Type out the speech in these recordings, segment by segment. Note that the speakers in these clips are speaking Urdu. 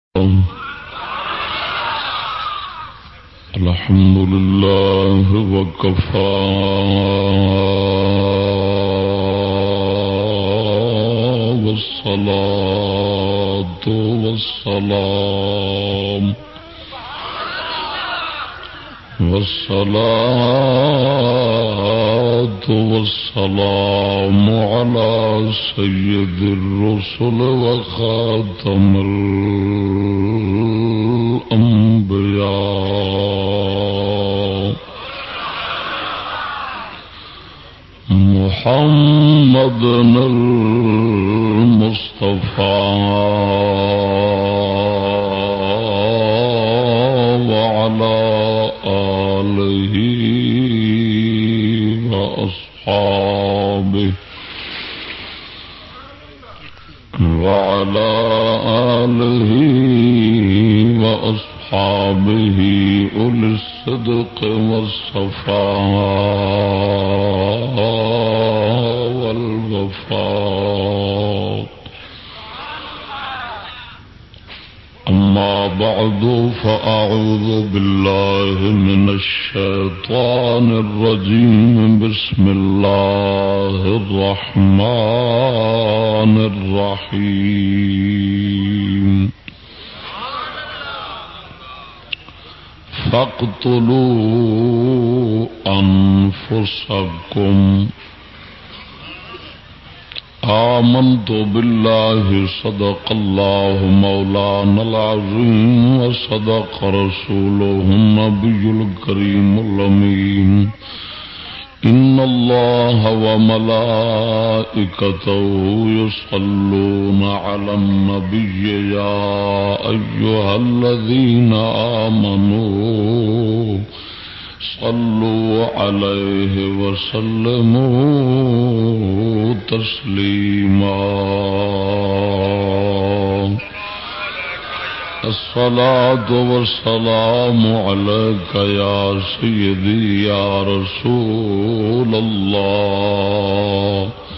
الحمد لله وكفى والصلاة والسلام على سيد الرسل وخاتم الأنبياء محمد المصطفى وعلى آله وأصحابه أولي الصدق والصفاء والوفاء. أما بعد فأعوذ بالله من الشيطان الرجيم. بسم الله الرحمن الرحيم. فاقتلوا أنفسكم آمنت بالله صدق الله مولانا العظيم وصدق رسوله النبي الكريم الأمين. إن الله وملائكته يصلون على النبي يا أيها الذين آمنوا صلوا عليه وسلموا تسليما. الصلاة والسلام عليك يا سيدي يا رسول الله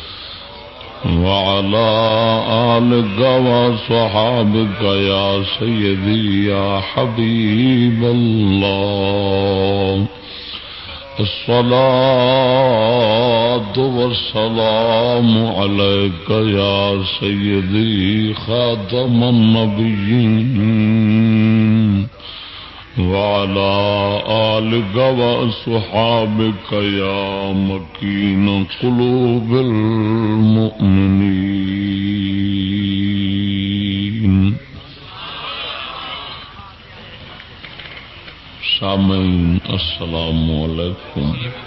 وعلى آلك وصحابك يا سيدي يا حبيب الله. الصلاة والسلام عليك يا سيدي خاتم النبيين وعلى آلك وأصحابك يا مكين قلوب المؤمنين. سامعین السلام علیکم.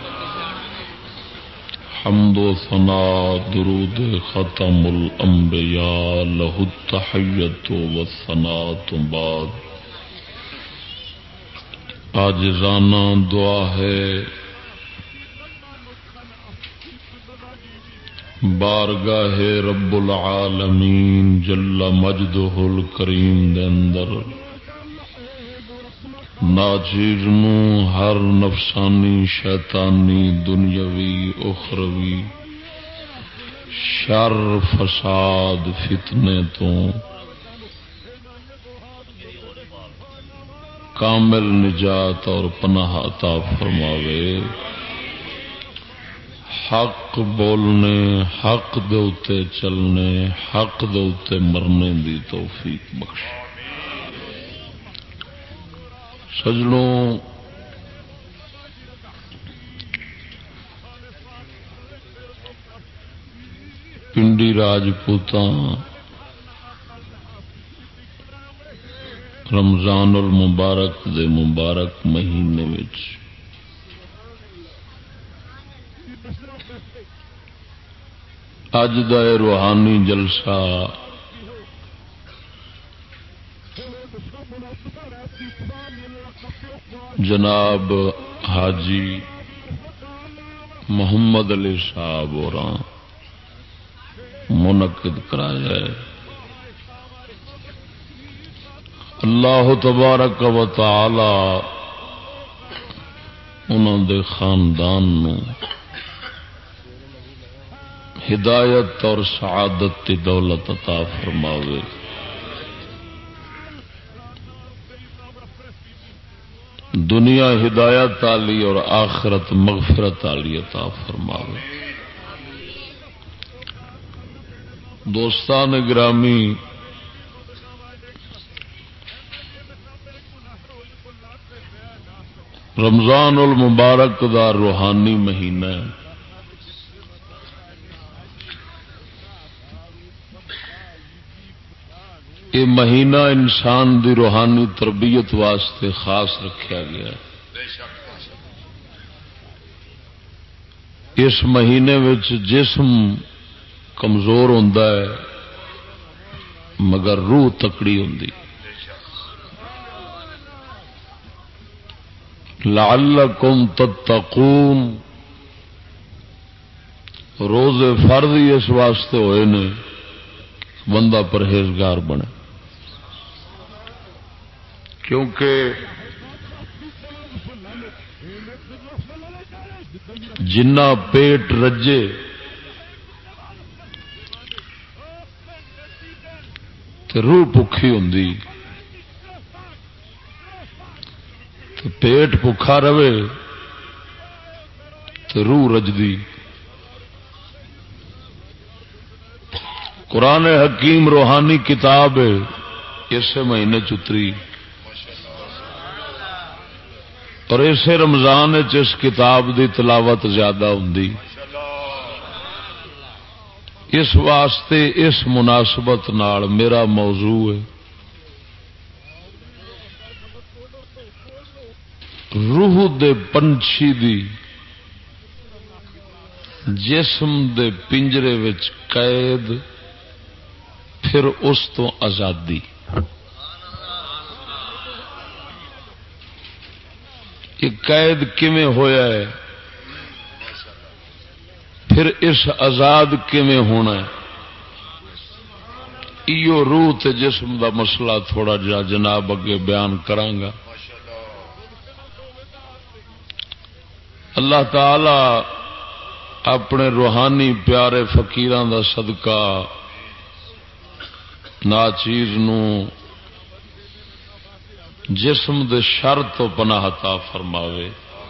حمد و ثنا درود ختم الانبیاء لہ التحیت و ثناء بعد. عاجزانہ دعا ہے بارگاہ رب العالمین جل مجدہ الکریم دے اندر ناچیز نو ہر نفسانی شیطانی دنیاوی اخروی شر فساد فتنے تو کامل نجات اور پناہ عطا فرماوے. حق بولنے حق دے اتے چلنے حق دے اتے مرنے دی توفیق بخش. سجنوں پنڈی راجپوتاں رمضان المبارک دے مبارک مہینے وچ اج دا روحانی جلسہ جناب حاجی محمد علی صاحب اور منعقد کرایا ہے. اللہ تبارک و تعالی انہوں دے خاندان نو ہدایت اور سعادت کی دولت عطا فرماوے. دنیا ہدایت علی اور آخرت مغفرت علی عطا فرماوے۔ دوستان گرامی، رمضان المبارک دا روحانی مہینہ ہے۔ یہ مہینہ انسان دی روحانی تربیت واسطے خاص رکھا گیا ہے۔ اس مہینے وچ جسم کمزور ہوندا ہے مگر روح تکڑی ہوندی۔ لعلکم تتقون، روزے فرض ہی اس واسطے ہوئے نے بندہ پرہیزگار بنے، کیونکہ جنہ پیٹ رجے تے روح بھکھی ہوندی، تے پیٹ بھکھا رہے تے روح رجدی۔ قرآن حکیم روحانی کتاب ہے، اسے مہینے چتری اور اسے رمضان اس کتاب دی تلاوت زیادہ ہوندی۔ اس واسطے اس مناسبت نال میرا موضوع ہے روح دے پنچھی دی جسم دے پنجرے وچ قید، پھر اس تو آزادی۔ یہ قید کیویں ہویا ہے، پھر اس آزاد کیویں ہونا ہے، ایو روح تے جسم دا مسئلہ تھوڑا جا جناب اگے بیان کرانگا۔ اللہ تعالی اپنے روحانی پیارے فقیراں دا صدقہ ناچیز نو جسم دے شر تو پناہ عطا فرماوے۔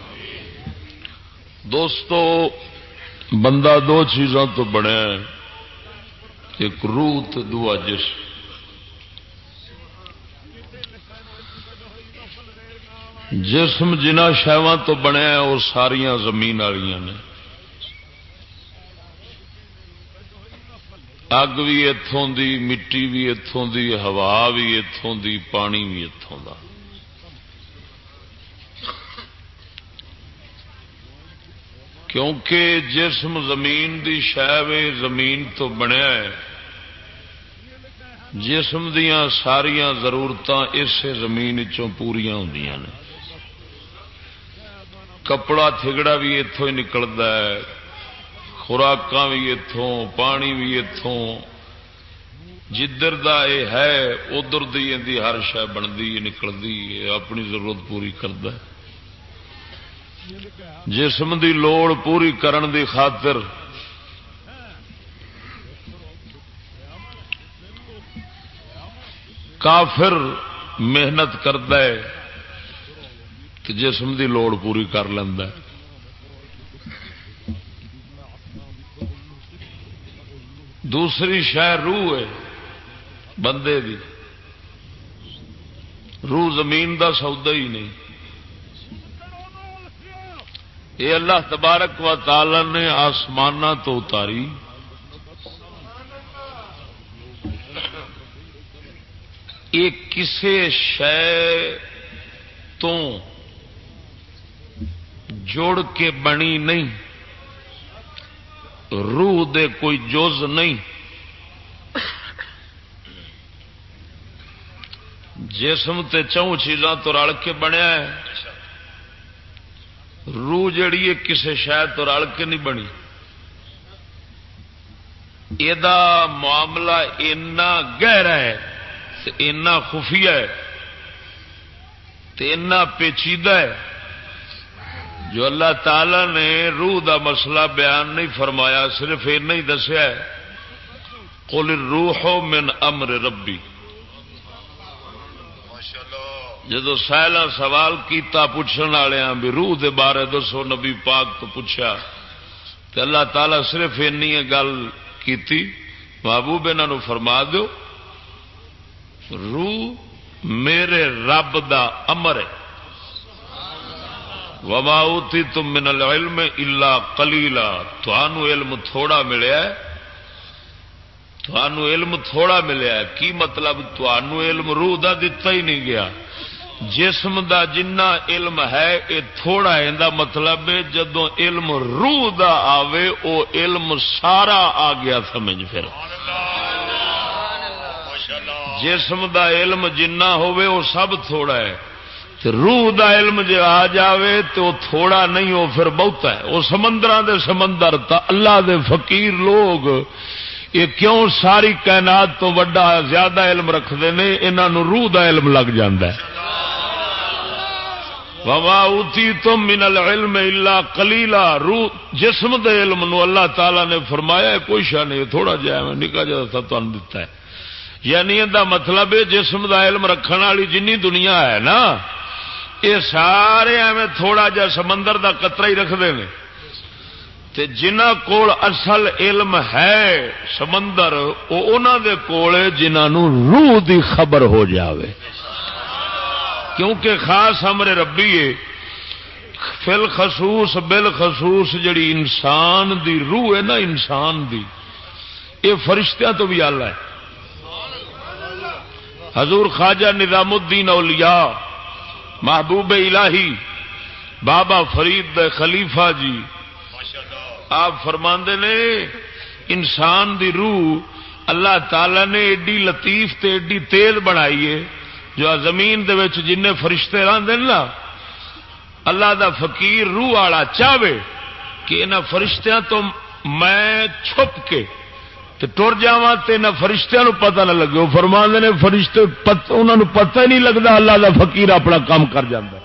دوستو، بندہ دو چیزاں تو بنیا ہے، ایک روح تے دوجا جسم۔ جسم جنہ شہواں تو بنیا ہے وہ ساریاں زمین والیاں نے۔ اگ بھی اتوں دی، مٹی بھی اتوں دی، ہوا بھی اتوں دی، پانی بھی اتوں دا۔ کیونکہ جسم زمین دی شے زمین تو بنیا ہے، جسم دیاں ساریاں ضرورتاں اسے زمین چوں پوریاں ہوندیاں نے۔ کپڑا تھگڑا بھی اتوں ہی نکلتا ہے، خوراکاں بھی اتوں، پانی بھی اتوں، جدھر دا اے ہے ادھر دی ہر شے بنتی نکلتی اپنی ضرورت پوری کرتا ہے۔ جسم دی لوڑ پوری کرن دی خاطر کافر محنت کرتا ہے تو جسم دی لوڑ پوری کر لینا۔ دوسری شے روح ہے بندے دی، روح زمین دا سودا ہی نہیں۔ یہ اللہ تبارک و تعالی نے آسماناں تو اتاری، یہ کسے شے تو جوڑ کے بنی نہیں، روح دے کوئی جز نہیں۔ جسم تے چوں چیزاں تو رل کے بنیا ہے، روح جڑی ہے کسے شاید تو رل کے نہیں بنی۔ یہ معاملہ اینا گہرا ہے، اینا خفیہ ہے، اینا پیچیدہ ہے، جو اللہ تعالی نے روح دا مسئلہ بیان نہیں فرمایا، صرف اینا ہی دسیا ہے قل الروح من امر ربی۔ جدو سائل سوال کیتا پوچھنے والوں بھی روح دے بارے دسو نبی پاک تو پوچھا تو اللہ تعالی صرف اینی گل کیتی محبوب انہوں فرما دو روح میرے رب دا امر ہے وما اوتیتم من العلم الا قلیلا تھانوں علم تھوڑا ملیا ہے تھانوں علم تھوڑا ملیا ہے کی مطلب تھانوں علم روح دا دتا ہی نہیں گیا جسم دا جنہ علم ہے یہ تھوڑا ہے دا مطلب ہے جدوں علم روح دا آوے او علم سارا آ گیا سمجھ پھر جسم دا علم جنہ ہوئے وہ سب تھوڑا ہے روح دا علم جو آ جاوے تو وہ تھوڑا نہیں وہ پھر بہت ہے وہ سمندراں دے سمندر تا اللہ دے فقیر لوگ یہ کیوں ساری کائنات تو وڈا زیادہ علم رکھتے ہیں انہاں نو روح دا علم لگ جاندا ہے وما اوتیتم من العلم الا قلیلا روح جسم دے علم نو اللہ تعالی نے فرمایا کوئی شے نہیں تھوڑا جہا میں نکا جا تھا تانوں دتا ہے یعنی دا مطلب ہے جسم دا علم رکھن والی جنی دنیا ہے نا یہ سارے ایویں تھوڑا جا سمندر دا قطرہ ہی رکھتے ہیں تے جنہ کول اصل علم ہے سمندر وہ انہاں دے کول جنہاں نو روح دی خبر ہو جاوے کیونکہ خاص امر ربی ہے فل خصوص بالخصوص جڑی انسان دی روح ہے نا انسان دی یہ فرشتیاں تو بھی اعلی ہے حضور خواجہ نظام الدین اولیاء محبوب الہی بابا فرید دے خلیفہ جی آپ فرماندے نے انسان دی روح اللہ تعالی نے ایڈی لطیف تے ایڈی تیز بنائی ہے جو زمین دے وچ جن فرشتے رہندے نا اللہ دا فقیر روح والا چاہے کہ انہاں فرشتیاں تو میں چھپ کے ٹر جاواں تے انہاں فرشتیاں نو پتہ نہ لگے وہ فرماندے نے فرشتے انہاں نو پتہ ہی نہیں لگدا اللہ دا فقیر اپنا کام کر جاندا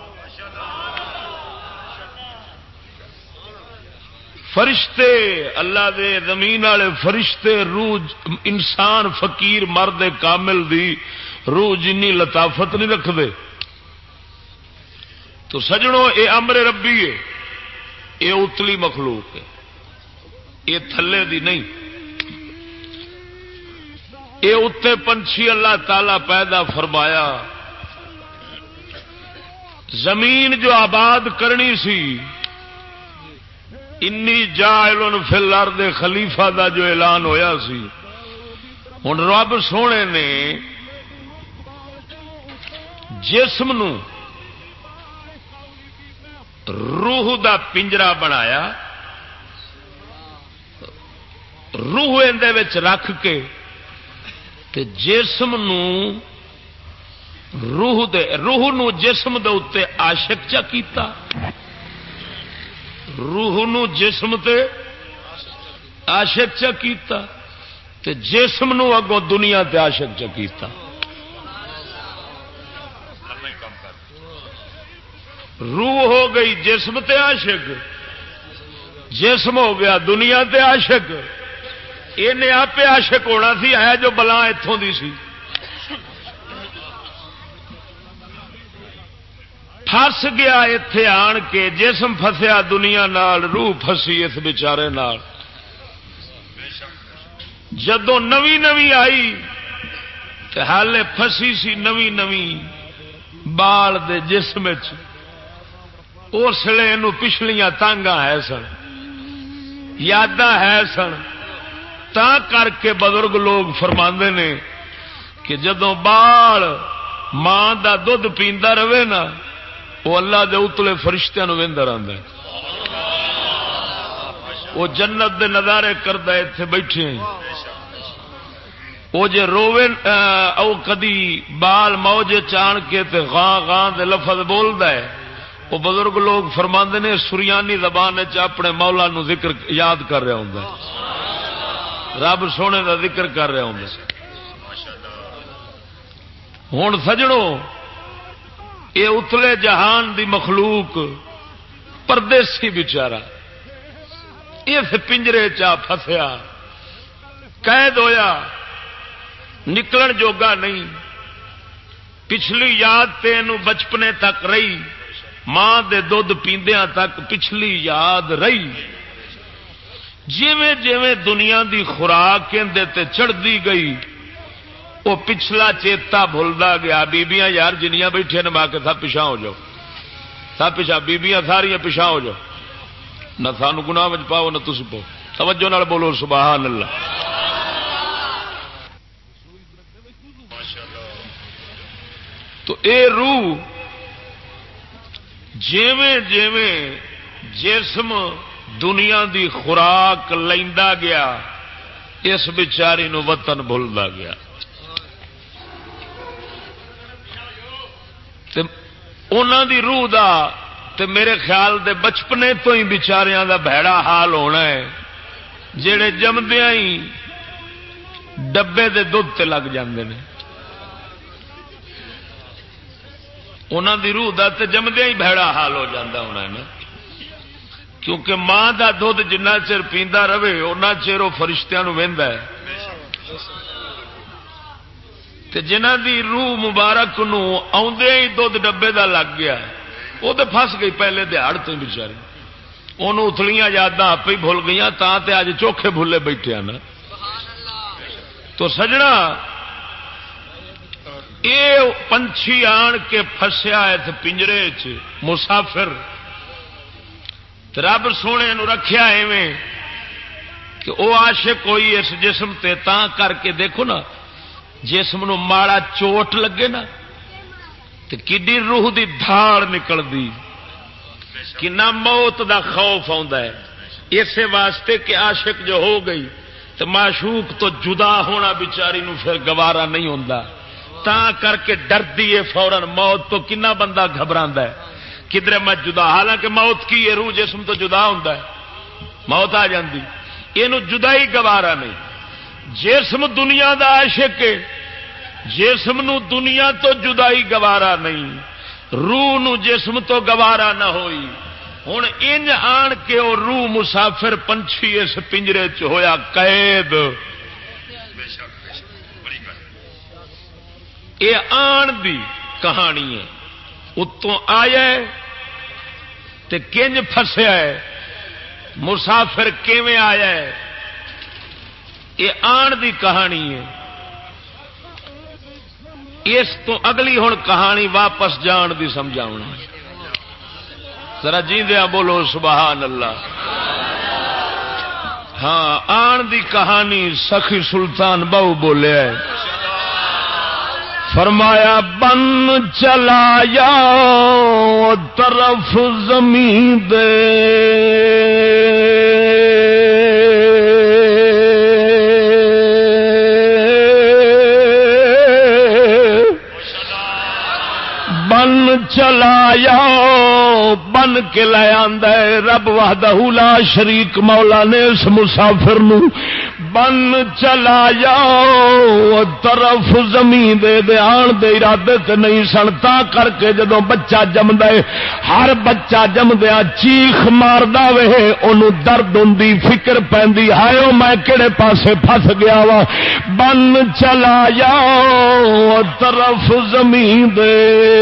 فرشتے اللہ دے زمین والے فرشتے روح انسان فقیر مرد کامل دی روح جنی لطافت نہیں رکھتے تو سجنوں اے امر ربی ہے اے اتلی مخلوق ہے اے تھلے دی نہیں اے اتے پنچھی اللہ تعالی پیدا فرمایا زمین جو آباد کرنی سی انی جاعل فی الارض خلیفہ دا جو اعلان ہویا سی ہن رب سونے نے جسم نو روح دا پنجرا بنایا روح اندے وچ رکھ کے تے جسم نو روح نو جسم دے اوتے عاشق چا کیتا روح نو جسم تے عاشق چا کیتا تے جسم نو اگوں دنیا تے عاشق چا کیتا روح ہو گئی جسم تے عاشق جسم ہو گیا دنیا تے عاشق یہ آپ عاشق ہونا سی ہے جو بلا اتوں دی سی پھس گیا اتے آن کے جسم فسیا دنیا نال روح فسی اس بیچارے نال جدو نوی نوی آئی تو حالے فسی سی نوی نوی بال دے جسم اس لیے یہ پچھلیاں تانگاں ہے سن یاداں ہے سن تا کر کے بزرگ لوگ فرماندے نے کہ جدوں بال ماں دا دودھ پیندا رہے نا وہ اللہ دے اتلے فرشتیاں نو ویندا رہندا ہے وہ جنت دے نظارے کردا ہے ایتھے بیٹھے وہ جے روے او کدی بال موجے چان کے تے غاں غاں دے لفظ بولدا ہے وہ بزرگ لوگ فرماندے نے سریانی زبان وچ اپنے مولا نو ذکر یاد کر رہا ہوندا ہے رب سونے دا ذکر کر رہا ہوں ہوں سجڑوں یہ اتلے جہان دی مخلوق پردیسی بیچارہ اس پنجرے چا پھسیا قید ہویا نکلن جوگا نہیں پچھلی یاد تے اینو بچپنے تک رہی، ماں دے دودھ پیندیاں تک پچھلی یاد رہی. جویں جویں دنیا دی خوراک اندے تے چڑھتی گئی وہ پچھلا چیتا بھولتا گیا. بیبیاں یار جنیاں بیٹھے نما کے سب پیچھا ہو جاؤ، سب پیچھا، بیبیاں ساریاں پیچھا ہو جاؤ، نہ سانو گناہ وچ پاؤ نہ تسی پاؤ. توجہ نال بولو سبحان اللہ. تو اے روح جیویں جیویں جسم دنیا دی خوراک لیندا گیا اس بیچاری نو وطن بھولدا گیا. تے انہاں دی روح دا تے میرے خیال دے بچپنے تو ہی بیچاریاں دا بھڑا حال ہونا ہے جڑے جمدیاں ہی ڈبے دے دودھ تے لگ جاندے نے. انہاں دی روح دا تے جمدیاں ہی بھڑا حال ہو جاندا ہونا ہے نا، کیونکہ ماں دا دودھ جنہ چر پیندا رہے اُنہ چر وہ فرشتیاں نو ویندا ہے. تے جنہ دی روح مبارک نو آوندے ہی دودھ ڈبے دا لگ گیا وہ تے پھس گئی پہلے دیہڑ تو بیچاری. انہوں اتلیاں یاداں آپ ہی بھول گئیاں تاں تے اج چوکھے بھولے بیٹھے نا. تو سجنا اے پنچھی آن کے پھسیا ات پنجرے چ مسافر، رب سونے نو رکھیا ایویں کہ او عاشق ہوئی اس جسم تے تاں کر کے دیکھو نا جسم نو ماڑا چوٹ لگے نا تے کڈی روح دی دھاڑ نکلدی، کنا موت دا خوف آندا ہے. اسی واسطے کہ عاشق جو ہو گئی تو معشوق تو جدا ہونا بیچاری نو پھر گوارا نہیں ہوندا، تاں کر کے ڈردی ہے فوراً موت تو. کنا بندہ گھبراندا ہے کدھر میں جدا، حالانکہ موت کی یہ روح جسم تو جدا ہوندا ہے، موت آ جاندی، اینو جدائی گوارا نہیں. جسم دنیا دا عاشق ہے، جسم نو دنیا تو جدائی گوارا نہیں، روح نو جسم تو گوارا نہ ہوئی. ہن انج آن کے او روح مسافر پنچھی اس پنجرے چ ہویا قید. اے آن دی کہانی ہے، اتوں آیا تے کنج پھسیا ہے، مسافر کیویں آیا ہے، یہ آن دی کہانی ہے. اس تو اگلی ہن کہانی واپس جان دی سمجھاؤنا. ذرا جیندیاں بولو سبحان اللہ. ہاں آن دی کہانی سخی سلطان بہو بولیا ہے، فرمایا بن چلایا طرف زمین دے بن چلایا بن کے لے آندا ہے رب وحدہ لا شریک مولا نے اس مسافر نو بن چلایا طرف زمین دے آن دے ارادے تے نہیں سن. تا کر کے جدوں بچہ جمدا ہے ہر بچہ جمدیا چیخ ماردا وے، اونوں درد ہوندی، فکر پیندی، ہائے میں کہڑے پاسے پھس گیا وا. بن چلایا طرف زمین دے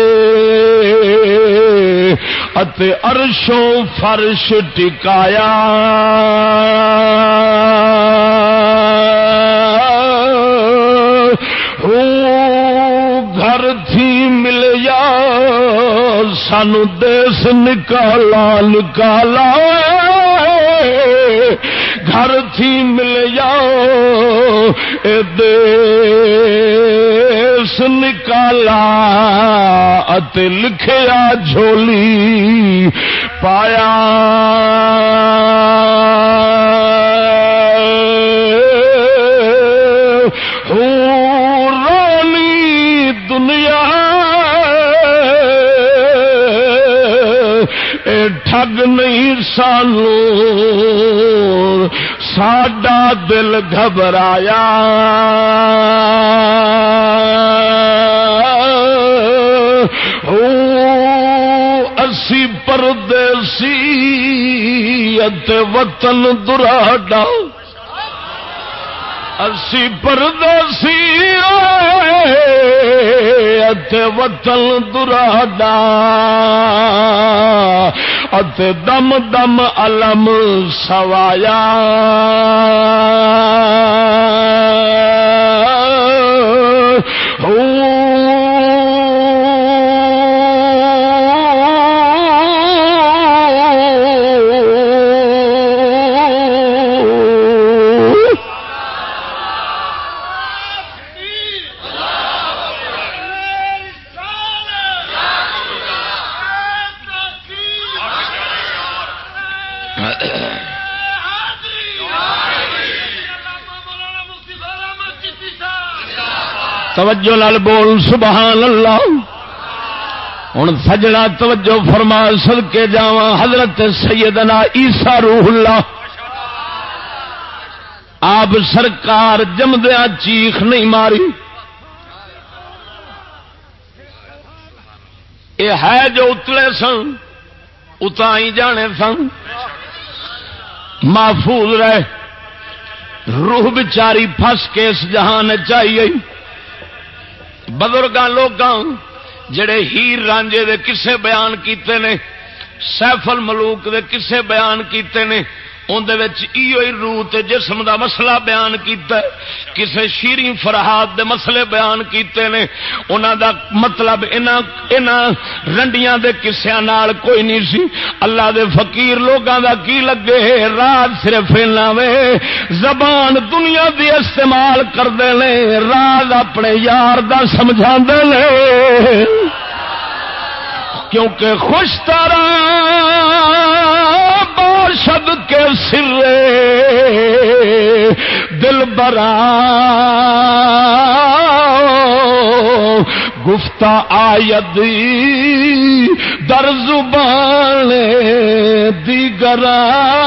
اتے عرشوں فرش ٹکایا، گھر تھی ملیا سانو دیس نکالا نکالا، گھر تھی ملیا دیس نکالا اتے لکھیا جھولی پایا. دنیا اے ٹھگ نہیں سانو ساڈا دل گھبرایا، اسی پردیسی اتے وطن دراڈا. اسی پردیسی اتے وطن دراڈا اتے دم دم علم سوایا توجہ نال بول سبحان اللہ. ہن سجنا توجہ فرما صدقے جاواں حضرت سیدنا عیسیٰ روح اللہ آپ سرکار جمدیاں چیخ نہیں ماری. اے ہے جو اتلے سن اتائی جانے سن محفوظ رہے. روح بچاری پھس کے اس جہان چاہیے. بزرگاں لوگاں جڑے ہیر رانجے دے قصے بیان کیتے نے سیف الملوک دے قصے بیان کیتے نے اندے وچ ایو ہی روح تے جسم دا مسئلہ بیان کیتا ہے. کسے شیریں فرحات دے مسئلے بیان کیتے نے انہاں دا مطلب انہاں رنڈیاں دے قصیاں نال کوئی نہیں سی. اللہ دے فقیر لوگاں دا کی لگے راز صرف انہاں وے زبان دنیا دی استعمال کردے نے راز اپنے یار دا سمجھاندے نے کیونکہ خوش تارا باشد کے سر دل برا گفتہ آید در زبان دیگرا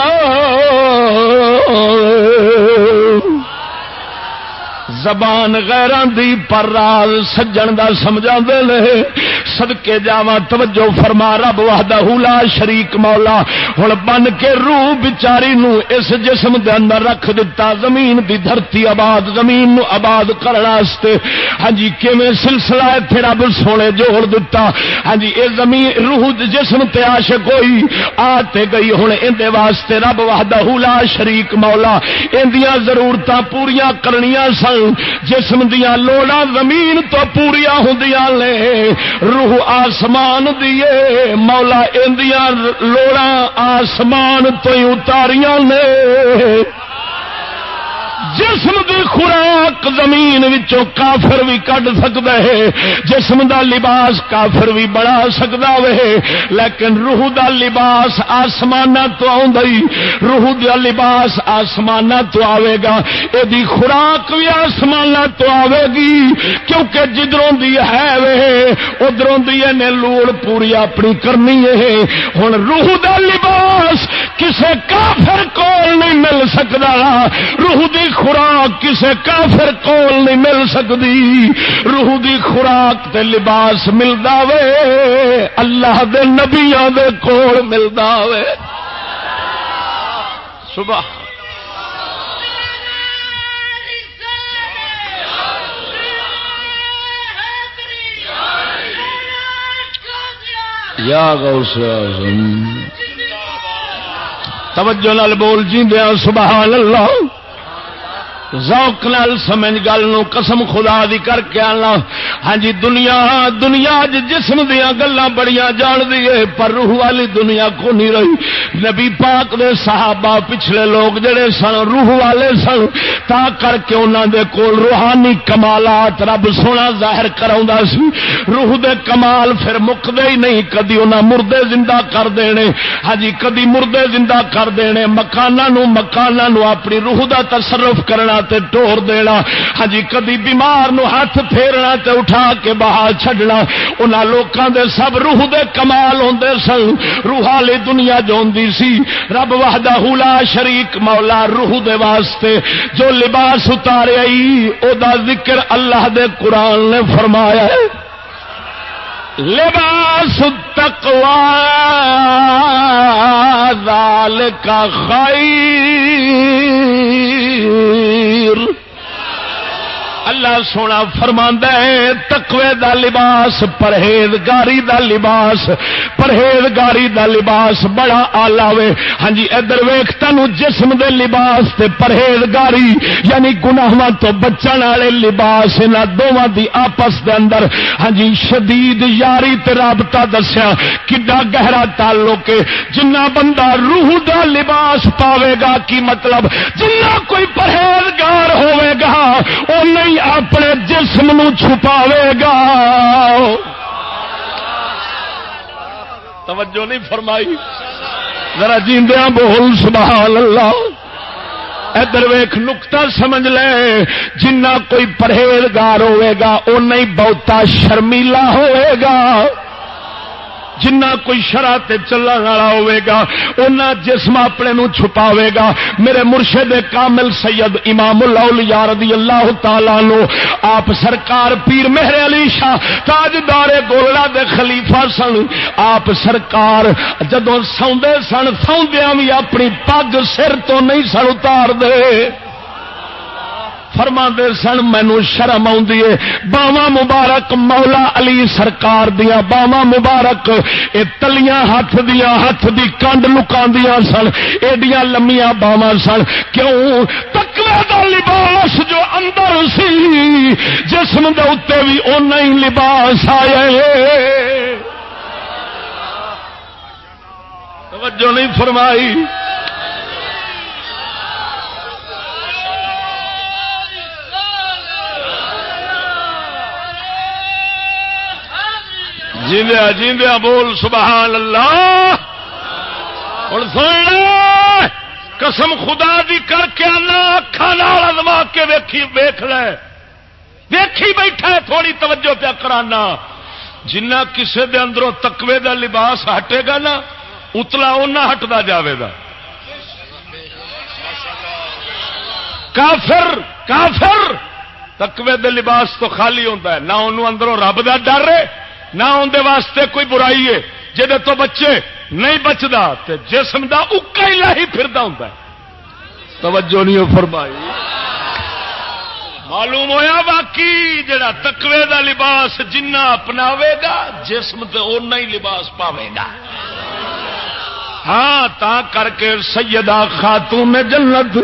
زبان غیراں دی پر راز سجن دا سمجھا دے لے. صدقے جاواں توجہ فرما رب وحدہ لا شریک مولا ہن بن کے روح بچاری نو اس جسم دے اندر رکھ دتا زمین دی دھرتی آباد زمین نو آباد کرن واسطے. ہاں جی کیویں سلسلہ ایتھے رب سونے جوڑ دتا. ہاں جی اے زمین روح جسم تے عاشق ہوئی آتے گئی. ہن ایندے واسطے رب وحدہ لا شریک مولا ایندیاں ضرورتاں پوریاں کرنیاں سن. جسم دیاں لوڑاں زمین تو پوریاں ہوندیاں نے روح آسمان دیے مولا اندیاں لوڑاں آسمان تو ہی اتاریاں نے. جسم دی خوراک زمین وچوں کافر بھی کڈ سکدا ہے جسم دا لباس کافر بھی بنا سکدا وے لیکن روح دا لباس آسماناں تو آوندی روح دا لباس آسماناں تو آوے گا. اے دی خوراک بھی آسماناں تو آوے گی کیونکہ جدروں دی ہے وے ادھروں دی نے لوڑ پوری اپنی کرنی ہے. ہن روح دا لباس کسے کافر کول نہیں مل سکدا. روح دی خوراک کسے کافر کول نہیں مل سکتی. روح دی خوراک تے لباس ملدا وے اللہ دے نبیاں دے کول ملدا وے. سبحان یا غوث اعظم توجہ نال بول جیندے سبحان اللہ. ذوق نال سمجھ گل نو قسم خدا دی کر کے آنا. ہاں جی دنیا جسم دیا گلاں بڑیاں جان دیے پر روح والی دنیا کو نہیں رہی. نبی پاک دے صحابہ پچھلے لوگ جڑے سن روح والے سن تا کر کے انہاں دے کول روحانی کمالات رب سونا ظاہر کراوندا سی. روح دے کمال پھر مکدے ہی نہیں. کدی انہاں مردے زندہ کر دینے ہاں جی کدی مردے زندہ کر دینے مکاناں نو اپنی روح دا تصرف کرنا تے ٹور دینا. ہاں جی کدی بیمار نو ہاتھ پھیرنا تے اٹھا کے بہا چھڈنا. انہاں لوکاں دے سب روح دے کمال ہوندے سن. روح والی دنیا جو ہوندی سی رب وحدہ لا شریک مولا روح دے واسطے جو لباس اتاریا او دا ذکر اللہ دے قرآن نے فرمایا ہے. لباس التقوی ذالک خیر اللہ سونا فرماندا ہے تقوی دا لباس پرہیزگاری دا لباس پرہیزگاری دا لباس بڑا آلہ وے ہاں جی ادھر ویکھ تینوں جسم دے لباس تے پرہیزگاری یعنی گناہاں تو بچن والے لباس انہاں دوواں دی آپس دے اندر ہاں جی شدید یاری تے رابطہ دسیا کڈا گہرا تعلق ہے جنہ بندہ روح دا لباس پاوے گا کی مطلب جنہ کوئی پرہیزگار ہوے گا او نہیں اپنے جسم نو چھپاوے گا توجہ نہیں فرمائی ذرا جیندیاں بول سبحان اللہ ادھر ویکھ نقطہ سمجھ لے جنہ کوئی پرہیزگار ہوئے گا او نہیں بہتا شرمیلا ہوئے گا جنہ کوئی شرع تے چلن والا ہوئے گا اونا جسم اپنے نو چھپاوے گا میرے مرشد کامل سید امام الاولیاء رضی اللہ تعالی عنہ آپ سرکار پیر مہر علی شاہ تاجدار گولڑا دے خلیفہ سن آپ سرکار جدوں سوندے سن سوندیاں وی اپنی پگ سر تو نہیں سن اتار دے فرما دے سن مینو شرم آندی ہے باواں مبارک مولا علی سرکار دیا باواں مبارک اے تلیاں ہاتھ دی کنڈ لکاندیاں سن ایڈیاں لمیاں باواں سن کیوں تقوی دا لباس جو اندر سی جسم دے اوتے بھی اونا ہی لباس آیا ہے توجہ نہیں فرمائی جیندیا جیندیا بول سبحان اللہ ہن سن لے قسم خدا دی کر کے آنا اکھاں نال ازما کے ویکھ لے ویکھی بیٹھا تھوڑی توجہ پیا کرانا جنہ کسے دے اندروں تقوی دا لباس ہٹے گا نا اتلا اونا ہٹدا جاوے گا کافر تقوی دے لباس تو خالی ہوندا ہے نہ انہوں اندروں رب دا ڈر ہے نہ اندر واسطے کوئی برائی ہے جہے تو بچے نہیں بچتا تے جسم دا اکا ہی لاہی پھردا ہوندا ہے توجہ نہیں فرمائی معلوم ہویا باقی جڑا تقوی دا لباس جنہ اپناوے گا جسم تے اونا ہی لباس پاوے گا ہاں تا کر کے سیدہ خاتون جنت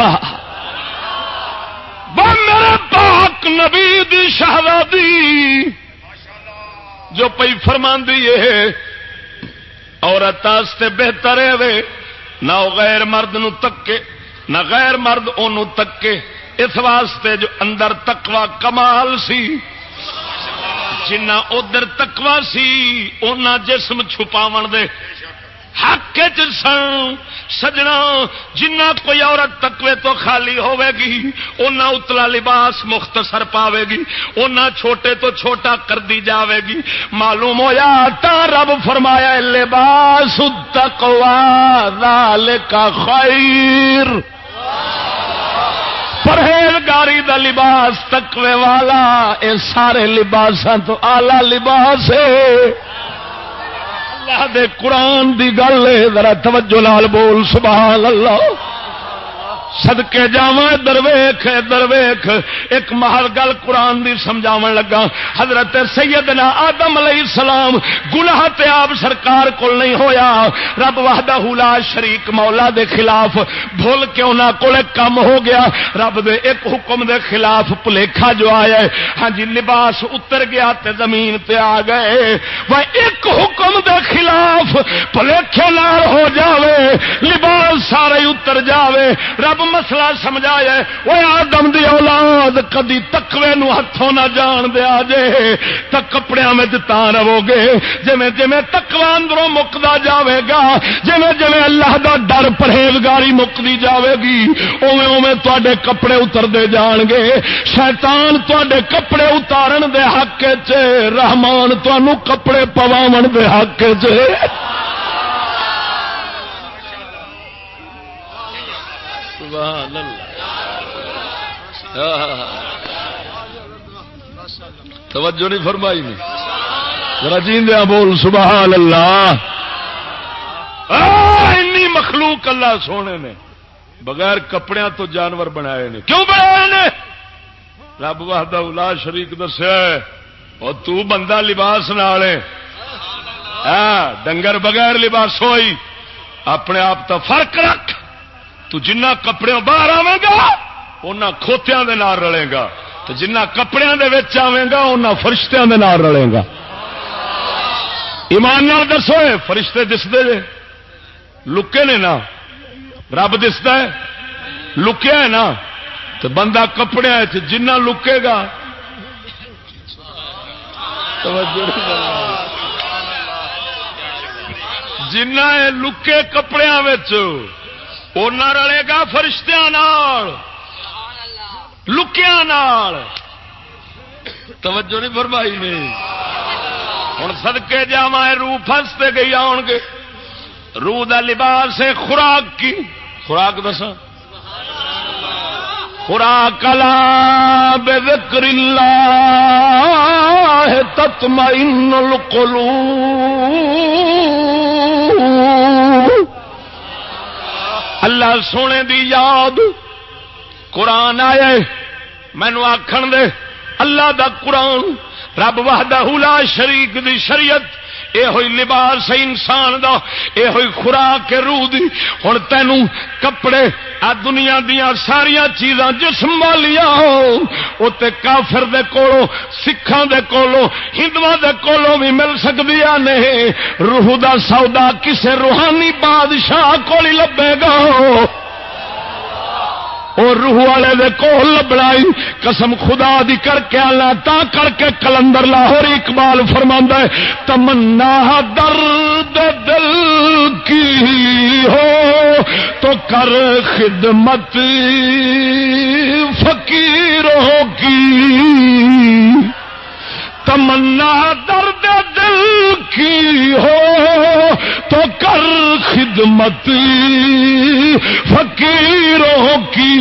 میرے پاک نبی دی شہزادی جو پئی فرماندی ہے عورت واسطے بہتر ہے نہ غیر مرد نو تکے نہ غیر مرد اونوں تکے اس واسطے جو اندر تقوی کمال سی جنہ ادھر تقوی سی اونا جسم چھپاون دے حق سن سجنا جنہ کوئی عورت تقوی تو خالی ہوے گی اونا اتلا لباس مختصر پاوے گی اونا چھوٹے تو چھوٹا کر دی جاوے گی معلوم ہویا تا رب فرمایا لباس التقوی ذالک خیر پرہیزگاری دا لباس تقوی والا اے سارے لباساں تو اعلی لباس ہے اللہ دے قرآن دی گل ہے ذرا توجہ نال بول سبحان اللہ صدقے جاواں درویخ درویخ ایک محل گل قرآن دی سمجھاون لگا حضرت سیدنا آدم علیہ السلام گناہ تے آپ سرکار کول نہیں ہویا رب وحدہ لا شریک مولا دے خلاف بھول کے انہاں کول کم ہو گیا رب دے ایک حکم دے خلاف بھلیکھا جو آیا ہے ہاں جی لباس اتر گیا تے زمین تے آ گئے وہ ایک حکم دے خلاف بھلیکھے نال ہو جاوے لباس سارے اتر جاوے رب مسئلہ سمجھایا وہ آدم دی اولاد کدی تقوی نو ہتھوں نہ جان دیا جے تا کپڑیاں میں تا رہو گے جویں جویں تقوی اندروں مکدا جاوے گا جویں جویں اللہ دا ڈر پرہیزگاری مکدی جاوے گی اوویں اوویں تواڈے کپڑے اتردے جان گے شیطان تواڈے کپڑے اتارن دے حق وچ رحمان تانوں کپڑے پواون دے حق وچ سبحان اللہ توجہ نہیں فرمائی نہیں رجیندیا بول سبحان اللہ انی مخلوق اللہ سونے نے بغیر کپڑیاں تو جانور بنائے نے کیوں بنائے نے رب وحدہ لا شریک دسیا اور تو بندہ لباس نال ڈنگر بغیر لباس ہوئی اپنے آپ تو فرق رکھ. تو جنہ کپڑے باہر آئے گا انہاں کھوتیاں دے نال رلے گا تو جنہ کپڑیاں دے وچ آویں گا انہاں فرشتیاں دے نال رلے گا. ایمان نال دسو فرشتے دسدے جے لکے نے نا رب دستا ہے لکیا ہے نا تو بندہ کپڑے جنہ لکے گا جنہ لکے کپڑے اونا رلے گا فرشتیاں نال لکیاں نال. توجہ نہیں فرمائی نے. ہوں صدقے جاواں روح پھنستے گئی آن گے. روح دا لباس ہے خوراک کی. خوراک دسا خوراک لا بذکر اللہ تطمئن القلوب. اللہ سونے دی یاد قرآن آئے مینو آکھن دے اللہ دا قرآن رب وحدہ لا شریک دی شریعت اے ہوئی لباس انسان دا اے ہوئی خوراک روح دی. ہن تینوں کپڑے آ دنیا دیاں ساریاں چیزاں جسم والیاں او تے کافر دے کولوں سکھاں دے کولوں ہندواں دے کولوں بھی مل سکدیاں نہیں. روح دا سودا کسے روحانی بادشاہ کول ہی لبے گا اور روح والے دے کول لبڑائی. قسم خدا دی کر کے اللہ تا کر کے کلندر لاہور اقبال فرماندا ہے تمنا درد دل کی ہو تو کر خدمت فقیروں کی. تمنا درد دل کی ہو تو کر خدمت فقیروں کی.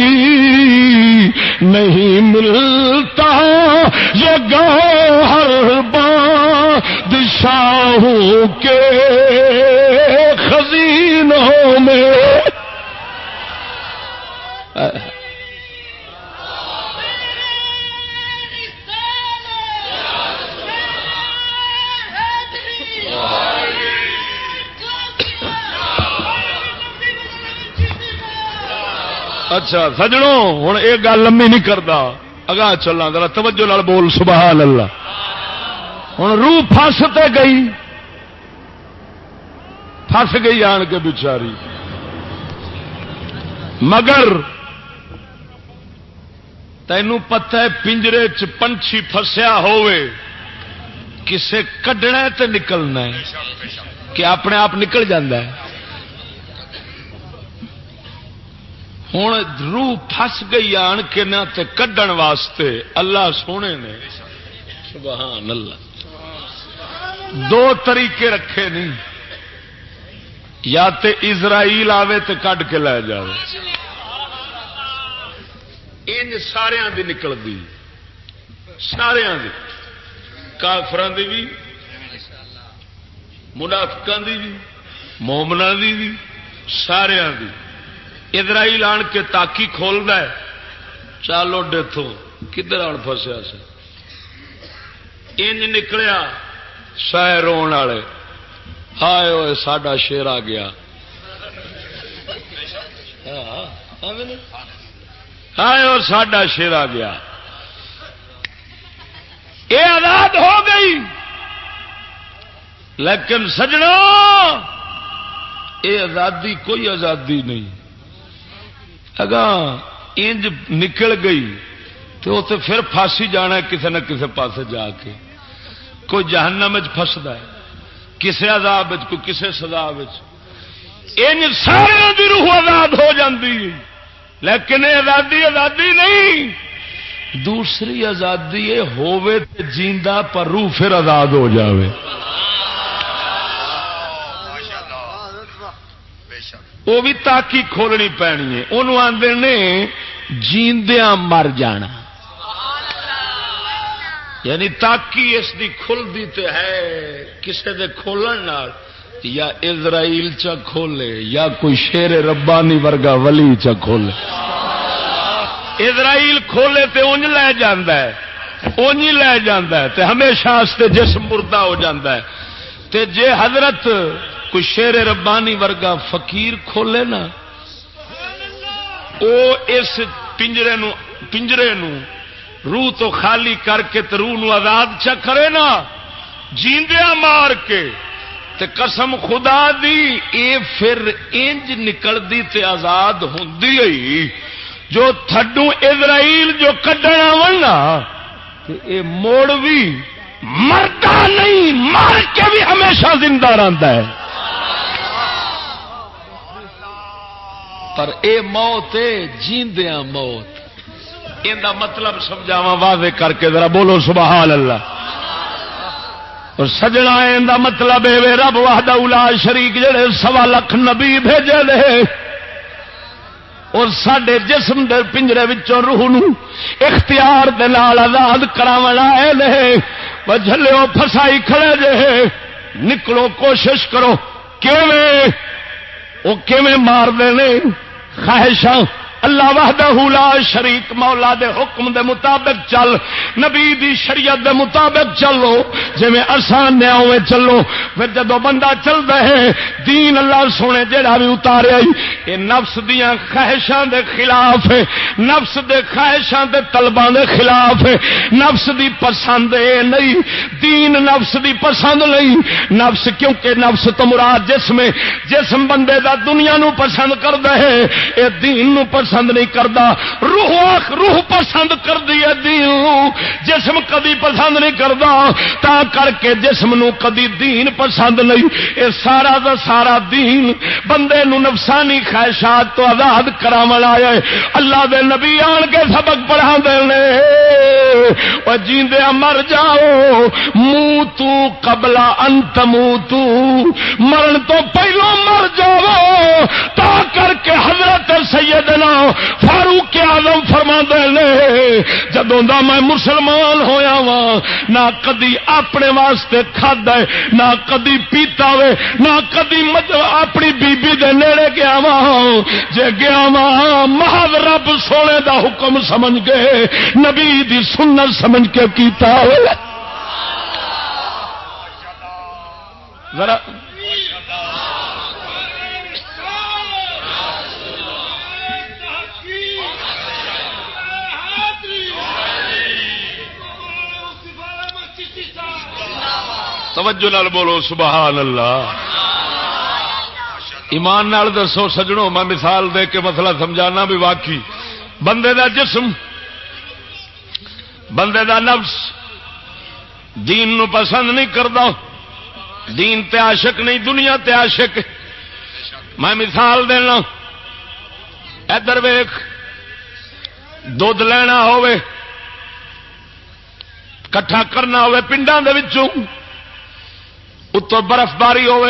نہیں ملتا یہ گوہر بادشاہوں کے خزینوں میں. اچھا سجڑوں ہوں یہ گل لمبی نہیں کرتا اگاں چلنا ذرا توجہ نال بول سبحان اللہ. ہوں روح پھستے گئی پھس گئی آن کے بیچاری مگر تینوں پتہ ہے پنجرے چ پنچھی فسیا ہوئے کسے کڈنا تے نکلنا ہے کہ اپنے آپ نکل جاندہ ہے. ہوں روح پھس گئی آن کے نہ تے کڈن واسطے اللہ سونے نے سبحان اللہ دو طریقے رکھے نہیں. یا تے اسرائیل آوے تے کڈ کے لے جاوے ان سارے دی نکل دی سارے دی کافران دی بھی منافقان دی بھی مومنان دی بھی سارے دی. اسرائیل آن کے تاکی کھولدا ہے چالو ڈیتھو کدھر آن پھسیا سے انج نکلیا سہ رون والے ہائے ہوئے ساڈا شیر آ گیا ہائے اور ساڈا شیر آ گیا. یہ آزاد ہو گئی لیکن سجنا یہ آزادی کوئی آزادی نہیں. اگاں انج نکل گئی تو پھر پھانسی جانا ہے کسی نہ کسی پاس جا کے. کوئی جہنم پھسدا ہے کسی عذاب کوئی کسی سزا انج سارے دی روح آزاد ہو جاندی لیکن یہ آزادی آزادی نہیں. دوسری آزادی یہ ہووے تے جیندا پر روح پھر آزاد ہو جاوے. وہ بھی تاکی کھولنی پینی ہے. انہوں آندے نے جیندیاں مر جانا یعنی تاکی اس دی کھل دی تے ہے کسے دے کھولن نال یا اسرائیل چا کھولے یا کوئی شیر ربانی ورگا ولی چا کھولے. اسرائیل کھولے تے اونج لے جاندا ہے، اونج ہی لے جاندا ہے تے ہمیشہ واسطے جسم مردہ ہو جاندا ہے۔ تے جے حضرت کوئی شیر ربانی ورگا فقیر کھولے نا، او اس پنجرے نو روح تو خالی کر کے تے روح نو آزاد چا کرے نا جیندیاں مار کے، تے قسم خدا دی اے پھر انج نکلدی تے آزاد ہوندی ہے جو تھڈو اسرائیل جو کڈنا ورنا تے اے موڑ بھی مرتا نہیں، مر کے بھی ہمیشہ زندہ رہندا ہے۔ پر اے موت ہے جیندیاں موت، ان دا مطلب سمجھاواں واضح کر کے ذرا بولو سبحان اللہ۔ اور سجنا ان دا مطلب اے رب وحدہ لا شریک جڑے 1.25 لاکھ نبی بھیجے دے اور ساڈے جسم دے پنجرے وچوں روح نو اختیار دے نال آزاد کراون آئے نے، وہ جھلیو پھسائی کھڑے جے، نکلو کوشش کرو کیویں او کیویں مار دے نے خواہشاں۔ اللہ وحدہ لا شریک مولا دے حکم دے مطابق چل، نبی دی شریعت دے مطابق چلو، جویں آسان نے اویں چلو۔ پھر جدوں بندہ چلدا ہے دین اللہ سونے جڑا بھی اتاریا اے نفس دیاں خواہشاں دے خلاف ہے، نفس دے خواہشاں دے طلباں دے خلاف ہے، نفس دی پسند اے نہیں، دین نفس دی پسند نہیں۔ نفس کیونکہ نفس تو مراد جسم ہے، جسم بندے دا دنیا نو پسند کردا ہے، اے دین نو پسند نہیں کردا۔ روح پسند کردی ہے دین، جسم کدی پسند نہیں کردا، تا کر کے جسم نو کدی دین پسند نہیں۔ اے سارا دا سارا دین بندے نو نفسانی خواہشات تو آزاد کراون آیا ہے۔ اللہ دے نبی آن کے سبق پڑھا دے نے، او جیندے مر جاؤ، موتو قبل ان تموتو، مرن تو پہلو مر جاؤ، تا کر کے حضرت سیدنا فاروق اعظم فرماندے نے جدوں دا میں مسلمان ہویا وا نہ کدی اپنے واسطے کھادا ہے، نہ کدی پیتا ہوئے، نہ کدی اپنی بیبی دے نیڑے گیا وا، جے گیا وا محض رب سونے دا حکم سمجھ کے نبی دی سنت سمجھ کے کیتا ہوئے۔ ذرا توجہ نال بولو سبحان اللہ۔ ایمان نال دسو سجنوں، میں مثال دے کے مسئلہ سمجھانا بھی واقعی بندے دا جسم، بندے دا نفس دین نو پسند نہیں کردا، دین تے عاشق نہیں، دنیا تے عاشق۔ میں مثال دینا، ادھر ویکھ، دودھ لینا ہوئے، کٹھا کرنا ہوئے پنڈاں دے وچوں، اتو برف باری ہوئے،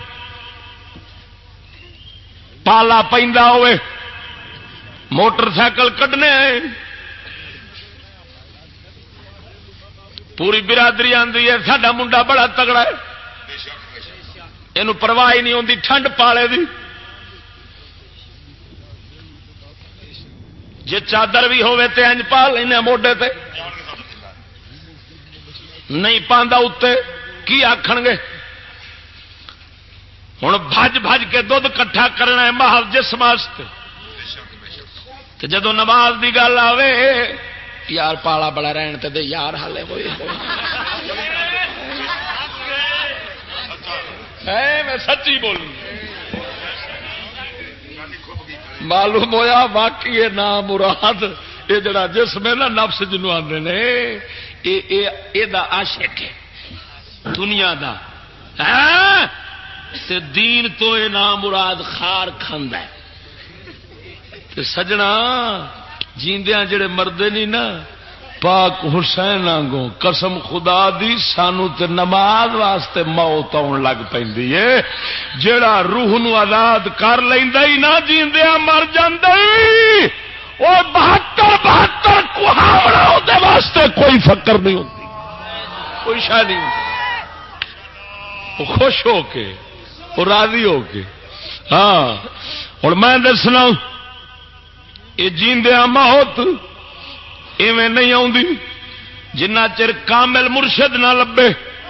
پالا پیندا ہوئے، موٹر سائیکل کڈنے آئے، پوری برادری آندی ہے ساڈا منڈا بڑا تگڑا ہے، یہ پرواہ نہیں ہوندی ٹھنڈ پالے دی، جے چادر بھی ہوئے تے انج پا لینے موڈے تے، نہیں پاندا اتے کی آکھن گے؟ ہوں بھج بھج کے دودھ کٹھا کرنا ہے محض جسم واسطے، تے جدو نماز دی گل آوے یار پالا بڑا رہن تے دے یار ہالے ہوئے میں سچی بولی، معلوم ہویا واقعی یہ نام مراد یہ جڑا جسم ہے نا نفس جنوں آندے نے اے دا عاشق ہے دنیا دا، تے دین تو اے نام مراد خار کھاندا ہے۔ تے سجنا جیندیاں جڑے مردے نہیں نا پاک حسین آنگوں قسم خدا دی سانو تے نماز واسطے موت آن لگ پیندی ہے، جڑا روح نو آزاد کر لیندا ہی نہ جیندیاں مر جاندا ہی، او 72 کوہاوڑا دے واسطے کوئی فکر نہیں ہوندی، کوئی شاہ نہیں ہوندی، وہ خوش ہو کے وہ راضی ہو کے۔ ہاں ہوں میں دسنا یہ جیندیاں موت ایویں نہیں آتی جنہ چر کامل مرشد نہ لبے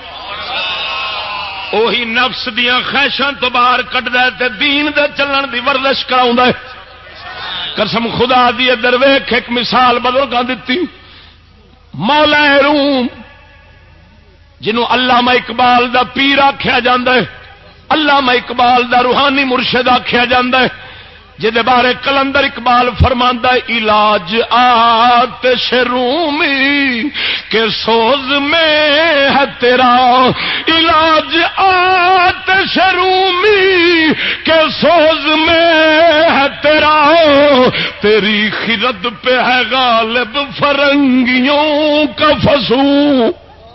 وہی نفس دیاں خواہشاں تو باہر کڈدا تے دین دے چلن دی ورزش کراوندا ہے. قسم خدا دی ادھر ویکھ ایک مثال بزرگاں دتی. مولا روم جنوں علامہ اقبال دا پیر آکھیا جاندا ہے, علامہ اقبال دا روحانی مرشد آکھیا جاندا ہے, جدے بارے کلندر اقبال فرماندا ہے علاج آتش رومی کے سوز میں ہے تیرا, علاج آتش رومی کے سوز میں ہے تیرا, تیری خرد پہ ہے غالب فرنگیوں کا فسوں.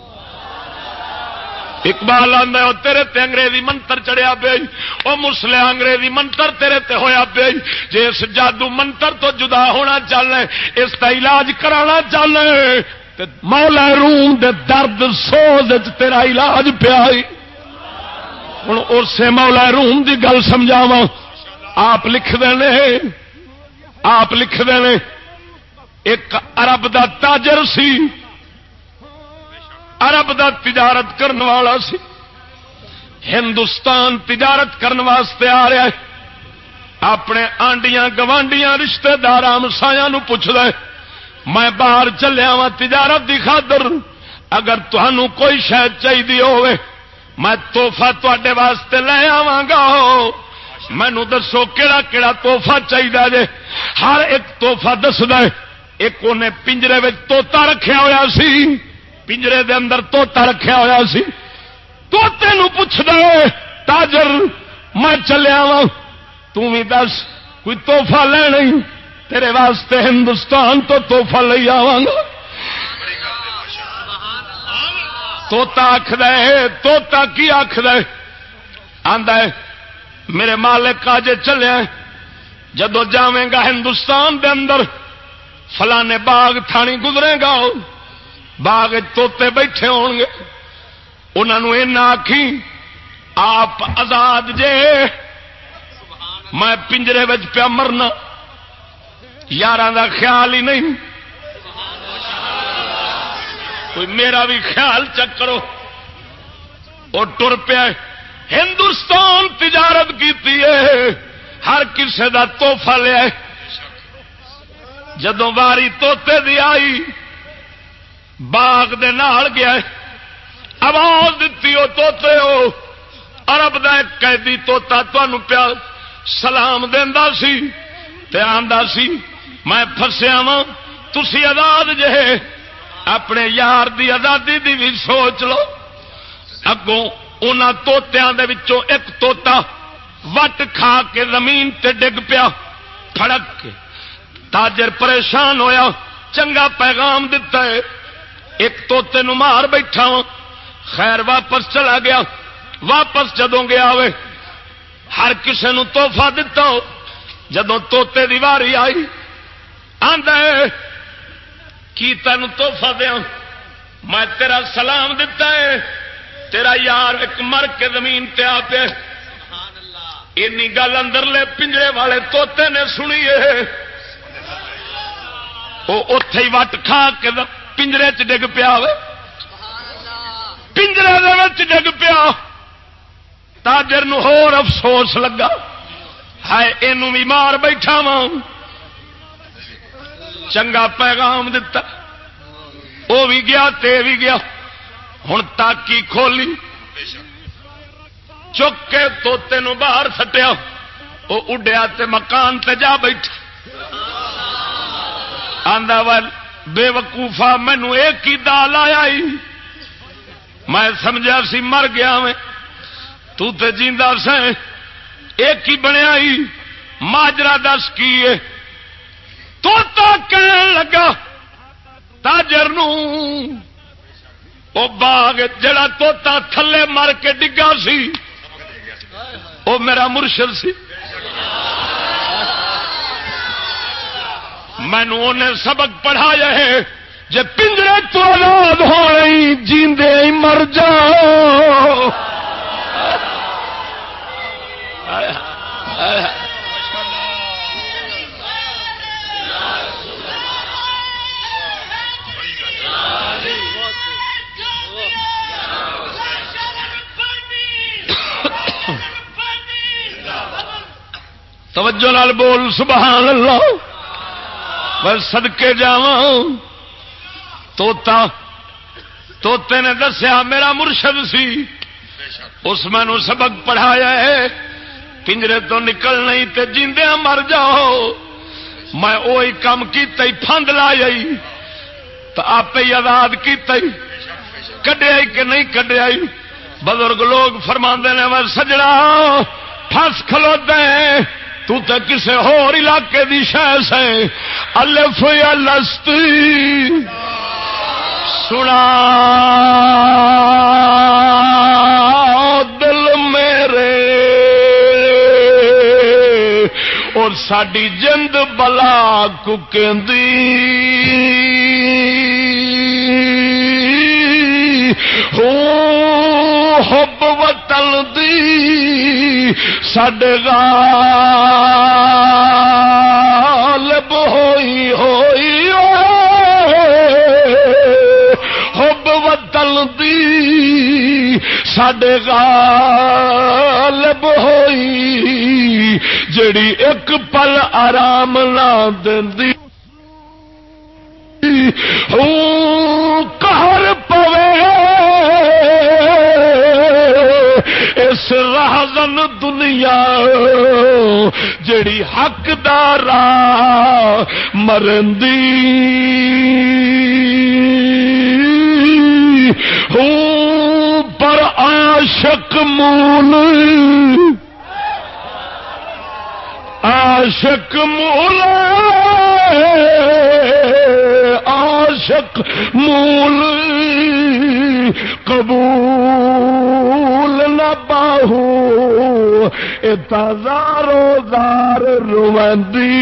اقبال آندا ہے تیرے تے انگریزی منتر چڑھیا پیا, او مسلے انگریزی منتر تیرے تے ہویا پیا. جے اس جادو منتر تو جدا ہونا چاہنا, اس کا علاج کرانا چاہنا تے مولا روم دے درد سوز وچ تیرا علاج پیا. ہن اسے مولا روم دی گل سمجھاواں. آپ لکھ دے ایک عرب دا تاجر سی, عرب دا تجارت کرنے والا سی, ہندوستان تجارت کرنے واسطے آ رہا ہے. اپنے آنڈیاں گوانڈیاں رشتہ دار ہمسایاں نو پوچھدا ہے میں باہر چلیا وا تجارت دی خاطر, اگر تانوں کوئی شے چاہیے ہوے میں تحفہ تواڈے واسطے لے آواں گا, مینوں دسو کیڑا کیڑا تحفہ چاہیے جے. ہر ایک تحفہ دسدا ہے. ایک اونے پنجرے وچ طوطا رکھیا ہویا سی, پنجرے دے اندر طوطا رکھیا ہوا سی. طوطے نو پوچھدا ہے تاجر میں چلیا وا تو بھی دس کوئی تحفہ لینا تیرے واسطے ہندوستان تو تحفہ لے آواں گا. طوطا آکھدا ہے, طوطا کی آکھدا ہے, آندا ہے میرے مالک آج چلیا جدو جاویں گا ہندوستان دے اندر فلانے باغ تھانی گزرے گا, باغ توتے بیٹھے ہون گے, انہوں نے آخی آپ آزاد جے, میں پنجرے وچ پیا مرنا, یاراں دا خیال ہی نہیں, کوئی میرا بھی خیال چک کرو. وہ ٹر پیا ہندوستان تجارت کیتی ہے, ہر کسے دا تحفہ لیا. جدوں واری توتے دی آئی باغ دے نال گیا, آواز دیتی او توتے ہو, عرب دا ایک قیدی توتا تانوں پیا سلام دیندا سی تے آندا سی میں پھسیا وا تسی آزاد جے, اپنے یار دی آزادی دی بھی سوچ لو. اگوں انہاں توتیاں دے وچوں ایک توتا وٹ کھا کے زمین تے ڈگ پیا پھڑک کے. تاجر پریشان ہویا, چنگا پیغام دتا ہے, ایک توتے نو مار بیٹھا وا, خیر واپس چلا گیا. واپس جدوں گیا ہوئے ہر کسے نو تحفہ دتا ہو, جدوں توتے دی واری آئی آندا ہے کی تینوں تحفہ دیاں, میں تیرا سلام دتا ہے, تیرا یار ایک مر کے زمین تے آ پے. اینی گل اندرلے پنجرے والے توتے نے سنی ہے, وہ اتے ہی وٹ کھا کے پنجرے چ ڈگ پیا, پنجرے دے وچ ڈگ پیا. تاجر نو ہور افسوس لگا, ہائے اینو بھی مار بیٹھا وا, چنگا پیغام دتا, وہ بھی گیا تے بھی گیا. ہن تاکی کھولی, چک کے توتے نو باہر سٹیا, وہ اڈیا تے مکان تے جا بیٹھا. آندا ول بے وقوفا مینو ایک ہی دال آیا ہی, میں سمجھا سی مر گیا میں, تو تے جیندا سیں, ایک ہی بنیا ہی, ماجرا دس کی ہے. توتا کہن لگا تاجر نو, او باغ جڑا توتا تھلے مر کے ڈگا سی او میرا مرشد سی, مینو انہیں سبق پڑھایا ہے جے پنجرے تو آزاد ہو رہی جیندے ہی مر جاؤ. توجہ نال بول سبحان اللہ. بس صدقے جاواں توتے نے دسیا میرا مرشد سی، اس مینوں سبق پڑھایا ہے پنجرے تو نکل نہیں تے جیندیاں مر جاؤ. میں وہی کام کیتا ہی پھند لائی تو آپ ہی آزاد کیتا ہی کڈیا کہ نہیں کڈیا. بزرگ لوگ فرماندے نے میں سجڑا پھنس کھلوتے تو تے کسے ہور علاقے دی شے سے الف یا لست سنا دل میرے اور ساڈی جند بلا کو کہندی ہو حب وطن دی ساڈے غالب ہوئی حب وطن دی ساڈے غالب ہوئی جڑی ایک پل آرام نہ دیندی قہر پوے اس راہزن دنیا جڑی حق دا راہ مرندی پر عاشق مول عاشق مول عاشق مول قبول نہ باہو اتزارو دار روندی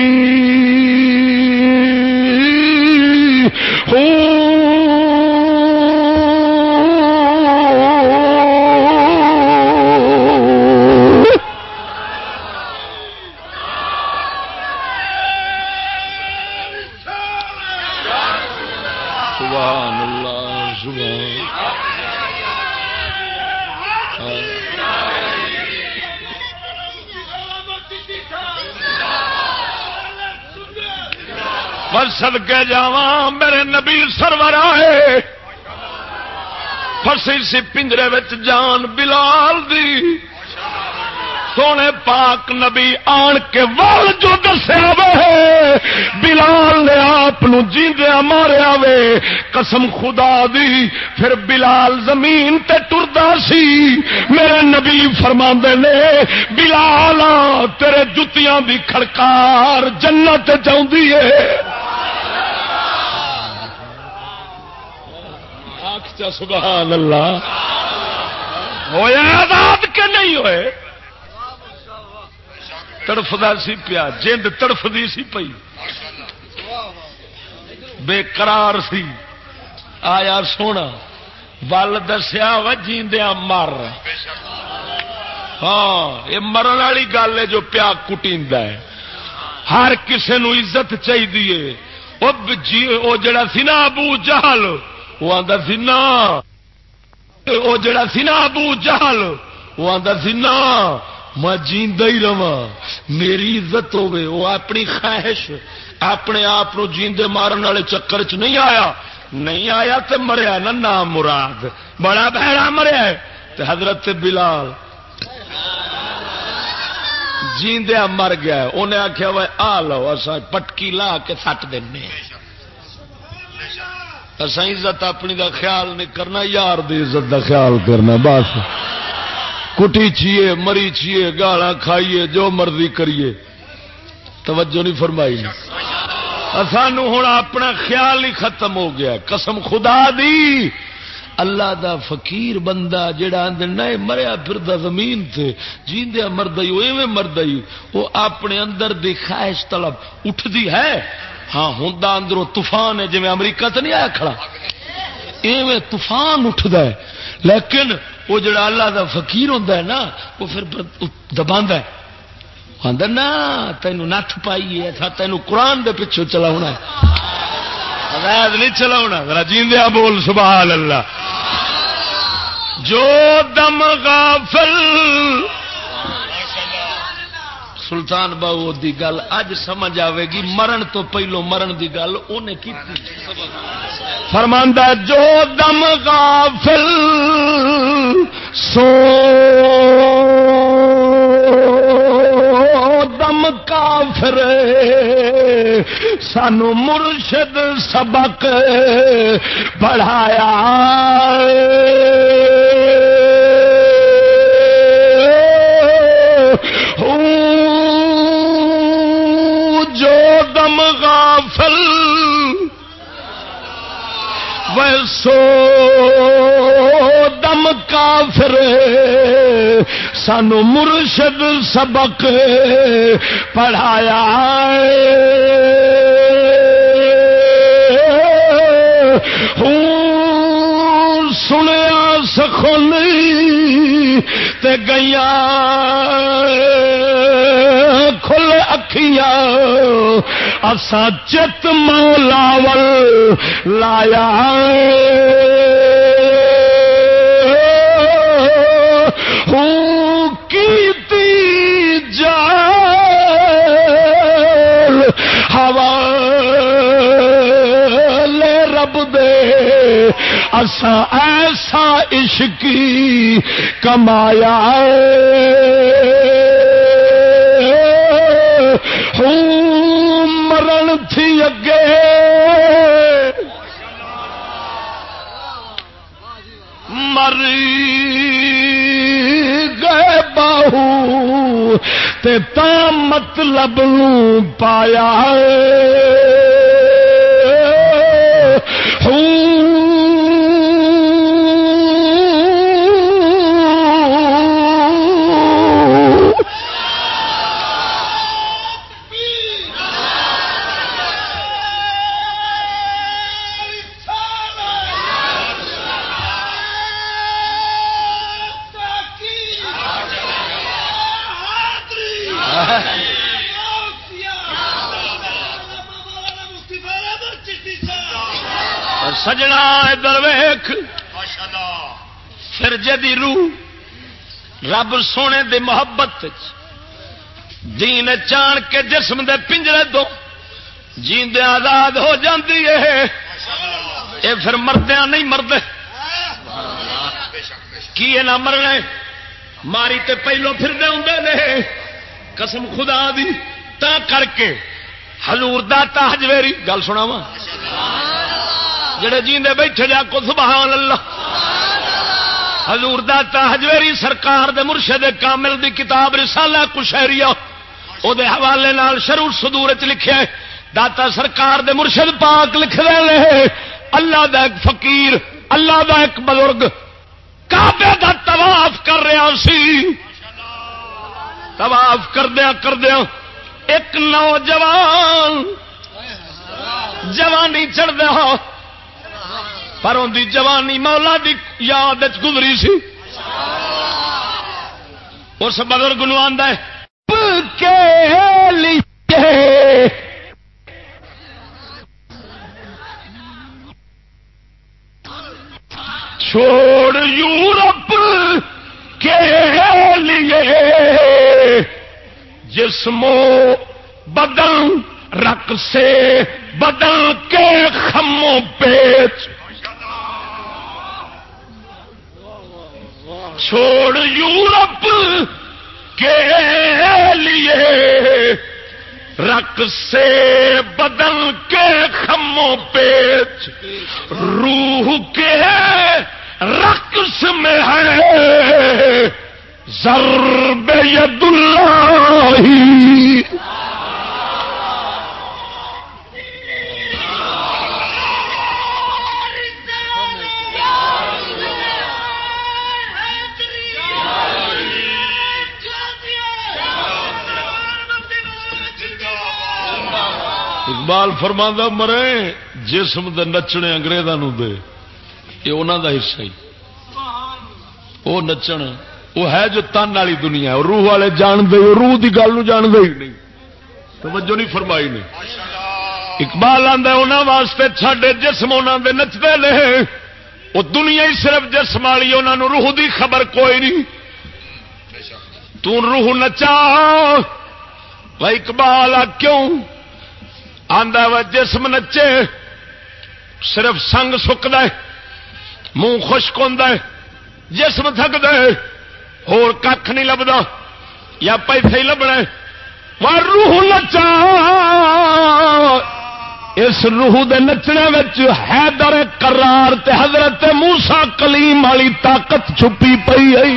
بس صدقے جاواں میرے نبی سرور آئے پھسی سی پنجرے وچ جان بلال دی سونے پاک نبی آن کے وال جو دسیا وے بلال نے آپ جیندیا ماریا وے قسم خدا دی. پھر بلال زمین تے ٹردا سی میرے نبی فرماندے نے بلال تیرے جتیاں دی کھڑکار جنت جاندی ہے. سبحان اللہ. ہوئے آزاد کے نہیں ہوئے تڑفدا سی پیا جند تڑفدی سی پئی بے قرار سی. آیا سونا ول دسیا و جیندیا مر. ہاں یہ مرن والی گل ہے جو پیا کٹیندا ہے. ہر کسے نو عزت چاہیے. وہ جڑا سی نا ابو جہل وہ آندا سی نا وہ جڑا سی نا ابو جہل وہ آندا سی نا میں جیندا ہی رواں میری عزت ہوے. وہ اپنی خواہش اپنے آپ جیندے مارن والے چکر چ نہیں آیا تے مریا نا نام مراد بڑا بہڑا مریا تے حضرت بلال جیندیا مر گیا. انہیں آخیا وہ آ لو اصا پٹکی لا کے سٹ دینے اصا عزت اپنی دا خیال نہیں کرنا یار دی عزت دا خیال کرنا. بس کٹی چیے مری چیے گالاں کھائیے جو مرضی کریے. توجہ نہیں فرمائی. سانو ہوں اپنا خیال ہی ختم ہو گیا. قسم خدا دی اللہ دا فقیر بندہ جڑا آدھے مریا پھردا زمین تے جیندیا مرد ایویں مرد وہ اپنے اندر دی خواہش طلب اٹھتی ہے. ہاں ہوں اندروں طوفان ہے جی امریکہ تو نہیں آیا کھڑا ایویں طوفان اٹھتا ہے. لیکن وہ جڑا اللہ دا فقیر ہوتا ہے نا وہ پھر دباندا ہے. آندا نا تینوں نٹھ پائیے تھا تینوں قرآن دے پیچھے چلاونا ہے ہدایت نہیں چلاونا. ذرا جیندیا بول سبحان اللہ. جو دم غافل سلطان باؤ دی گل اج سمجھ آئے گی، مرن تو پہلو مرن دی گل انہیں کی فرماندا جو دم غافل سو دم کافر سانو مرشد سبق پڑھایا جو دم غافل ویسو دم کافر سانو مرشد سبق پڑھایا سنیا سخنی تے گیا کھل اکھیاں اساں چت مولا ول لایا کیتی جال حوالے رب دے اساں ایسا عشقی کمایا مرن تھی اگے مری گئے باہو تے تا مطلب نو پایا سجنا ادھر ویکھ پھر جدی روح رب سونے دی محبت دین چان کے جسم دے پنجرے تو جیندے آزاد ہو جاندی ہے اے پھر مردیاں نہیں مردے کی نہ مرنے ماری تے پہلو پھر دے ہوندے نے قسم خدا دی تا کر کے حضور داتا حجویری گل سناواں جڑے جیندے بیٹھے جا کو سبحان اللہ حضور داتا حجویری سرکار دے مرشد کامل دی کتاب رسالہ کشیریہ او دے حوالے نال شروع صدور وچ لکھیا ہے داتا سرکار دے مرشد پاک لکھ رہے ہیں اللہ دا ایک فقیر اللہ دا ایک بزرگ کعبے دا طواف کر رہا سی طواف کردیا ایک نوجوان جوانی چڑھدا پر ان دی جوانی مولا دی یاد گزری سی اس بزرگ نو آندا ہے کے لیے چھوڑ یورپ کے لیے جسم و بدن رق سے بدن کے خموں پیچ چھوڑ یورپ کے لیے رق سے بدن کے خموں پیچ روح کے رقص میں ہے ضرب ید اللہ اقبال فرماندا مرے جسم دے نچنے انگریزاں دے یہ انہاں دا حصہ ہی وہ نچن وہ ہے جو تن والی دنیا ہے روح والے جان دے روح دی گل نو جان دے ہی نہیں توجہ نہیں فرمائی نہیں اقبال آندا انہاں واسطے چھڈے جسم انہاں دے نچدے نے وہ دنیا ہی صرف جسم والی انہاں نو روح دی خبر کوئی نہیں تو روح نچا وہ اقبال کیوں آندا و جسم نچے صرف سنگ سکدا ہے منہ خشک ہوندا ہے جسم تھکدا ہے ہور کھ نہیں لبدا یا پیسے ہی لبنا ہے وہ روح نچا اس روح دے نچنے وچ حیدر کرار تے حضرت موسیٰ کلیم والی طاقت چھپی پئی ہے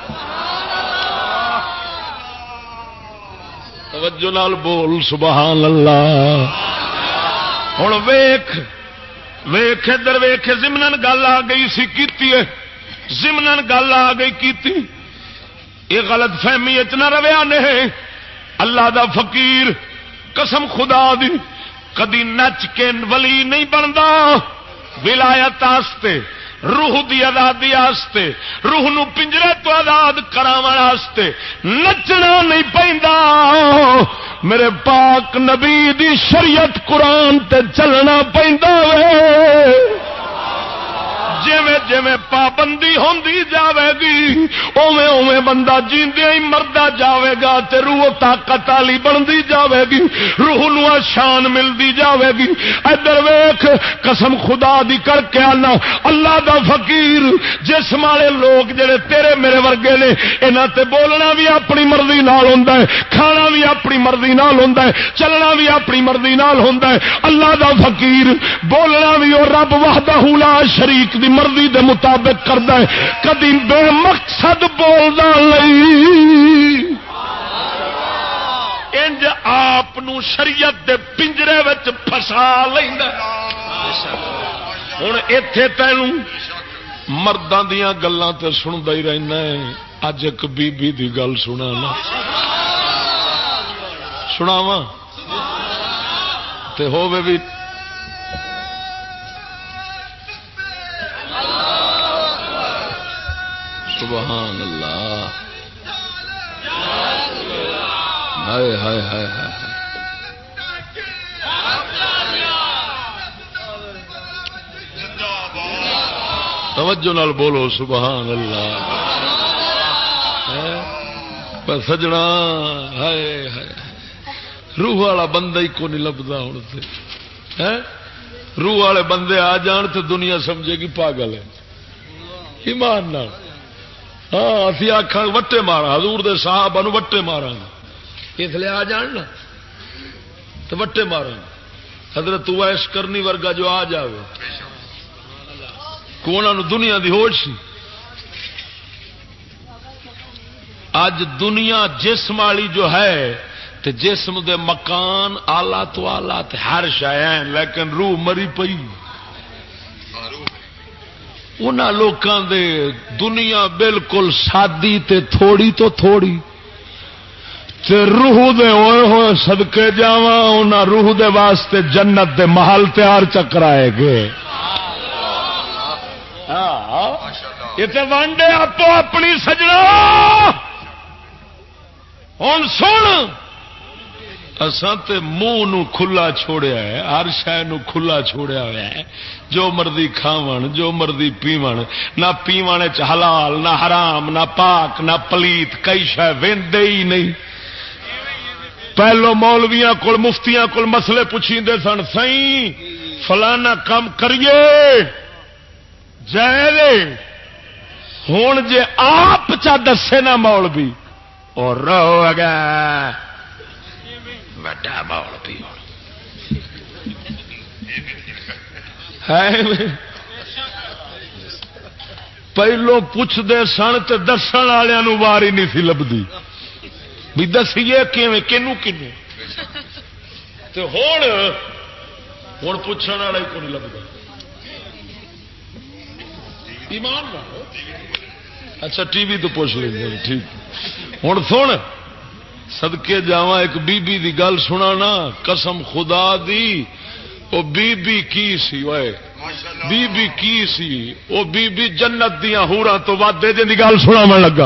توجہ نال بول سبحان اللہ ہن ویکھ ویکھ ادھر ویکھ ضمنن گل آ گئی سی کیتی ہے ضمنن گل آ گئی کیتی یہ غلط فہمی اتنا رویا نہیں اللہ دا فقیر قسم خدا دی کدی نچ کے ولی نہیں بنتا ولایت واسطے روح دی آزادی واسطے روح نو پنجرے تو آزاد کراون واسطے نچنا نہیں پیندا میرے پاک نبی دی شریعت قرآن تے چلنا پیندا وے جویں جویں پابندی ہوندی جاوے گی اوویں اوویں بندہ جیندے ہی مردا جاوے گا تے روح طاقت والی بندی جاوے گی روح نو شان ملدی جاوے گی ادھر ویکھ قسم خدا دی کر کے آنا اللہ دا فقیر جسم والے لوگ جڑے تیرے میرے ورگے نے انہاں تے بولنا بھی اپنی مرضی نال ہوندا ہے کھانا بھی اپنی مرضی نال ہوندا ہے چلنا بھی اپنی مرضی نال ہوندا ہے اللہ دا فقیر بولنا بھی او رب وحدہ لا شریک دی مرضی دے مطابق کردا ہے کدی بے مقصد بولدا نہیں انج آپ شریعت دے پنجرے وچ پھسا لیندا ہن ایتھے تینوں مرداں دیاں گلاں تے سندا ہی رہنا ہے اج ایک بی بی دی گل سنانا سناواں تے ہووے بھی سبحان اللہ ہائے ہائے ہائے ہائے توجہ نال بولو سبحان اللہ پر سجنا ہائے ہائے روح والا بندہ ہی کو نہیں لبدا ہن تے روح والے بندے آ جان تے دنیا سمجھے گی پاگل ہے ایمان نال ہاں اسی آخان وٹے مارا حضور دے صحابہ نو وٹے مارا اس لیے آ جان نا تو وٹے مارا حضرت ویس کرنی ورگا جو آ جائے کو انہوں دنیا دی ہوش سی اج دنیا جسم والی جو ہے تے جسم دے مکان آلہ تو آلہ تے ہر شے لیکن روح مری پئی انہاں لوکاں دے دنیا بالکل سادی تے تھوڑی تو تھوڑی تے روح دے ہوئے ہوئے صدقے جاواں انہاں روح دے واسطے جنت دے محل تیار چکرائے گئے یہ تے وانڈے آپ اپنی سجنا ہن سن اساں تے منہ نو کھلا چھوڑیا ہے ہر شے نو کھلا چھوڑیا ہوا ہے جو مرضی کھاون جو مرضی پیون نہ پیونے چ حلال نہ حرام نہ پاک نہ پلیت کئی شے ویندے ہی نہیں پہلو مولویاں کول مفتیاں کول مسئلے پوچھیندے سن سائیں فلانا کام کریے جائے ہن جے آپ چا دسے نا مولوی اور رو گا وڈا مولوی پہلو پوچھتے سن تو دسن والوں واری نہیں سی لبھی بھی دسیے کنوں ہوں پوچھنے والا ہی کو نہیں لگتا ایمان اچھا ٹی وی تو پوچھ لیں ٹھیک ہوں سن صدقے جاواں ایک بی بی دی گل سنانا قسم خدا دی او بی بی کی سی وے بی بی کی سی او بی بی جنت دیاں حوراں تو وعدے دی گل سناون لگا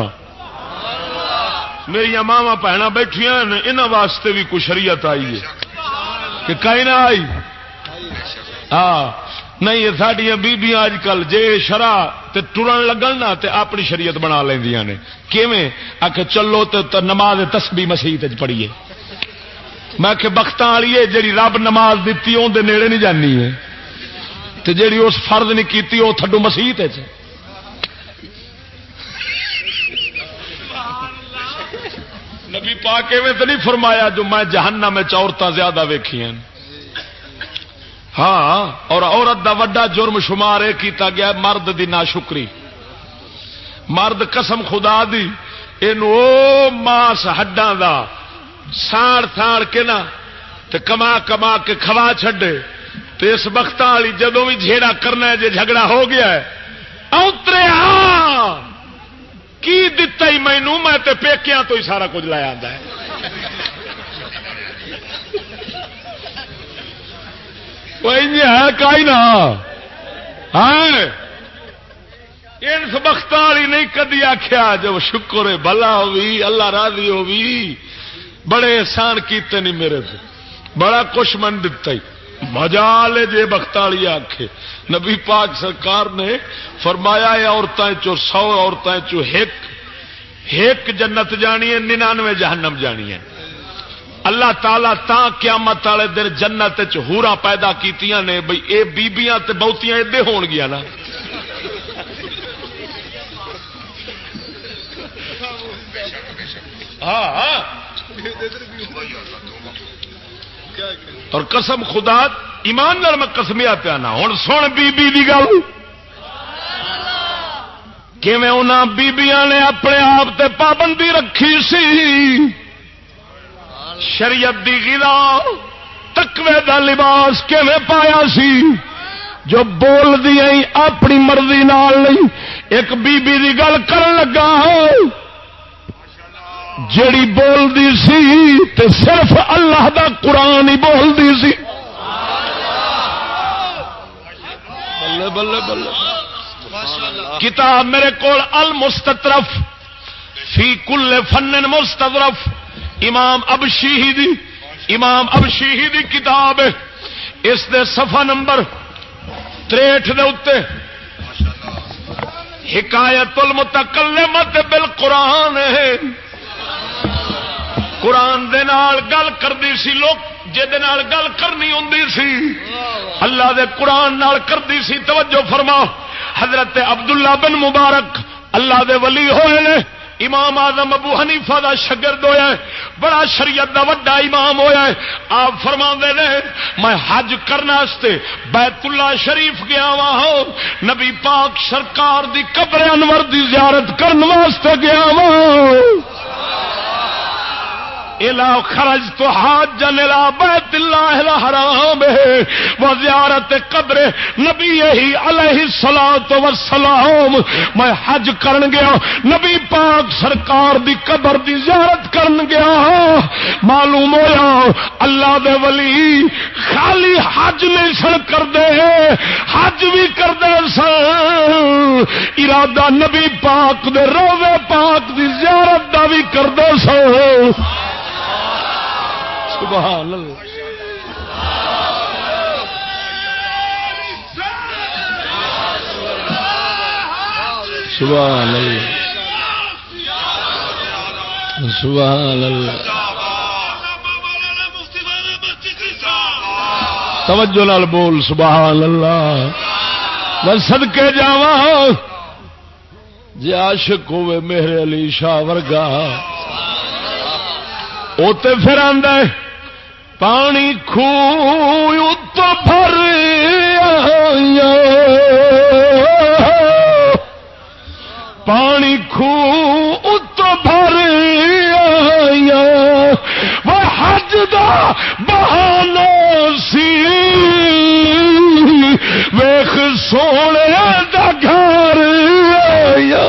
میری ماواں بہناں بیٹھیاں نے انہاں واسطے بھی کوئی شریعت آئی ہے کہ کہیں نہ آئی ہاں نہیں یہ ساڈیاں بیبیاں اج کل جے شرع تے ٹرن لگن نا تے اپنی شریعت بنا لیندیاں نے کیویں آ کہ چلو تے نماز تسبیح مسجد وچ پڑھیے میں کہ بختاں والی ہے جیڑی رب نماز دیتی اون دے نیڑے نہیں جانی ہے تے جیڑی اس فرض نہیں کیتی وہ تھڈو مسیت ہے نبی پاک ایویں تو نہیں فرمایا جو میں جہنم میں عورتاں زیادہ ویکھیاں ہاں اور عورت دا وڈا جرم شمار یہ کیتا گیا مرد دی ناشکری مرد قسم خدا دی اینو ماس ہڈاں دا ساڑ ساڑ کے نا تے کما کما کے کھوا چھڈے تے اس بختاں والی جدوں بھی جھیڑا کرنا ہے جے جھگڑا ہو گیا ہے اوتریا کی دتا ہی مینوں میں تے پیکیاں تو ہی سارا کچھ لایا آندا ہے ہے کائی نہ ان بخت والی نہیں کدی آخیا جو شکر ہے بلا ہوئی اللہ راضی ہوئی بڑے احسان کیتے نہیں میرے سے بڑا کچھ من دتا ہی مزہ لے جے بخت والی آخے نبی پاک سرکار نے فرمایا ہے عورتیں چو 100 عورتیں چو ایک جنت جانی ہے 99 جہنم جانی ہے اللہ تعالی تا قیامت والے دن جنت حوراں پیدا کیتیاں نے بھئی اے بیبیاں تے بہتیاں ادے ہون گیا نا ہاں اور قسم خدا ایمان نال میں قسمیا پیا نا ہن سن بی بی دی گل کیویں انہاں بیبیاں نے اپنے آپ تے پابندی رکھی سی شریعت دی غذا تقوی دا لباس کیویں پایا سی جو بول دی اپنی مرضی نال نہیں ایک بی بی دی گل کرن لگا جیڑی بول دی سی تے صرف اللہ دا قرآن ہی بول دی سی بلے بلے بلے کتاب میرے کول المستطرف فی کل فن مستظرف امام ابشیحی دی کتاب ہے اس دے صفحہ نمبر 63 دے اوتے حکایت المتکلمۃ بالقرآن ہے قرآن دے نال گل کردی سی لوگ جے نال گل کرنی ہوندی سی اللہ دے قرآن نال کردی سی توجہ فرما حضرت عبداللہ بن مبارک اللہ دے ولی ہوئے نے امام اعظم ابو حنیفہ دا شاگرد ہویا ہے بڑا شریعت دا وڈا امام ہویا ہے آپ فرماندے نے میں حج کرنے واسطے بیت اللہ شریف گیا ہوں نبی پاک سرکار دی قبر انور دی زیارت کرنے واسطے گیا ہوں الا خرجت حاجا الى بیت اللہ الحرام وزیارت قبر نبی علیہ الصلوۃ والسلام میں حج کرن گیا نبی پاک سرکار دی قبر دی زیارت کرن گیا معلوم ہویا اللہ دے ولی خالی حج نہیں سن کردے حج بھی کردے سن ارادہ نبی پاک دے روضے پاک دی زیارت دا بھی کردے سن سبحان اللہ سبحان اللہ سبحان اللہ توجہ نال بول سبحان اللہ میں صدقے جاواں جے عاشق ہوئے میرے علی شاہ ورگا او تے پھر آندا ہے پانی کھوہ تو بھر آیا پانی کھوہ تو بھر آیا وہ حج دا بہانہ سی ویکھ سونے دا گھر آیا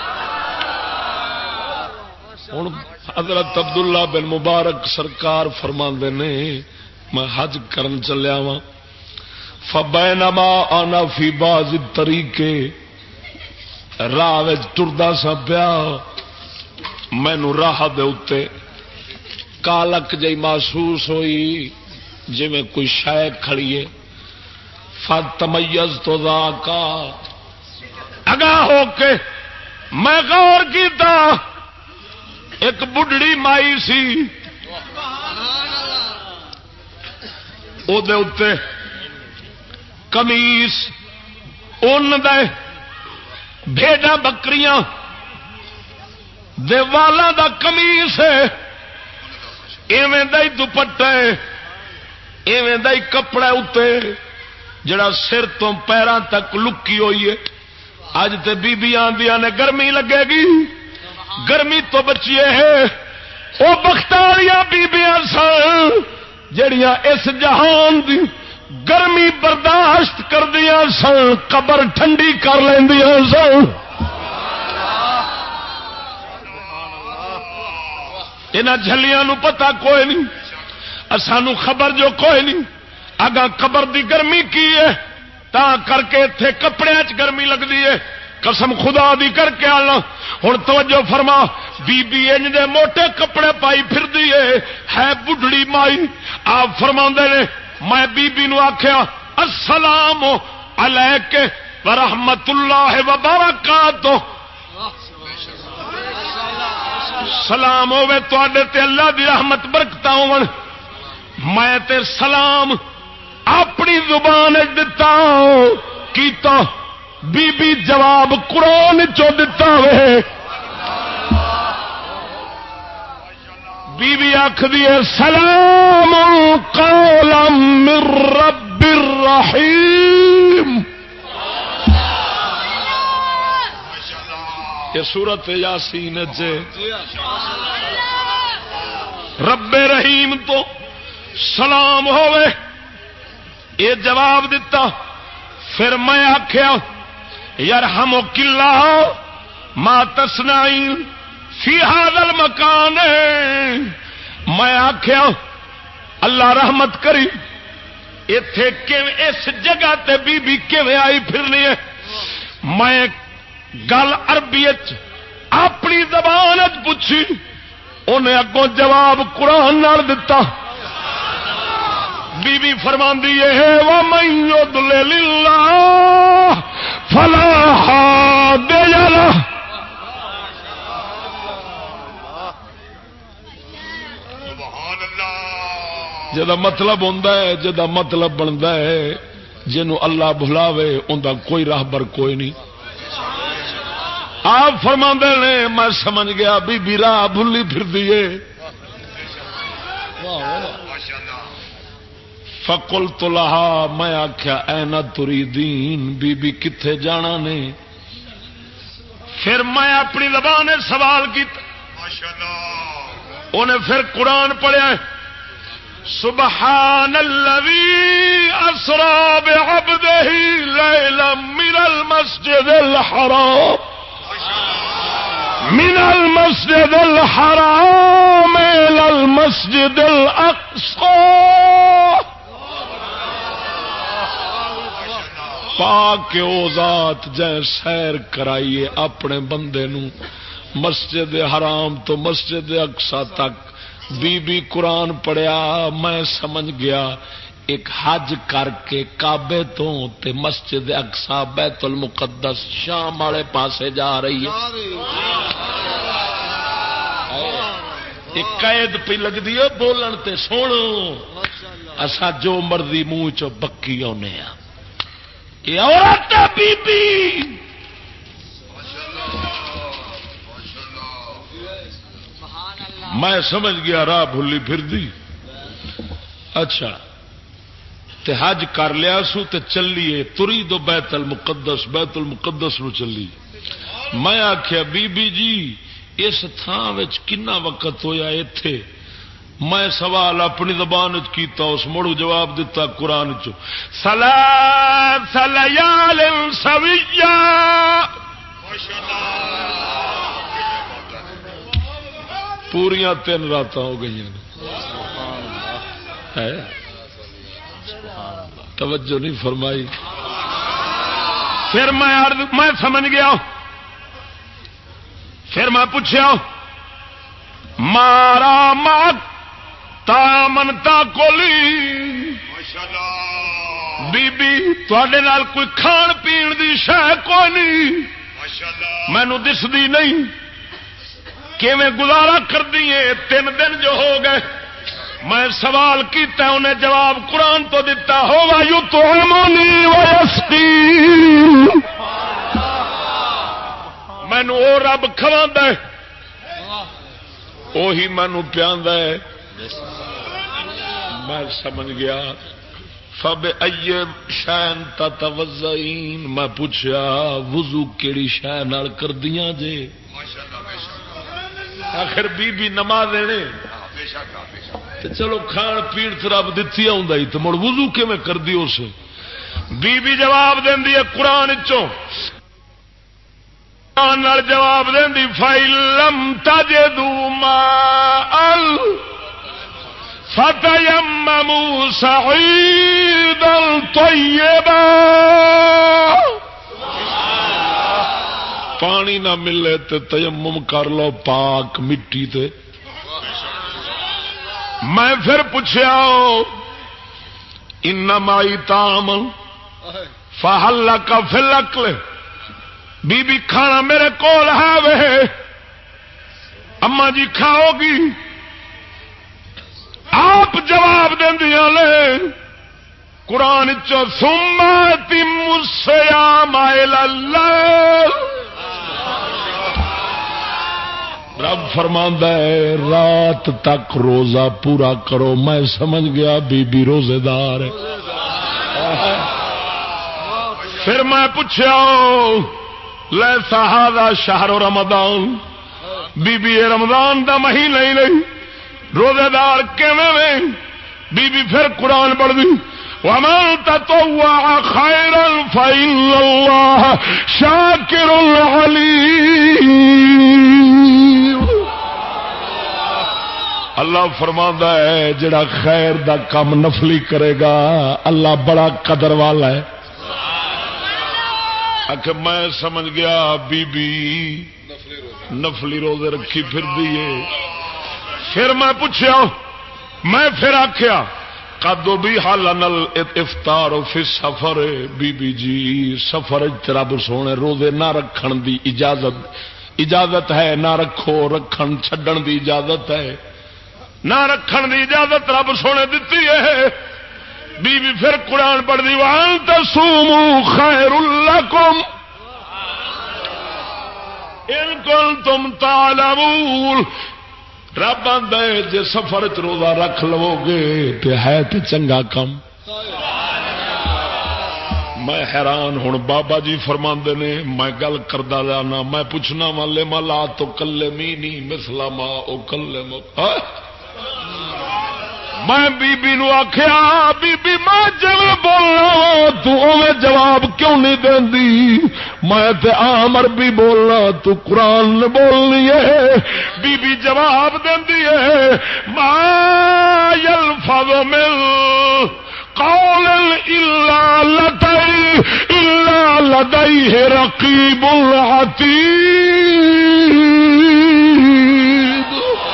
حضرت عبداللہ بن مبارک سرکار فرماندے نے میں حج کرن چلیا وا فبینما انا فی بعض الطریق راہ وچ ٹردا سا پیا مینوں راہ دے اوتے کالک جئی محسوس ہوئی جویں کوئی شے کھڑی ہے فتمیز تو ذاکا اگاہ ہو کے میں غور کیتا ایک بڈڑی مائی سی او دے اتے قمیص اون دے بھیڈاں بکریاں دے والاں دا قمیص ہے، ایویں دا ہی دوپٹہ ہے، ایویں دا ہی کپڑا اتے جڑا سر تو پیراں تک لکی ہوئی ہے۔ اج تے بیبیاں آندیاں نے گرمی لگے گی، گرمی تو بچیے ہے، وہ بخت والیاں بیبیاں سن جڑیاں اس جہان دی گرمی برداشت کردیاں سن، قبر ٹھنڈی کر لیندیاں سن۔ انہاں جھلیاں نو پتہ کوئی نہیں، سانو خبر جو کوئی نہیں، اگاں قبر دی گرمی کی ہے تا کر کے اتنے کپڑے چ گرمی لگتی ہے۔ قسم خدا دی کر کے آنا ہوں توجہ فرما، بی بی انج دے موٹے کپڑے پائی پھر دی ہے بڈڑی مائی۔ آپ فرما نے میں بی بی نو آخیا السلام علیک ورحمت اللہ وبرکاتہ، سلام ہوے تواڈے تے اللہ دی رحمت برکت ہون۔ میں تے سلام اپنی زبان دتا کیتا، بی بی جواب قرآن چو دتا وے۔ بی بی آکھدی ہے سلام قولا من رب الرحیم۔ یہ سورت یاسین جے رب رحیم تو سلام ہوئے، یہ جواب دیتا۔ پھر میں آخیا یرحمک اللہ ما تصنعین فی ھذا المکان، میں آخیا اللہ رحمت کری ایتھے اس جگہ تے بی بی کیویں آئی پھرنی ہے۔ میں گل عربی اپنی زبان پوچھی، انہیں اگوں جواب قرآن نال دتا۔ بی بی فرماندی ہے وَمَن يُضْلِلِ اللَّهُ فَلَا هَادِيَ لَهُ، جدا مطلب ہوندا ہے، جدا مطلب بنتا ہے، جنوں اللہ بھلاوے اوندا کوئی راہبر کوئی نہیں۔ آپ فرماندے نے میں سمجھ گیا بی بی راہ بھلی پھر دیے۔ فقلت لها، میں آخیا اینا تریدین، بی بی کتھے جانا نے؟ پھر میں اپنی زبان سوال کیا، انہیں پھر قرآن پڑھیا سبحان الذی اسری بعبدہ لیلا من المسجد الحرام الى المسجد الاقصی، پاک او ذات جے سیر کرائیے اپنے بندے نو مسجد حرام تو مسجد اقصی تک۔ بی بی قرآن پڑھیا، میں سمجھ گیا ایک حج کر کے کعبے تو تے مسجد اقصی بیت المقدس شام والے پاسے جا رہی ہے۔ ایک قید پہ لگدی ہے بولن تے سنو، اسا جو مرضی منہ چو بکی آنے ہاں، یہ عورت بی بی میں سمجھ گیا راہ بھلی پھر دی۔ اچھا تے حج کر لیا سو تے چلیے تری دو بیت المقدس نو چلی۔ میں آخیا بی بی جی اس تھان وچ کنا وقت ہویا ایتھے؟ میں سوال اپنی زبان کیتا، اس مڑو جواب دیتا قرآن چو ثلاث لیال سویا، پوریاں 3 رات ہو گئی ہیں۔ توجہ نہیں فرمائی۔ پھر میں سمجھ گیا، پھر میں پوچھا مارا مات تا منتا کولی، بی بی تواڈے نال کوئی کھان پین دی شے کوئی نہیں، مینوں دسدی نہیں، کیویں گزارا کر دیے 3 دن جو ہو گئے، میں سوال کیتا انہیں جواب قرآن تو دیتا ہوا یطعمنی ویسقین، مینو او رب کھواندا ہے وہی مینو پیاندا ہے۔ میں سمجھ گیا۔ فبأی شیء تتوضئین، میں پوچھا وضو کیڑی شے نال کردیاں جے؟ آخر بی بی نماز دینے چلو کھان پین تے رب دتی آوندا ہی تے مڑ وضو کیویں کردی اس؟ بی بی جواب دیندی ہے قرآن چوں، قرآن نال جواب دیندی فَإِلَّمْ تَجِدُوا مَاءً فَتَيَمَّمُوا صَعِيدًا طَيِّبًا، پانی نہ ملے تے تیمم کر لو پاک مٹی تے۔ میں پھر پوچھا انما طعام فهل لك في الاكل، بی بی کھانا میرے کول ہے وے، اما جی کھاؤ گی؟ آپ جواب دیندیاں لے قرآن چو ثم اتموا الصيام الى الليل، رب فرماندا ہے رات تک روزہ پورا کرو۔ میں سمجھ گیا بی بی روزے دار ہے۔ پھر میں پوچھا لیس ھذا شہر رمضان، بی بی رمضان دا مہینہ ہی نہیں، روزے دار کیویں میں؟ بی بی پھر قرآن پڑھ دی وَمَن تَطَوَّعَ خَيْرًا فَإِنَّ اللَّهَ شَاكِرٌ عَلِيمٌ، اللہ فرماندا ہے جڑا خیر دا کام نفلی کرے گا اللہ بڑا قدر والا ہے۔ کہ میں سمجھ گیا بی بی نفلی روزے رکھی پھر دیے۔ پھر میں پوچھا، میں پھر آخیا قدو بھی حالن الافطار فی السفر، بی بی جی سفر رب سونے روزے نہ رکھن دی اجازت ہے، نہ رکھو، رکھن چھڈن دی اجازت ہے، نہ رکھن دی اجازت رب سونے دتی ہے۔ بی بی پھر قرآن پڑھ دی وَأَن تَصُومُوا خَيْرٌ لَكُمْ إِن كُنتُمْ تَعْلَمُونَ، رب آندا ہے جے سفر چ روزہ رکھ لو گے تے ہے تے چنگا کم۔ میں حیران ہوں بابا جی فرماندے نے میں گل کردا جانا، میں پوچھنا والے ملا تو کلمینی مثل ما اکلمک، میں بی بی نو آخیا بی بی میں جویں بولنا تو اویں جواب کیوں نہیں دیندی؟ میں تے عام عربی بولنا تو قرآن بولنی ہے۔ بی بی جواب دیندی ہے ما یلفظ من قول الا لدیہ رقیب عتید،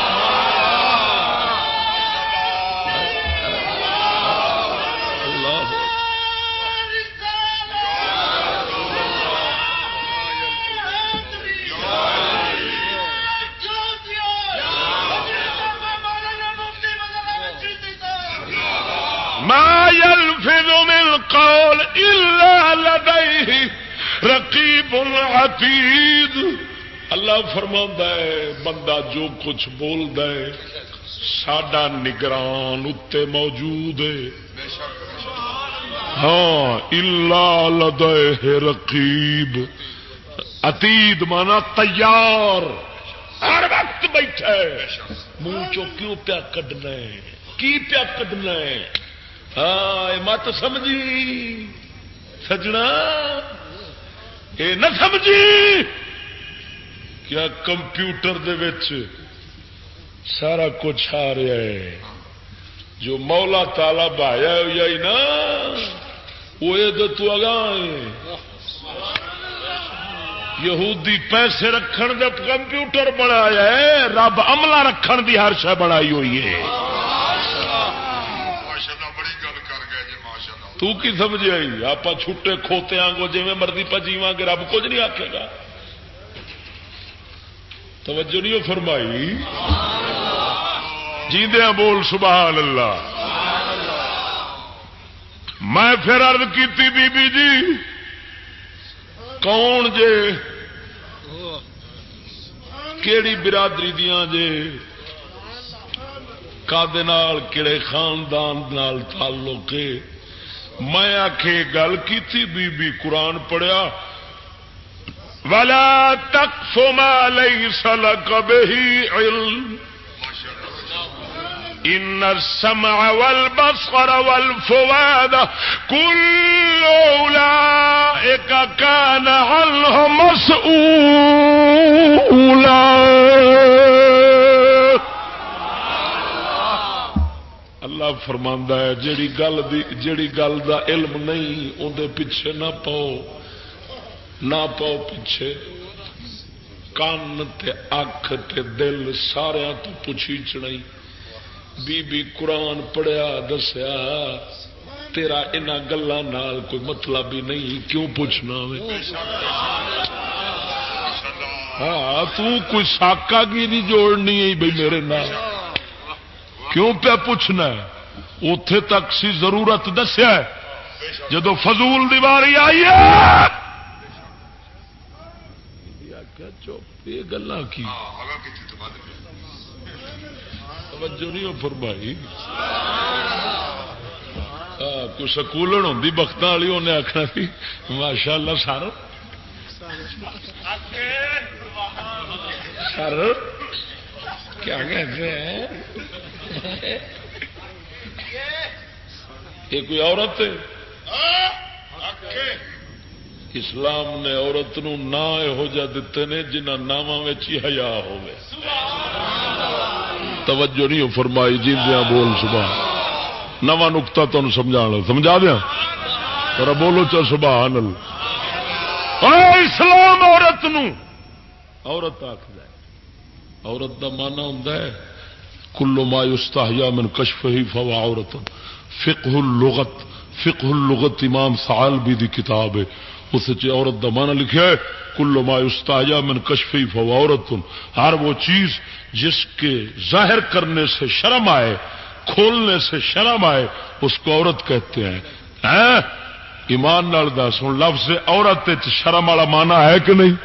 ما يلفظ من قول الا لديه رقیب عتید، اللہ فرماتا ہے بندہ جو کچھ بولدا ہے ساڈا نگران اتے موجود ہے۔ ہاں الا لديه رقیب عتید مانا تیار، ہر وقت بیٹھا ہے، منہ چو کیوں پیا کڈنا ہے، کی پیا کڈنا ہے؟ ہاں مت سمجھی سجنا، یہ نہ سمجھی کیا کمپیوٹر دے وچ سارا کچھ آ رہا ہے، جو مولا تالا بہایا ہوئی نا وہ تو اگاں یہودی پیسے رکھن دے کمپیوٹر بنایا ہے، رب عملہ رکھن دی ہر شے بنائی ہوئی ہے۔ تو کی سمجھ آئی؟ آپ چھٹے کھوتے آنگو جی مرضی پہ جیواں گے، رب کچھ نہیں آکھے گا۔ توجہ نہیں فرمائی؟ جیندیاں بول سبحان اللہ۔ میں پھر عرض کیتی بی بی جی کون جے کیڑی برادری دیاں جے کادے نال کیڑے خاندان نال تعلق ہے؟ میں آکھے گل کیتی بی بی قرآن پڑھیا وَلَا تَقْفُ مَا لَيْسَ لَكَ بِهِ عِلْمٌ إِنَّ السَّمْعَ وَالْبَصَرَ وَالْفُؤَادَ كُلُّ أُولَئِكَ كَانَ عَنْهُ مَسْئُولًا۔ اللہ فرماندا ہے جیڑی گل دا علم نہیں اندے پیچھے نہ پاؤ پیچھے، کان تے اکھ تے دل سارے تو پوچھی چڑھائی۔ بی بی قرآن پڑھیا دسیا تیرا انہاں گلاں نال کوئی مطلب ہی نہیں، کیوں پوچھنا وے؟ ہاں تو کوئی ساکا کی نہیں جوڑنی ہے بھائی میرے نال، کیوں پہ پوچھنا ہے؟ اوتھے تک سی ضرورت دسیا جدو فضول دیواری آئی ہے چپ یہ گلاں کی توجہ نہیں فرمائی۔ کوئی سکولن ہوندی بختاں والی انہیں آخنا سی ماشاء اللہ سر کیا کہتے ہیں یہ کوئی عورت ہے؟ اسلام نے عورت نو نا یہو جہ دیتے نے جنہ ناماں وچ ہی حیا ہوے۔ توجہ نہیں فرمائی جیندیاں بول سبحان۔ نواں نقطہ تمہیں سمجھا دیا اور بولو چا سبحان اللہ۔ اسلام عورت نو عورت آکھدا ہے، عورت دا معنی ہوندا ہے کل ما یستحیا من کشفہ فهو عورت۔ فقہ اللغت امام ثعالبی دی کتاب ہے، اس عورت دا معنی لکھا ہے کل ما یستحیا من کشفہ فهو عورت، ہر وہ چیز جس کے ظاہر کرنے سے شرم آئے، کھولنے سے شرم آئے، اس کو عورت کہتے ہیں۔ ایمان نال دس ہن لفظ عورت شرم والا معنی ہے کہ نہیں؟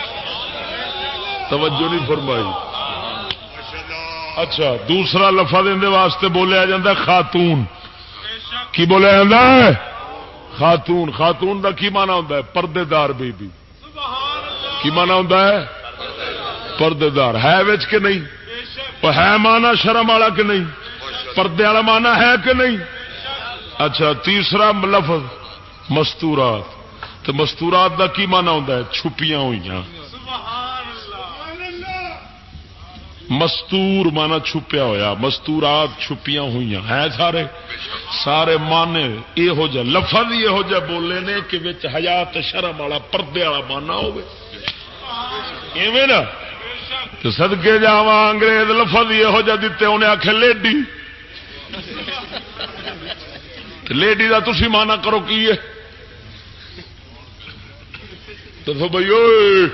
توجہ نہیں فرمائی۔ اچھا دوسرا لفظ اندے واسطے بولیا جاتا ہے خاتون۔ کی بولیا جاتا ہے؟ خاتون۔ خاتون دا کی معنی ہوتا ہے؟ پردے دار بی بی۔ کی معنی ہوتا ہے؟ پردے دار۔ ہے وچ کہ نہیں؟ وہ ہے معنی شرم والا کہ نہیں؟ پردے والا معنی ہے کہ نہیں؟ اچھا تیسرا لفظ مستورات۔ تو مستورات دا کی معنی ہوتا ہے؟ چھپیاں ہوئیاں۔ مستور مانا چھپیا ہویا، مستورات چھپیاں ہوئی ہیں سارے مانے یہو جہ لفظ یہو جہ بولے نے کہ وچ حیات شرم والا پردے والا مانا ہوے ایویں نا۔ تو صدقے جاواں انگریز لفظ یہو جہ دتے انہیں آکھے لیڈی، لیڈی دا تسی مانا کرو کی ہے تو بھائی اوئے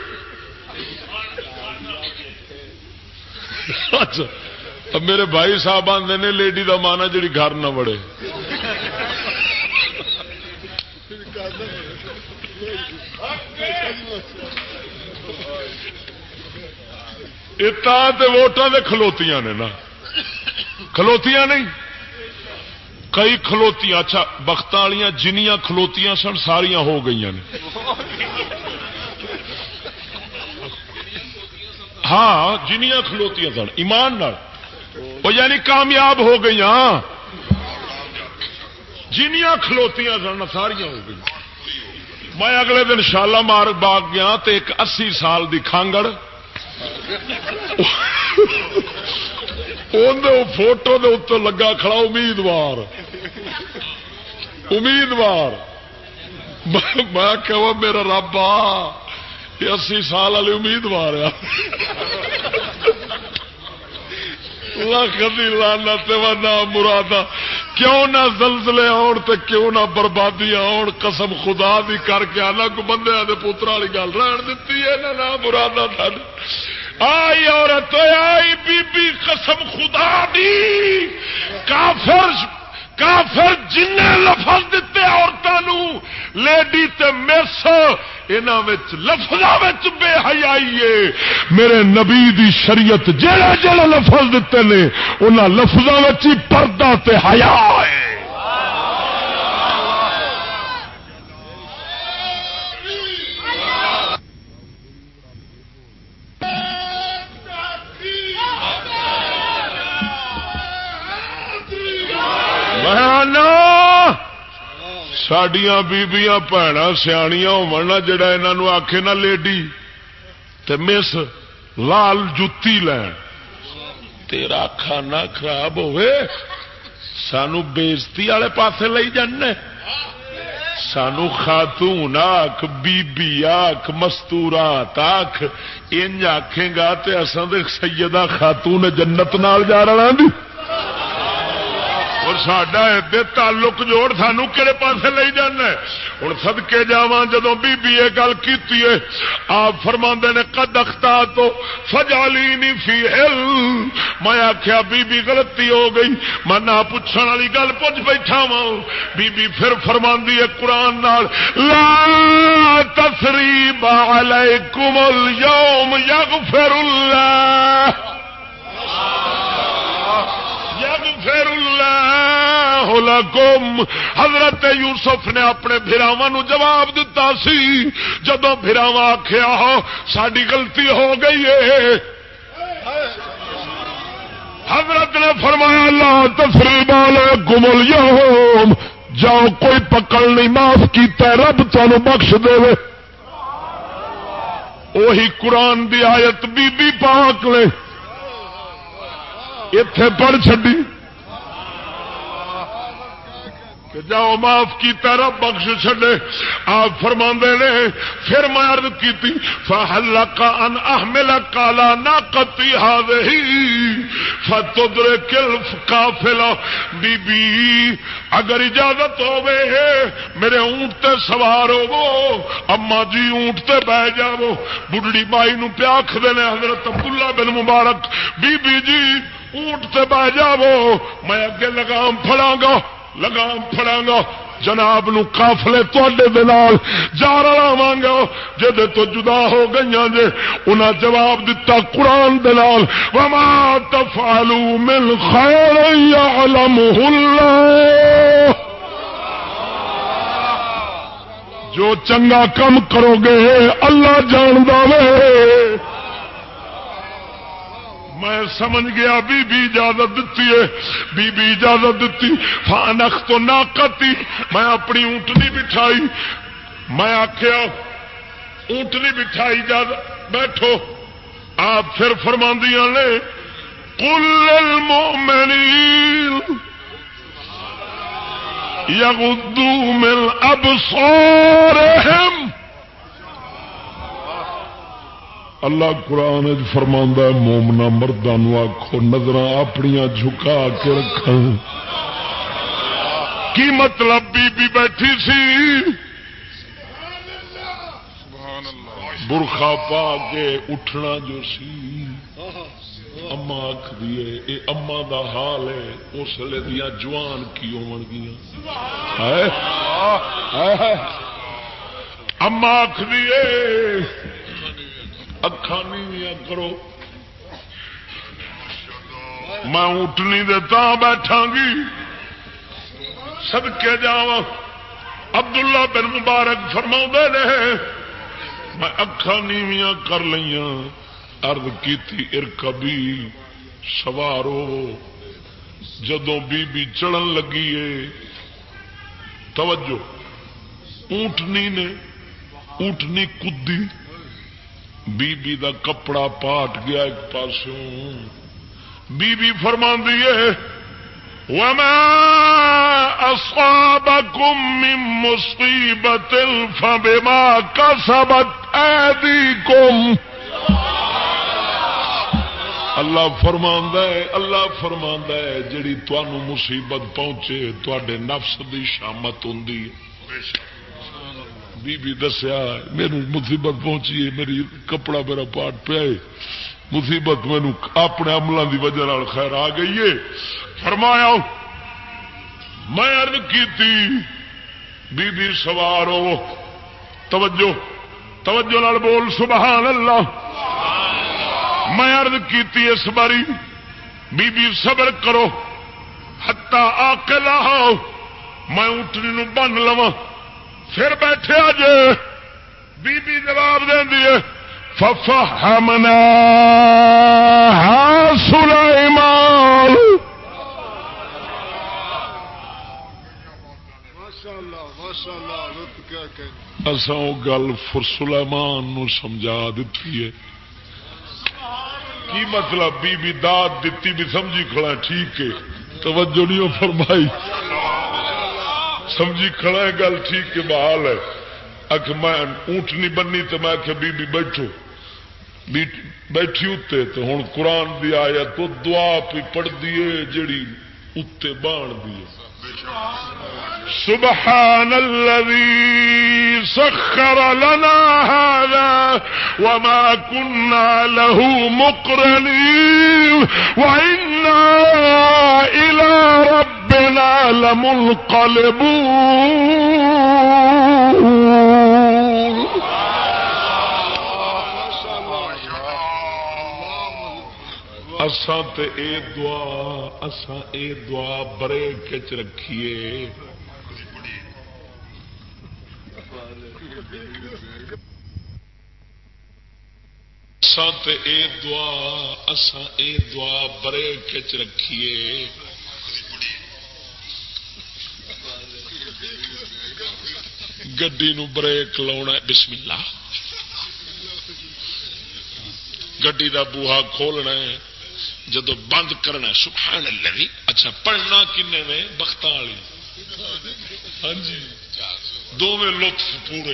اچھا اب میرے بھائی صاحب آتے نے لیڈی دا مانا جڑی گھر نہ وڑے۔ ووٹاں دے کھلوتیاں نے نا، کھلوتیاں نہیں کئی کھلوتیاں۔ اچھا بختاں والیاں جنیاں کھلوتیاں سن ساریاں ہو گئی نے۔ ہاں جنیاں کھلوتیاں سن ایمان نال وہ یعنی کامیاب ہو گئی۔ جنیاں کھلوتیاں سن ساریاں ہو گئی۔ میں اگلے دن شالا مار باغ گیا تو ایک 80 سال دی کھانگڑ فوٹو دے اتر لگا کھڑا امیدوار میں کہ میرا رب آ 80 سال والی امیدوار کدی لانا نہ مرادا کیوں نہ زلزلے آن تے کیوں نہ بربادی آن قسم خدا دی کر کے آنا کو بندے دے پوترا والی گل رہن دیتی ہے نہ مرادا آئی عورت آئی بی بی قسم خدا دی کافر جن لفظ دیتے عورتوں لیڈی تے مس لفظ بے حیائی میرے نبی دی شریعت جڑے جڑے لفظ دیتے نے انہاں لفظوں ہی پردہ تے حیا ہے. ساڈیاں بیبیاں بھੈਣਾਂ سیاਣیاں ہونا جڑا انہوں آکھے نا لیڈی تے مس لال جتی لین تیرا کھانا خراب ہوئے سانو بےزتی والے پاسے لئی جانے سانو خاتون آکھ بی بی آکھ مستورات آکھ انج آکھیں گا تے اساں تے سیدہ خاتون جنت نال جا رہا دی اور ساڈا ادھر تعلق جوڑ سانو کہڑے پاسے لے جانا ہوں سدکے جاواں جدوں بی بی یہ گل کیتی ہے آپ فرماندے نے قد اخطأت فجعلینی فی علم میں آخیا بی بی غلطی ہو گئی میں نہ پوچھن والی گل پوچھ بیٹھا وا بی بی پھر فرماندی ہے قرآن نال لا تثریب علیکم اليوم یغفر اللہ یغفر اللہ لکم. حضرت یوسف نے اپنے بھراواں نو جواب دیتا سی جدوں بھراواں آکھیا ساڈی غلطی ہو گئی ہے حضرت نے فرمایا لا تثریب علیکم اليوم جاؤ کوئی پکڑ نہیں معاف کیتا رب تانوں بخش دے. وہی قرآن دی آیت بی بی پاک نے اتے پڑھ چڈی کہ جاؤ معاف کیتا رب بخش چھڈے. آپ فرماندے نے پھر میں عرض کیتی فحلق ان احملک علی ناقتی هذه فتدرک القافلہ بی بی اگر اجازت ہوے میرے اونٹ تے سوار ہوو اما جی اونٹ تے بہ جاؤ. بڈڑی مائی نو پیا آکھدے نے حضرت عبداللہ بن مبارک بی بی جی اونٹ تے بہ جاؤ میں اگے لگام پھڑاں گا جناب نو قافلے تواڈے دے نال جا رلاواں گا جدے تو جدا ہو گئیاں جے. انہاں جواب دتا قرآن دے نال وما تفعلوا من خیر یعلمہ اللہ جو چنگا کم کرو گے اللہ جاندا وے. میں سمجھ گیا بی بی اجازت دیتی ہے بی بی اجازت دیتی فانخت تو ناقتی میں اپنی اونٹنی بٹھائی میں آخیا اونٹنی بٹھائی اجازت بیٹھو. آپ پھر فرماندیاں نے قل للمؤمنین یغضوا من ابصارہم. اللہ قرآن فرماندا ہے مومنا مرداں نو آکھو نظراں اپنیاں جھکا کے رکھاں. کی مطلب بی بی بیٹھی سی برخا پا کے اٹھنا جو سی اما آکھ دیے اے اما دا حال ہے اس لے دیاں جوان کی ہون گیاں اما آکھ دیے اکھاں نیویاں کرو میں اونٹنی دے تاں بیٹھاں گی صدقے جاواں. عبداللہ بن مبارک فرماؤندے نے میں اکھاں نیویاں کر لیاں عرض کیتی ارکبی سوارو. جدوں بی بی چڑھن لگی ہے توجہ اونٹنی نے اونٹنی کدی بی بی دا کپڑا پاٹ گیا ایک پاسوں. بی بی فرماندی ہے وما اصابکم من مصیبت فبما کسبت ایدیکم. اللہ فرماندا ہے جڑی تانوں مصیبت پہنچے تواڈے نفس دی شامت ہوندی ہے. بی بی دسیا میری مصیبت پہنچی ہے میری کپڑا میرا پاٹ پیا مصیبت مینو اپنے عملوں کی وجہ خیر آ گئی ہے. فرمایا میں عرض کی بی بی سوار ہو. توجہ نال بول سبحان اللہ. میں عرض کی اس باری بی بی صبر کرو حتا آکلا ہو میں اونٹنی نو بن لواں پھر بیٹھے جے. بی بی جواب دے ففہمنا سلیمان. اساں وہ گل سلیمان نو سمجھا دیتی ہے. کی مطلب بی بی داد دیتی بھی سمجھی کھڑا ٹھیک ہے. توجہ نہیں فرمائی سمجھی کھڑا ہے گل ٹھیک ہے بحال ہے. اک میں اونٹنی بننی تو میں کہ بی بی بیٹھو بیٹھی اتنے تو ہوں قرآن دی آیت تو دعا پی پڑھ دیے جڑی اتنے بان دی. سبحان الذي سخر لنا هذا وما كنا له مقرنين وإنا إلى ربنا لمنقلبون. اساں تے اے دعا بریک وچ رکھیے. اساں تے اے دعا بریک وچ رکھیے. گڈی نو بریک لاؤنا بسم اللہ. گڈی دا بوہا کھولنا ہے جدو بند کرنا سبحان اللہ. اچھا پڑھنا کنے میں بختاں والی. ہاں جی دونوں لطف پورے.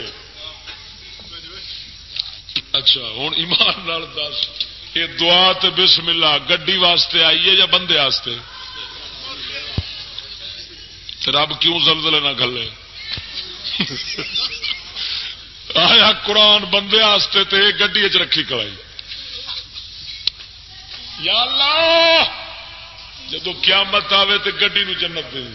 اچھا ہوں ایمان نال دس یہ دعا تے بسم اللہ گڈی واسطے آئیے یا بندے واسطے؟ رب کیوں زلزلے نہ گھلے؟ آیا قرآن بندے واسطے تے گڈی چ رکھی کرائی. یا اللہ جدو قیامت آوے تے گڈی نو جنت دے.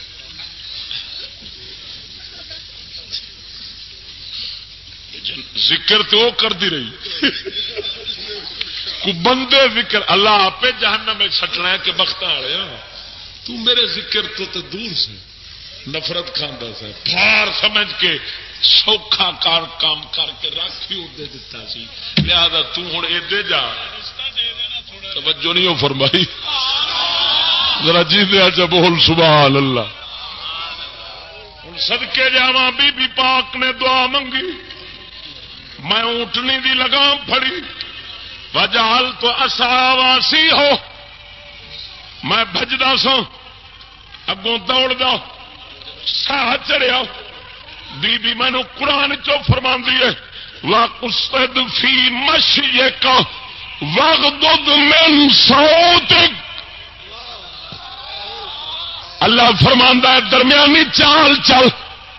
ذکر تو وہ کرتی رہی کو بندے ذکر اللہ آپ جہنم میں چھٹنا ہے کہ بختاں والے تو میرے ذکر تو دور سے نفرت کھانا سا پھار سمجھ کے سوکھا کام کر کے رکھ ہی دے دیتا سی. لہذا تو ہوں ادے جا توجہ نہیں ہو فرمائی. ذرا جی دیا جب بول سبحان اللہ. ہوں صدقے جاواں بی بی پاک نے دعا منگی. میں اونٹنی دی لگام پھڑی وجال تو اساواسی ہو میں بھجدا سا اگوں دوڑدا ساہ چڑھیا. بی بی مینو قرآن چو فرماندی ہے واقصد فی مشیک واغضض من صوتک. اللہ فرماندا ہے درمیانی چال چل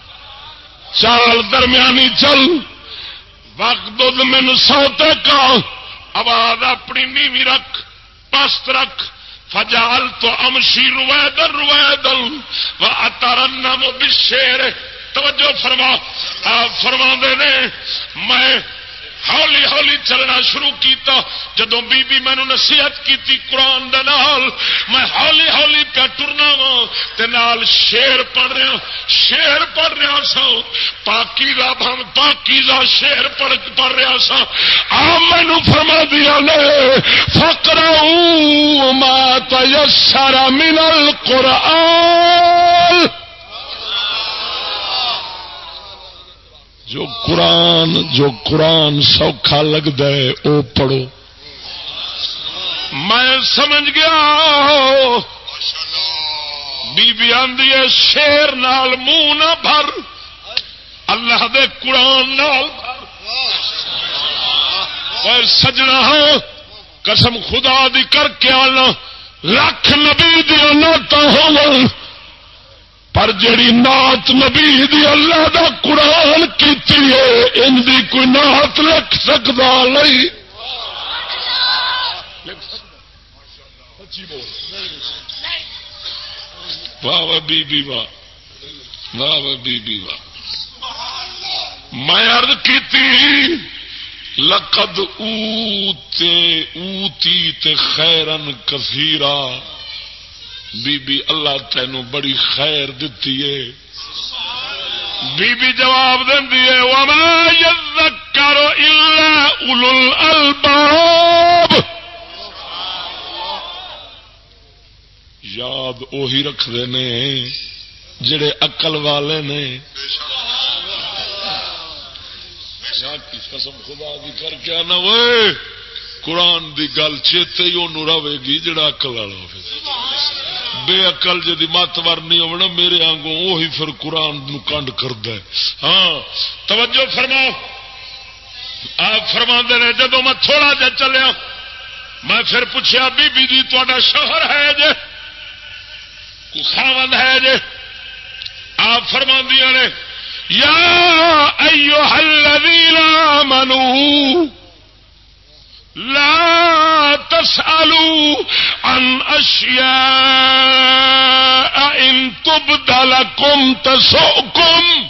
درمیانی چل. واغضض من صوتک آواز اپنی نیوی رکھ پست رکھ. فجعلت امشی رویدا واترنم بالشعر. توجہ فرما آپ فرما دے میں ہولی ہولی چلنا شروع کیتا. جدوں بی بی مینوں نصیحت کیتی قرآن دے نال میں ہولی ہولی پہ ٹرنا وا تے نال شعر پڑھ رہا سا. پاکیزہ شعر پڑھ رہا سا. آپ مینوں فرما دیا نے فقرؤوا ما تيسر من القرآن. جو قرآن سوکھا لگتا ہے وہ پڑھو. میں سمجھ گیا بی بی آندی ہے شیر نال منہ نہ بھر اللہ دے قرآن نال بھر. سجنا قسم خدا دی کر کے آنا لکھ نبی دی نعت ہو پر جڑی نعت نبی دی اللہ دا قرآن کیتی ہے ان دی کوئی نعت لکھ سکدا نہیں. واہ واہ بی بی واہ واہ واہ بی بی واہ. میں عرض کیتی لقد اوتی تے خیرن کثیرا. بی بی اللہ تینوں بڑی خیر دتی ہے. بی بی جواب دیندی ہے وما یذکر الا اولو الالباب. یاد اوہی رکھدے نے جڑے عقل والے نے. قسم خدا دی کر کے آنا وے قرآن دی گل چیتے ہی انہوں رہے گی جڑا عقل والا ہوے. بے عقل جدی ماتور نہیں ہونا میرے آنگوں وہی پھر قرآن نو کنڈ کردا ہے. ہاں توجہ فرماؤ. آپ فرماندے نے جدوں میں تھوڑا جا چلیا میں پھر پوچھا بی بی جی تہاڈا شوہر ہے جے کوئی خاوند ہے جے؟ آپ فرماندیاں نے یا ایھا الذین آمنوا لا تسألوا عن اشیاء ان تبد لکم تسؤکم.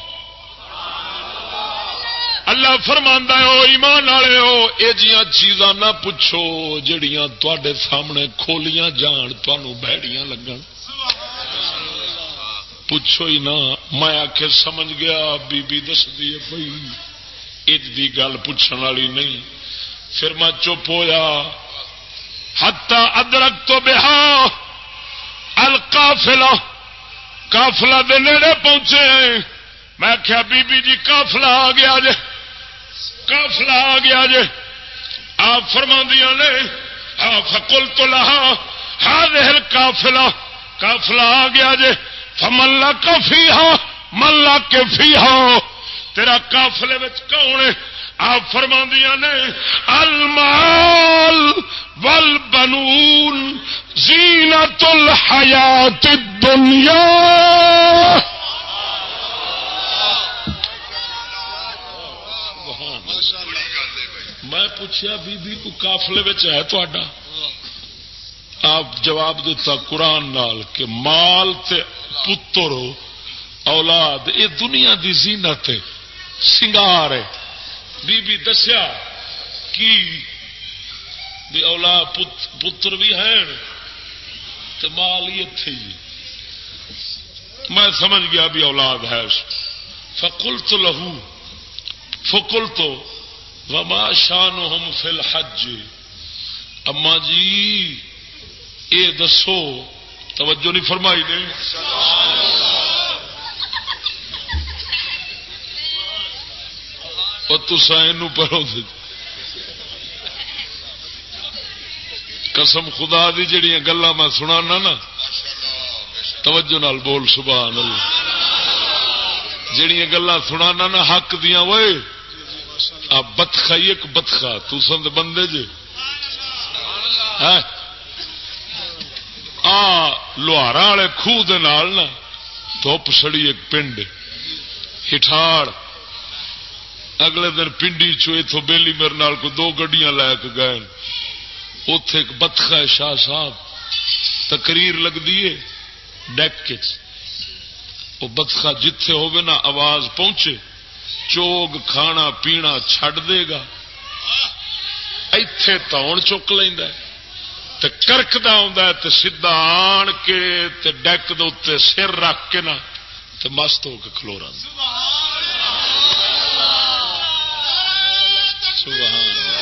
اللہ فرماندا ہے او ایمان والے ہو اے جیاں چیزاں نہ پوچھو جڑیاں تواڈے سامنے کھولیاں جان تانوں بہڑیاں لگن. پوچھو ہی نہ. میں آخر سمجھ گیا بی بی دس دی پئی اج دی گل پوچھن والی نہیں. پھر میں چپ ہویا حتی ادرکت بہا القافلہ. قافلہ دے نیڑے پہنچے میں آخیا بی بی جی قافلہ آ گیا جے قافلہ آ گیا جے. آپ فرماندیاں نے فقلت لها هذه القافلہ قافلہ آ گیا جے. فمن لک فیہا من لک فیہا تیرا قافلے وچ کون ہے؟ آپ فرماندیاں نے المال والبنون زینت الحیات الدنیا. میں پوچھا بی بی کو قافلے وچ ہے تہاڈا؟ آپ جواب دیتا قرآن نال کہ مال تے پتر اولاد یہ دنیا دی زینت ہے سنگار ہے. بی بی دسیا کی بھی اولاد پتر بھی ہیں تے مال ہی اتھے ہی. میں سمجھ گیا بھی اولاد ہے. فقلت له فقلت وما شانهم فی الحج. اما جی اے دسو توجہ نہیں فرمائی نے. اور تساں اینو پڑھو قسم خدا دی جڑیاں گلاں میں سنانا نا توجہ نال بول سبحان اللہ. جڑیاں گلاں سنانا نا حق دیاں وے آ بتخا ایک بتخا تساں دے بندے جے لوہارا والے خوہ دے نال نا دھوپ سڑی ایک پنڈ ہٹھاڑ. اگلے دن پنڈی چو بیلی میرے نال کو 2 گڈیاں لے کے گئے. اتے ایک بتخا ہے شاہ صاحب تقریر لگتی ہے ڈیک وہ بتخا جتھے ہوگی نا آواز پہنچے چوگ کھانا پینا چھڈ دے گا. ایتھے تون چک لینا تے کرکدا ہوندا ہے تے سیدھا آن کے تے ڈیک دے اوتے سر رکھ کے نا تے مست ہو کے کھلو رہا. سبحان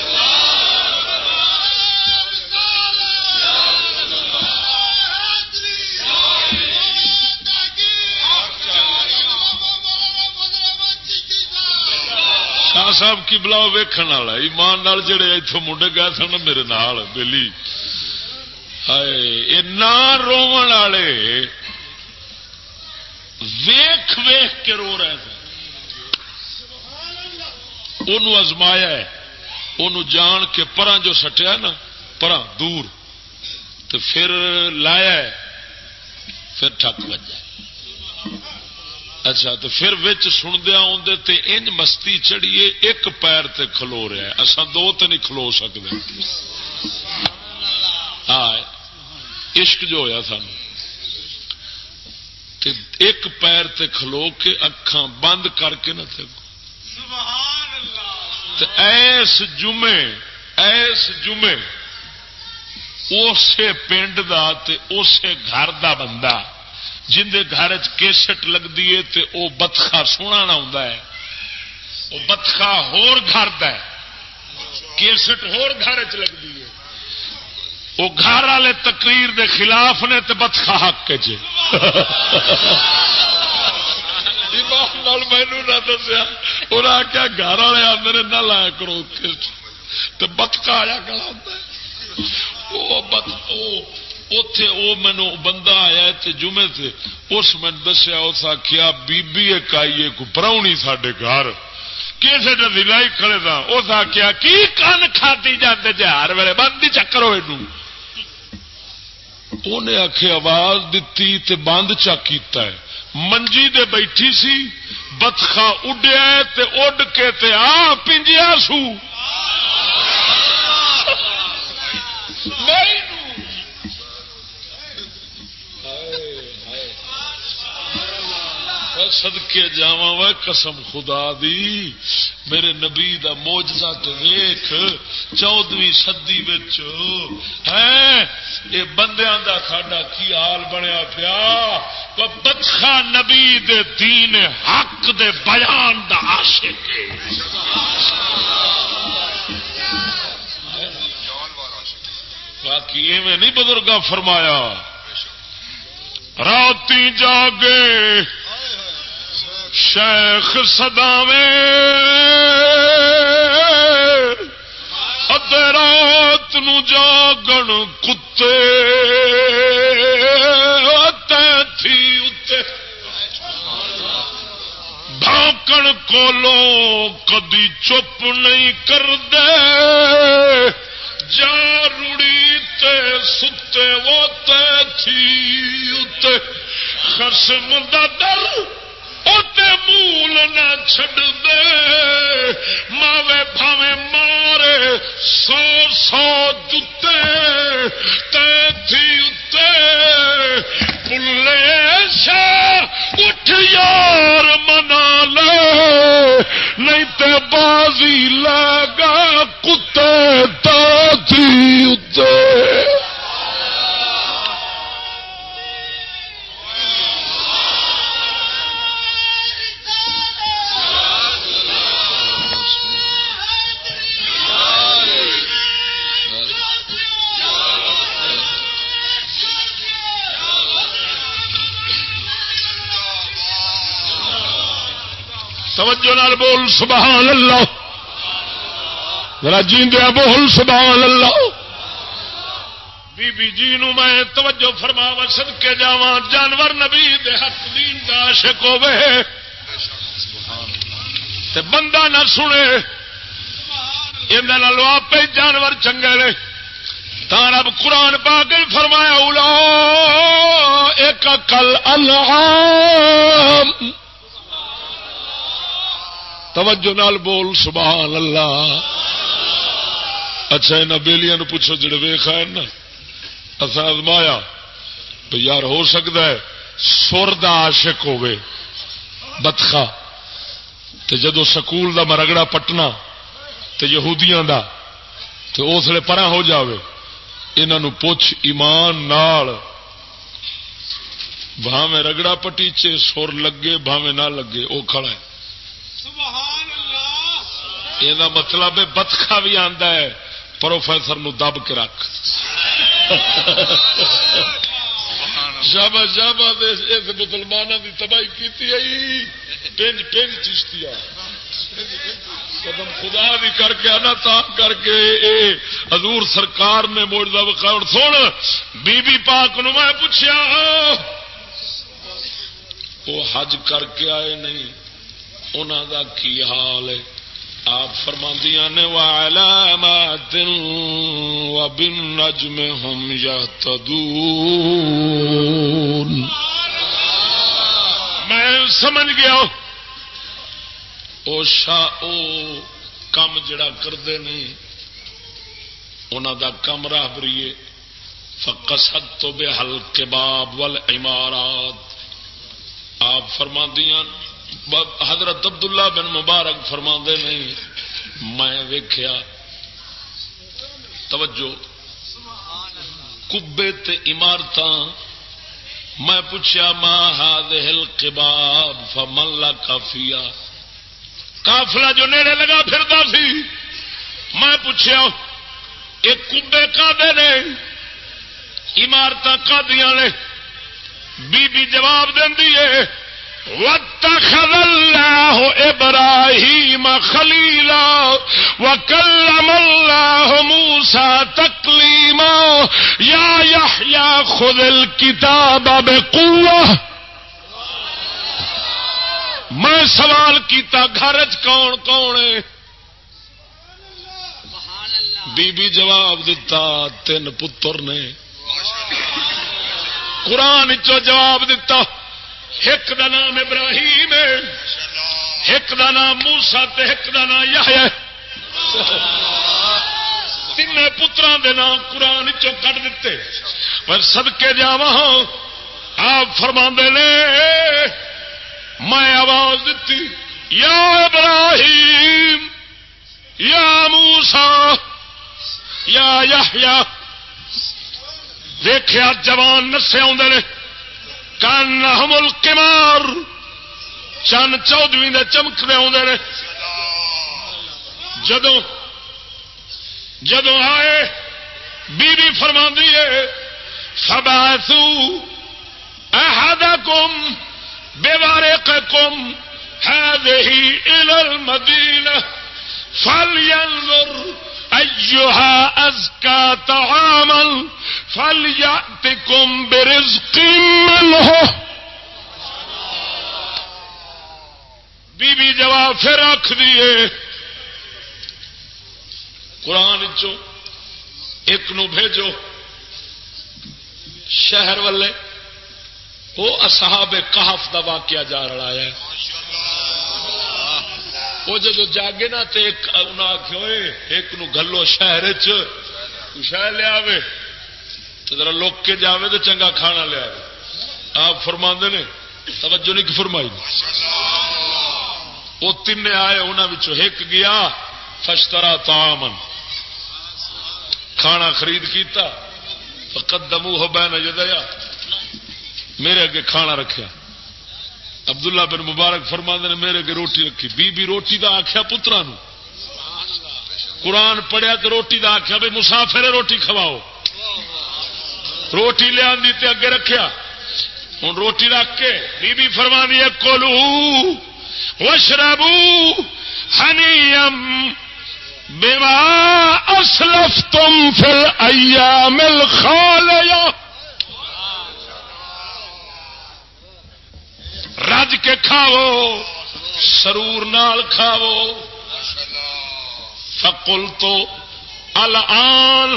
شاہ صاحب کی بلاؤ ویکھن والا ایمان نال جڑے اتوں منڈے گئے سن میرے نال بیلی ہائے نہ روون والے ویکھ ویکھ کے رو رہے تھے. انہوں ازمایا ہے انہوں جان کے پراں جو سٹیا نا پراں دور تو پھر لایا ہے پھر ٹھک بجا. اچھا تو پھر وچ سندیا آدھے تے انج مستی چڑھیے ایک پیر تے کھلو رہا ہے اساں 2 تے نہیں کھلو سکتے. ہاں عشق جو ہویا سان ایک پیر تے کھلو کے اکھاں بند کر کے نہ تھے ایس جمعے اسے پنڈ دا تے اسے گھر دا بندہ جن دے گھر کیسٹ لگتی ہے تے او بتخا سونا نہ ہوندا ہے وہ بتخا ہور گھر دا ہے کیسٹ ہور گھر چ لگتی ہے وہ گھر والے تقریر دے خلاف نے تے بتخا حق چ مینو نہ دسیا انہیں آخیا گھر والے آدھے نہ لایا کرو تو بتخا آیا کھڑا ہوتا ہے اتے وہ مینو بندہ آیا تے جمعے تے اس میں دسیا اس آخیا بی ایک آئیے کو پراؤنی سڈے گھر کیسے لائی کھڑے تھا اس آخیا کی کن کھاتی جاتے جہار ویلے بند ہی چکر ہوئے انہیں آخے آواز دیتی تے بند چکیتا ہے منجی دے بیٹھی سی بتخا اڈیا تے اڈ کے تے آ پنجیا سو صدقے جاواں وا قسم خدا دی میرے نبی دا معجزہ تے ویکھ 14ویں صدی وچ ہے یہ بندیاں دا ساڈا کی حال بنیا پیا بتخا نبی دے دین حق دے بیان دا عاشق ہے باقی ایویں نہیں بزرگاں فرمایا راتی جاگے شیخ سداویں ادے رات نو جاگن کتے تھی اتے بھاکن کولوں کدی چپ نہیں کر دے جا روڑی تے ستے وہ تھی اتے خصم دا در اتے مول نہ چھڈ دے ماوے بھاوے مارے 100 جتے تے تھی اتے پلے شاہ اٹھ یار منا لے نہیں تے بازی لگا کتے تا تھی اتے توجہ نال بول سبحان اللہ ذرا جیندیا بول سبحان اللہ بی بی جی نو میں توجہ فرماوا صدکے جاواں جانور نبی دے حق دین دا عاشق ہوے تے بندہ نہ سنے اندے نال آپ جانور چنگے نے تا رب قرآن پاک فرمایا اولئک کالانعام توجہ نال بول سبحان اللہ اچھا انہاں بیلیاں نو پوچھو جڑے ویکھ آئے نا اساں آزمایا تو یار ہو سکتا ہے سر دا عاشق ہوے بتخا تے جدو سکول دا مرگڑا پٹنا تے یہودیاں دا تے اس لیے پرا ہو جاوے انہاں نو پوچھ ایمان نال بھاویں رگڑا پٹیچے سر لگے بھاویں نہ لگے او کھڑا ہے یہ مطلب بتخا بھی آندا ہے پروفیسر نو دب کے رکھ شاباش شاباش اس مسلمانوں کی تباہی کی پنج پنج چشتیا قدم خدا بھی کر کے آنا تام کر کے اے حضور سرکار نے موجودہ بخار سن بی بی پاک نو میں پوچھیا وہ حج کر کے آئے نہیں انہوں دا کی حال ہے آپ فرماندیاں نے وعلامات وبالنجم هم يهتدون میں سمجھ گیا او کم جڑا کردے نہیں انہاں دا کم راہبری فقصدت بها القباب والعمارات. آپ فرماندیاں حضرت عبداللہ بن مبارک فرماندے نہیں میں ویکھیا توجہ کبے تے عمارتاں. میں پوچھا ما هذه القباب فمن لك فيها. قافلہ جو نیڑے لگا پھردا سی میں پوچھا ایک کبے کادے نے عمارتاں کادیاں نے. بی بی جواب دیندی ہے واتخذ اللہ ابراہیم خلیلا وکلم اللہ موسیٰ تکلیما یا یحییٰ خذ الکتاب بقوہ. میں سوال کیتا گھر چ کون کون ہے؟ بی بی جواب دیتا 3 پتر نے. قرآن چو جواب دیتا ایک دا نام ابراہیم ہے ایک دا نام موسیٰ تے ایک دا نام یحییٰ. 3 پتراں دے نام قرآن چو کٹ دیتے. پر صدقے جاواں آپ فرماندے نے میں آواز دیتی یا ابراہیم یا موسیٰ یا یحییٰ. دیکھیا جوان نسے آدھے نے کانہم القمار چند 14ویں دے چمکتے آدھے نے. جدوں آئے بی بی فرماندی ہے فبعثوا احدکم بورقکم هذه الى المدینہ فلینظر ایہا ازکا طعاما فلیأتکم برزق منہ. بی بی جواب پھر رکھ دیے قرآن چو ایک نو بھیجو شہر والے وہ اصحاب کہف دا واقعہ جا رہا ہے. وہ جدو جاگے نا تو انہیں آخو ایک نو گلو شہر شہ لیا تو ذرا لوک کے جاوے تو چنگا کھانا لیا. آپ فرماندے نے توجہ نہیں فرمائی. وہ 3 آئے انہوں ایک گیا فشترا طعامن کھانا خرید کیتا فقدموہ بین یدیا میرے اگے کھانا رکھیا. عبداللہ بن مبارک فرماندے نے میرے اگے روٹی رکھی. بی بی روٹی دا آخیا پترا نو قرآن پڑھیا تو روٹی دا آخیا بھائی مسافر روٹی کھواؤ. روٹی لیا تے اگے رکھیا. ہوں روٹی رکھ کے بی بی فرماندی ہے کلو واشربوا ہنیئا بما اسلفتم فی الایام الخالیہ. رج کے کھاو سرور نال کھاو. فقلت الآن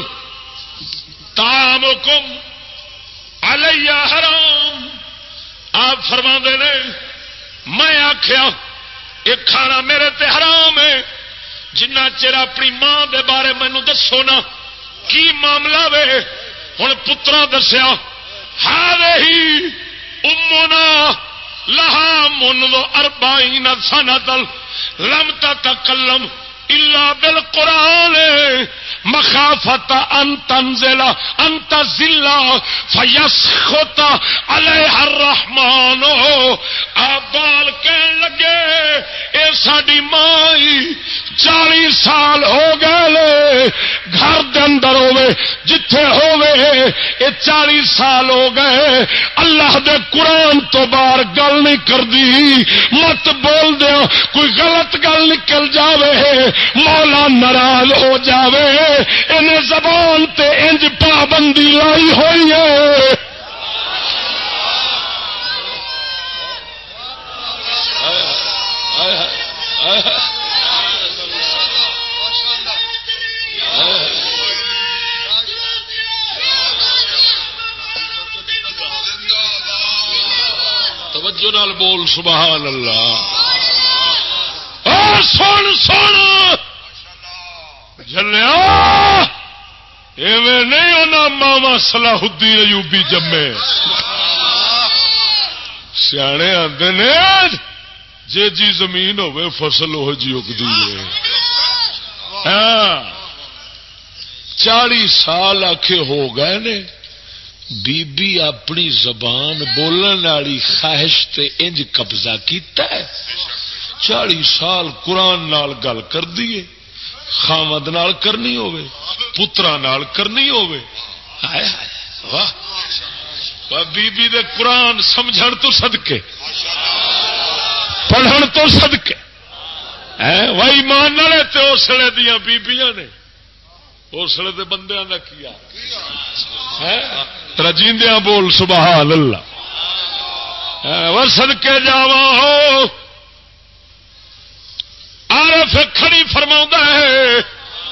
طعامکم علی حرام. آپ فرماندے نے میں آخیا ایک کھانا میرے تے حرام ہے جنہ چر اپنی ماں دے بارے مینوں دسو نا کی معاملہ وے. ہن پترا دسیا ہذہ امنا لہا منذ 40 سنۃ لم تتکلم الا بالقرآن مخافت ان تنزل ان تزل فیسخط علیہ الرحمن. آپ بال کہن لگے اے ساڈی ماں 40 سال ہو گئے گھر دے اندر ہوے جتھے ہوے اے 40 سال ہو گئے اللہ دے قرآن تو باہر گل نہیں کردی. مت بول دیا کوئی غلط گل نکل جاوے مولا ناراض ہو جاوے. انہیں زبان تے انج پابندی لائی ہوئی ہے. توجہ نال بول سبحان اللہ. سن سن جلیا ایویں نہیں انہاں ماوا صلاح الدین ایوبی جمے سیانے آندے نے جے جی زمین ہوے فصل وہ جی اگدی ہے. ہاں 40 سال آخے ہو گئے نے بی بی اپنی زبان بولن والی خواہش تے انج قبضہ کیتا ہے. 40 سال قرآن نال گل کر دیے خامد نال کرنی ہوے پترا نال کرنی ہوے. ہائے ہائے واہ بی بی دے قرآن سمجھن تو صدقے پڑھن تو صدقے وائی مان والے تے اسلے دیاں بیبیاں نے اسلے دے بندیاں دا کیا رجیندیاں بول سبحان اللہ. وہ صدقے جاواں ہو عارف کھڑی فرماؤں ہے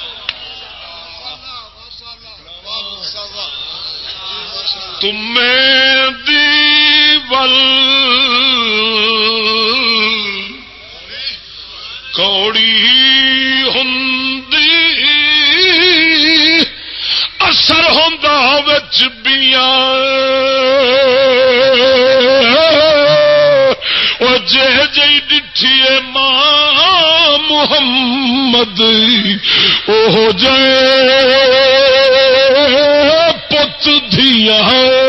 تمہیں دیول کوڑی ہندی اثر ہوندا وچ بیاں او جے جئی ڈٹھیے ماں محمد او جے پت دھیا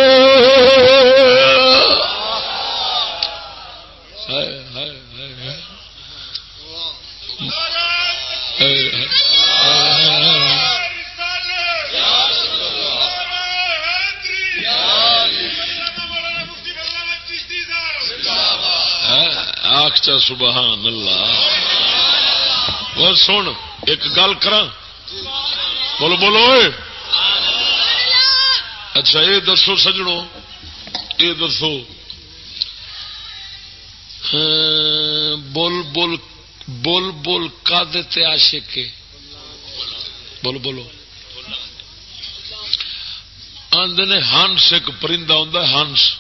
آخچا سبحان اللہ. اور سن ایک گل کراں بولو بولو. اچھا یہ دسو سجڑوں یہ دسو بول بول بول بول کا دیتے عاشق کے بولو بولو آندے نے ہنس ایک پرندہ ہوندا ہے ہنس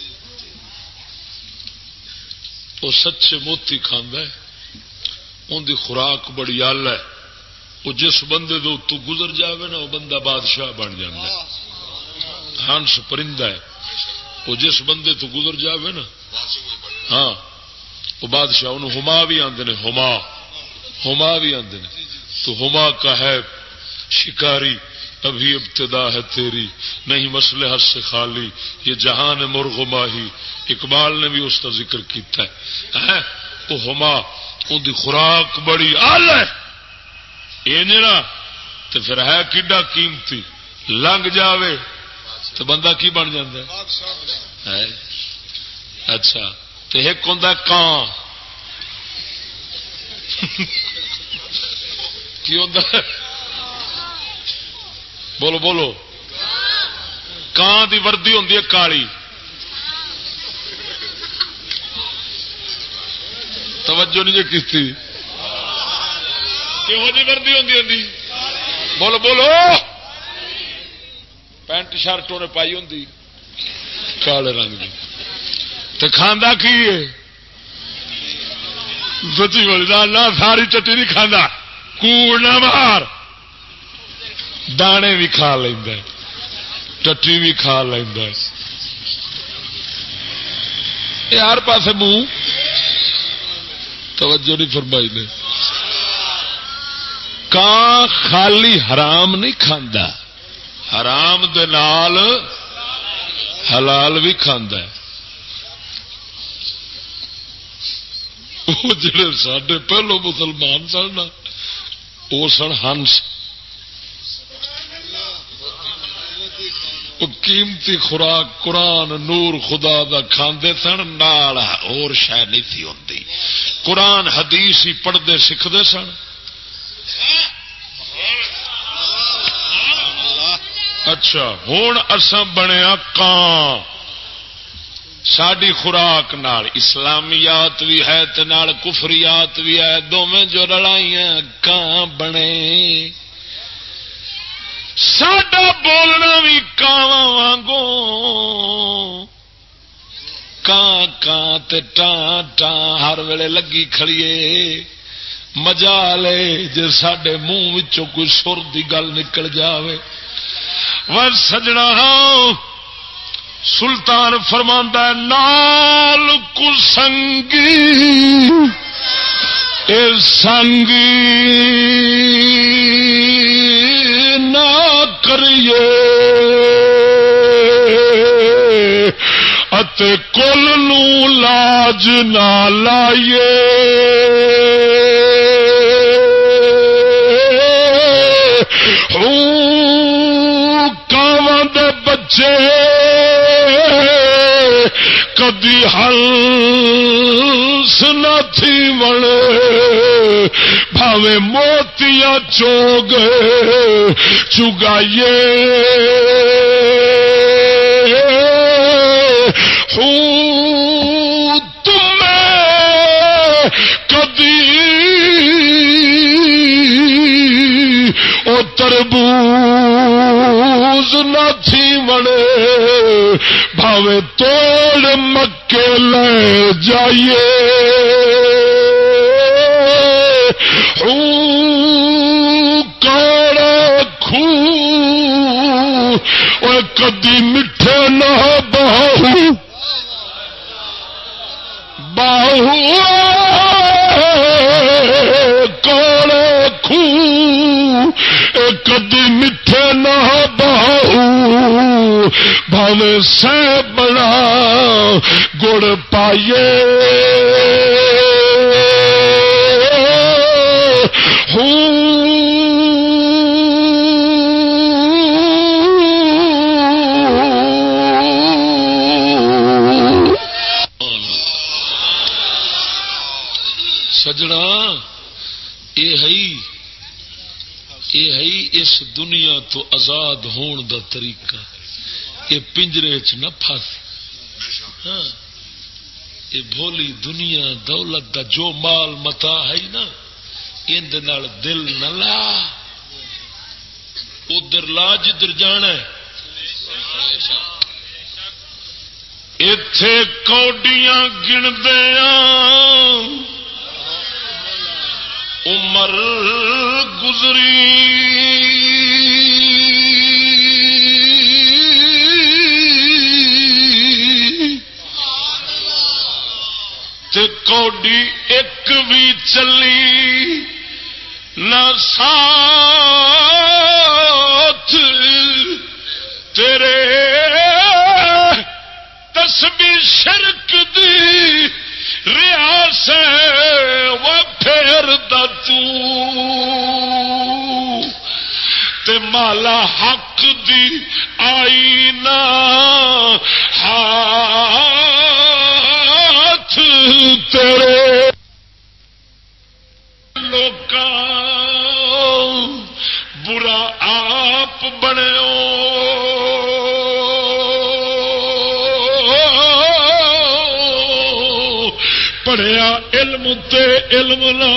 وہ سچے موتی کھاندا ہے ان دی خوراک بڑی آلہ ہے. وہ جس بندے دے تو گزر جاوے نا وہ بندہ بادشاہ بن جاندا ہے. ہنس پرندہ ہے وہ جس بندے تو گزر جاوے نا ہاں وہ بادشاہ انہوں ہما بھی آندے نے ہما بھی آندے نے. تو ہما کا ہے شکاری ابھی ابتدا ہے تیری نہیں مصلحت سے خالی یہ جہان مرغ ماہی. اقبال نے بھی اس کا ذکر کیتا ہے. وہ ہما ان دی خوراک بڑی آل ہے یہ نا تو پھر ہے کیڈا قیمتی لنگ جاوے تو بندہ کی بن جاندہ ہے. اچھا تو ایک ہوندا کان کی ہوندا ہے بولو بولو کان دی وردی ہوندی ہے کالی توجہ نہیں جی کی کہو جی وردی ہوندی بولو بولو پینٹ شرٹ انہیں پائی ہوندی کالے رنگ کی تو کھانا کی ہے سچی بولی نہ ساری چٹی نہیں کھانا کوڑ نہ مار دانے بھی کھا لینا ٹٹی بھی کھا لینا یہ ہر پاسے منہ توجہ نہیں فرمائی نے. کان خالی حرام نہیں کھاندا حرام دے نال حلال بھی کھاندا ہے. وہ جڑے ساڈے پہلو مسلمان سن وہ سن ہنس قیمتی خوراک قرآن نور خدا دا کھاندے سن نال اور شے نہیں تھی ہوندی. قرآن حدیث ہی پڑھتے سکھتے سن. اچھا ہوں اساں بنیا کان ساری خوراک نال اسلامیات بھی ہے تے نال کفریات بھی ہے دونوں جو رلائیاں کان بنے. ساڈا بولنا بھی کاواں وانگوں کان کان تے ٹان ٹان ہر ویلے لگی کھڑیے. مجا لے جے ساڈے منہ وچوں کوئی سر دی گل نکل جاوے وہ سجنا سلطان فرماندا ہے نال کو سنگی اے سنگی نہ کریے اتے کل نو لاج نہ لائیے کاواں دے بچے کدی ہنس نہ تھی وڑے بھاوے موتیاں چوگ چگائیے تمہیں کدی او تربوز نہ تھی وڑے بھاوے توڑ مکے لے جائیے کاڑا کھو کدی میٹھے نہ باہو باہو کاڑا کھو کدی میٹھے نہ باہو بھاوے سے بڑا گڑ پائیے سجنا یہ ہے اس دنیا تو آزاد ہون دا طریقہ یہ پنجرے چ نہ پھس ہاں یہ بھولی دنیا دولت دا جو مال متا ہے نا اند نال دل نہ لا ادھر لا جدھر جانا ہے ایتھے کوڈیاں گندیا عمر گزری تے کوڈی ایک بھی چلی نہ ساتھ تیرے تسبیح شرک دی ریاسے وہ پھر تے مالا حق دی آئی نا ہاتھ تیرے لوکاں برا آپ بنے پڑھیا علم تے علم نہ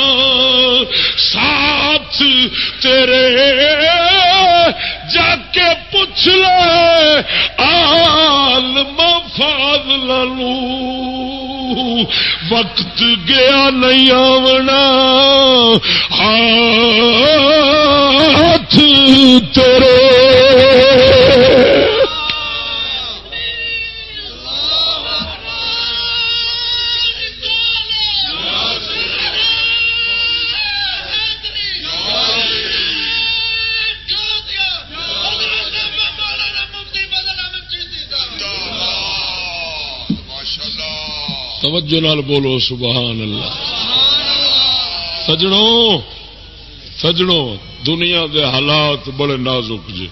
ساتھ تیرے جا کے پوچھ لے عالم فاضلہ وقت گیا نہیں آونا ہاتھ تیرے توجہ نال بولو سبحان اللہ. سجڑوں دنیا دے حالات بڑے نازک جی.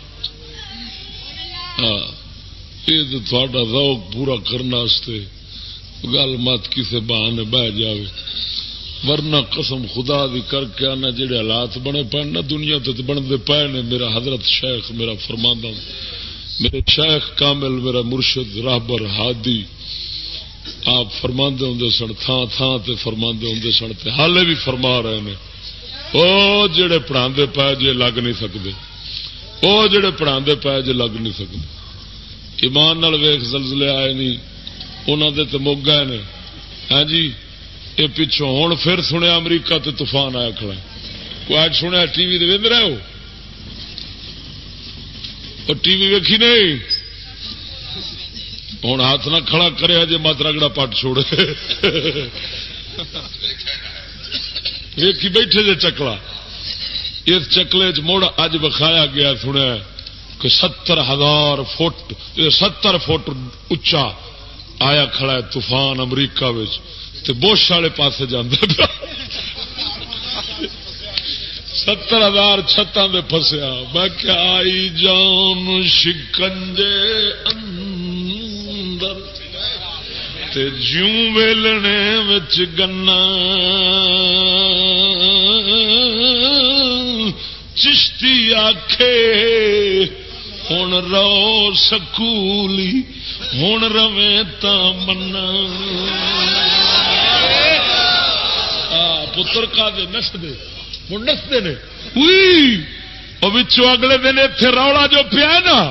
یہ تھوڑا ذوق پورا کرنے گل مت کسی بہانے بہ جائے ورنہ قسم خدا دی کر کے آنا جڑے حالات بنے پے نا دنیا تے بنتے پے نے. میرا حضرت شیخ میرا فرماندا میرے شیخ کامل میرا مرشد راہبر ہادی آپ فرماندے ہوندے سن تھان تھان تے فرماندے ہوندے سن تے حالے بھی فرما رہے ہیں او جڑے پڑھاندے پے جے لگ نہیں سکدے او جڑے پڑھاندے پے جے لگ نہیں سکدے. ایمان نال ویکھ زلزلے آئے نہیں انہاں دے تے مک گئے نے. ہاں جی یہ پچھوں ہن پھر سنیا امریکہ تے طوفان آیا کھڑا. کوئی اج سنیا ٹی وی تے ویندے رہے ہو اور ٹی وی ویکھی نہیں ہوں ہاتھ نہ کھڑا کرے جی مت رگڑا پٹ چھوڑے ویکھی بیٹھے جے چکلا اس چکلے چ مڑ اج بخایا گیا سنیا کہ 70,000 فٹ 70 فٹ اچا آیا کھڑا ہے طوفان امریکہ تے بوش والے پاسے جانا پیا 70,000 چھتاں دے پھسیا میں کیا آئی جان شکنجے اندر تے جوں ویلنے وچ گنا چشتی آکھے ہن رو سکولی ہن رویں تا منا پتر کا دے نسدے ہوں نستے نے اگلے دن اتنے رولا جو پیا نا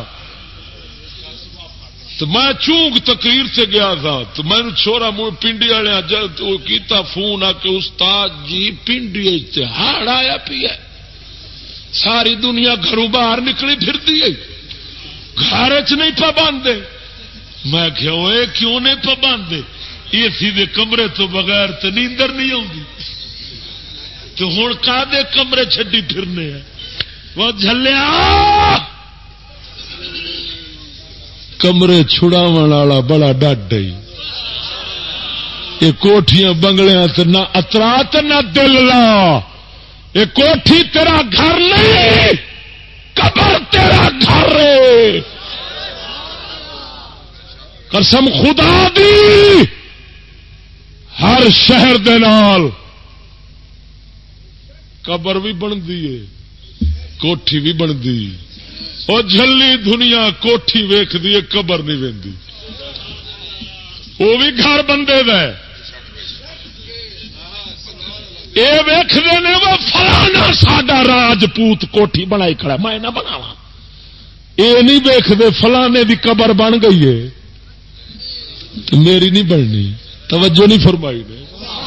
تو میں چونگ تقریر سے گیا تھا تو میں چھوڑا پنڈی والے کیتا فون آ کے استاد جی پنڈی ہاڑ آیا پیا ساری دنیا گھروں باہر نکلی پھرتی ہے گھر چ نہیں پابندے میں کیوں نہیں پابندے اے سی دے کمرے تو بغیر تو نیندر نہیں آتی تو ہوں کا دے کمرے چھڈی پھرنے ہیں وہ جھلیا کمرے چھڑاو والا بڑا ڈڈ ہے یہ کوٹھیاں بنگلیاں تے نہ اترا تے نہ دل لا یہ کوٹھی تیرا گھر نہیں قبر تیرا گھر ہے قسم خدا دی ہر شہر دے نال قبر بھی بنتی ہے کوٹھی بھی بنتی اور جھلی دنیا کوٹھی ویکھدی ہے قبر نہیں ویندی وہ بھی گھر بندے دا ہے یہ ویکھدے نے وہ فلانا ساڈا راجپوت کوٹھی بنائی کھڑا میں نہ بناواں یہ نہیں ویکھدے فلانے دی قبر بن گئی ہے تو میری نہیں بننی توجہ نہیں فرمائی نے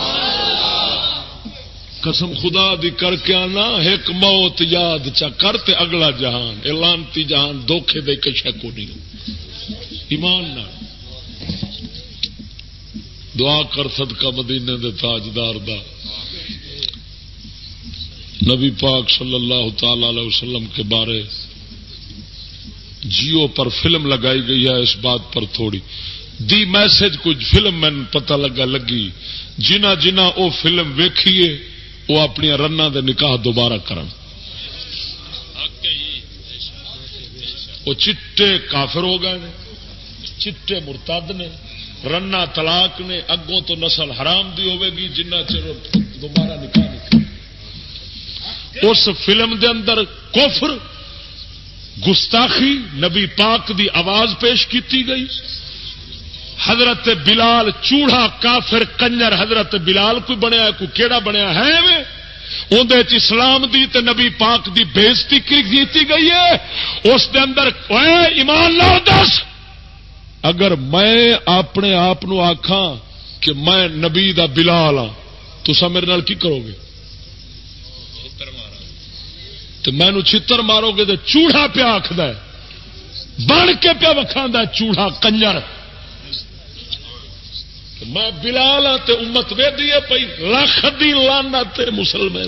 قسم خدا دی کر کے آنا ایک موت یاد چا کرتے اگلا جہان اعلانتی جہان دھوکھے دے کے شے کو نہیں ایمان نہ دعا کر صدقہ مدینے دے تاجدار دا نبی پاک صلی اللہ تعالی علیہ وسلم کے بارے جیو پر فلم لگائی گئی ہے اس بات پر تھوڑی دی میسج کچھ فلم میں پتہ لگی جنہ جنہ او فلم ویکھیے وہ اپنی رنا دے نکاح دوبارہ کرن وہ چٹے کافر ہو گئے نے چٹے مرتد نے رنا طلاق نے اگوں تو نسل حرام دی ہوے گی جنہ چر دوبارہ نکاح نہیں اس فلم دے اندر کفر گستاخی نبی پاک دی آواز پیش کیتی گئی حضرت بلال چوڑا کافر کنجر حضرت بلال کوئی بنیا کوئی کیڑا بنیا ہے اندر اسلام دی تے نبی پاک دی بےزتی کی گئی ہے اس دے اندر ایمان لا دس اگر میں اپنے آپ آکھاں کہ میں نبی دا بلال ہاں تسا میرے نال کی کرو گے تو میں چھتر مارو گے تو چوڑا پیا آخد بن کے پیا وکھاندہ چوڑا کنجر میں بلال ہاں تے امت ویدی ہے پئی لکھ دی لعنت مسلمان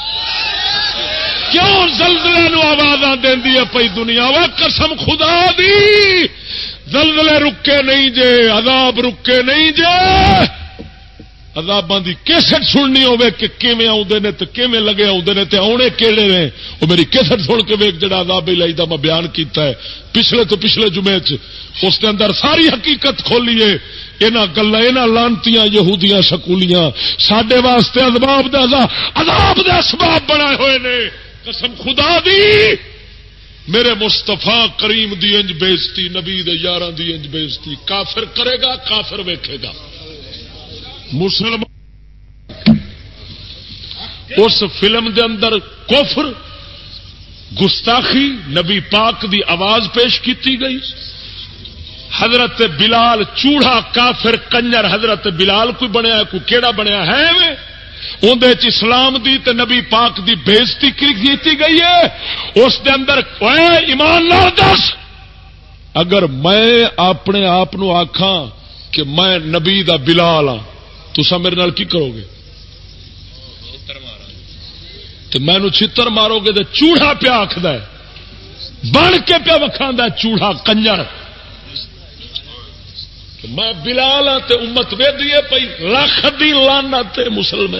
کیوں زلزلے نو آوازاں دیندی ہے پئی دنیا وا قسم خدا دی زلزلے رکے نہیں جے عذاب رکے نہیں جے عذاباں دی کیسٹ سننی ہوے کہ کیویں آوندے نے تے کیویں لگے آوندے نے تے آونے کیڑے نے او میری کیسٹ سن کے ویکھ جڑا عذاب الہی دا میں بیان کیتا ہے پچھلے تو پچھلے جمعے چ اس کے اندر ساری حقیقت کھولی ہے انہاں گلاں انہاں لعنتیاں یہودیاں سکولیاں ساڈے واسطے عذاب دے اسباب بنائے ہوئے نے قسم خدا دی میرے مصطفیٰ کریم دی انج بےزتی نبی دے یاراں دی انج بےزتی کافر کرے گا کافر ویکھے گا مسلمان اس فلم دے اندر کفر گستاخی نبی پاک دی آواز پیش کیتی گئی حضرت بلال چوڑا کافر کنجر حضرت بلال کوئی بنیا کوئی کیڑا بنیا ہے اندر اسلام دی تے نبی پاک دی بےزتی کی گئی ہے. اس دے اندر ایمان نال دس اگر میں اپنے آپ آکھاں کہ میں نبی دا بلال ہاں تسا میرے نال کی کرو گے؟ تو مینو چھتر مارو گے تو چوڑا پیا آخد بن کے پیا وکھاندہ چوڑا کنجر میں بلال ہاں تے امت ویدی ہے پئی لکھ دی لعنت مسلمان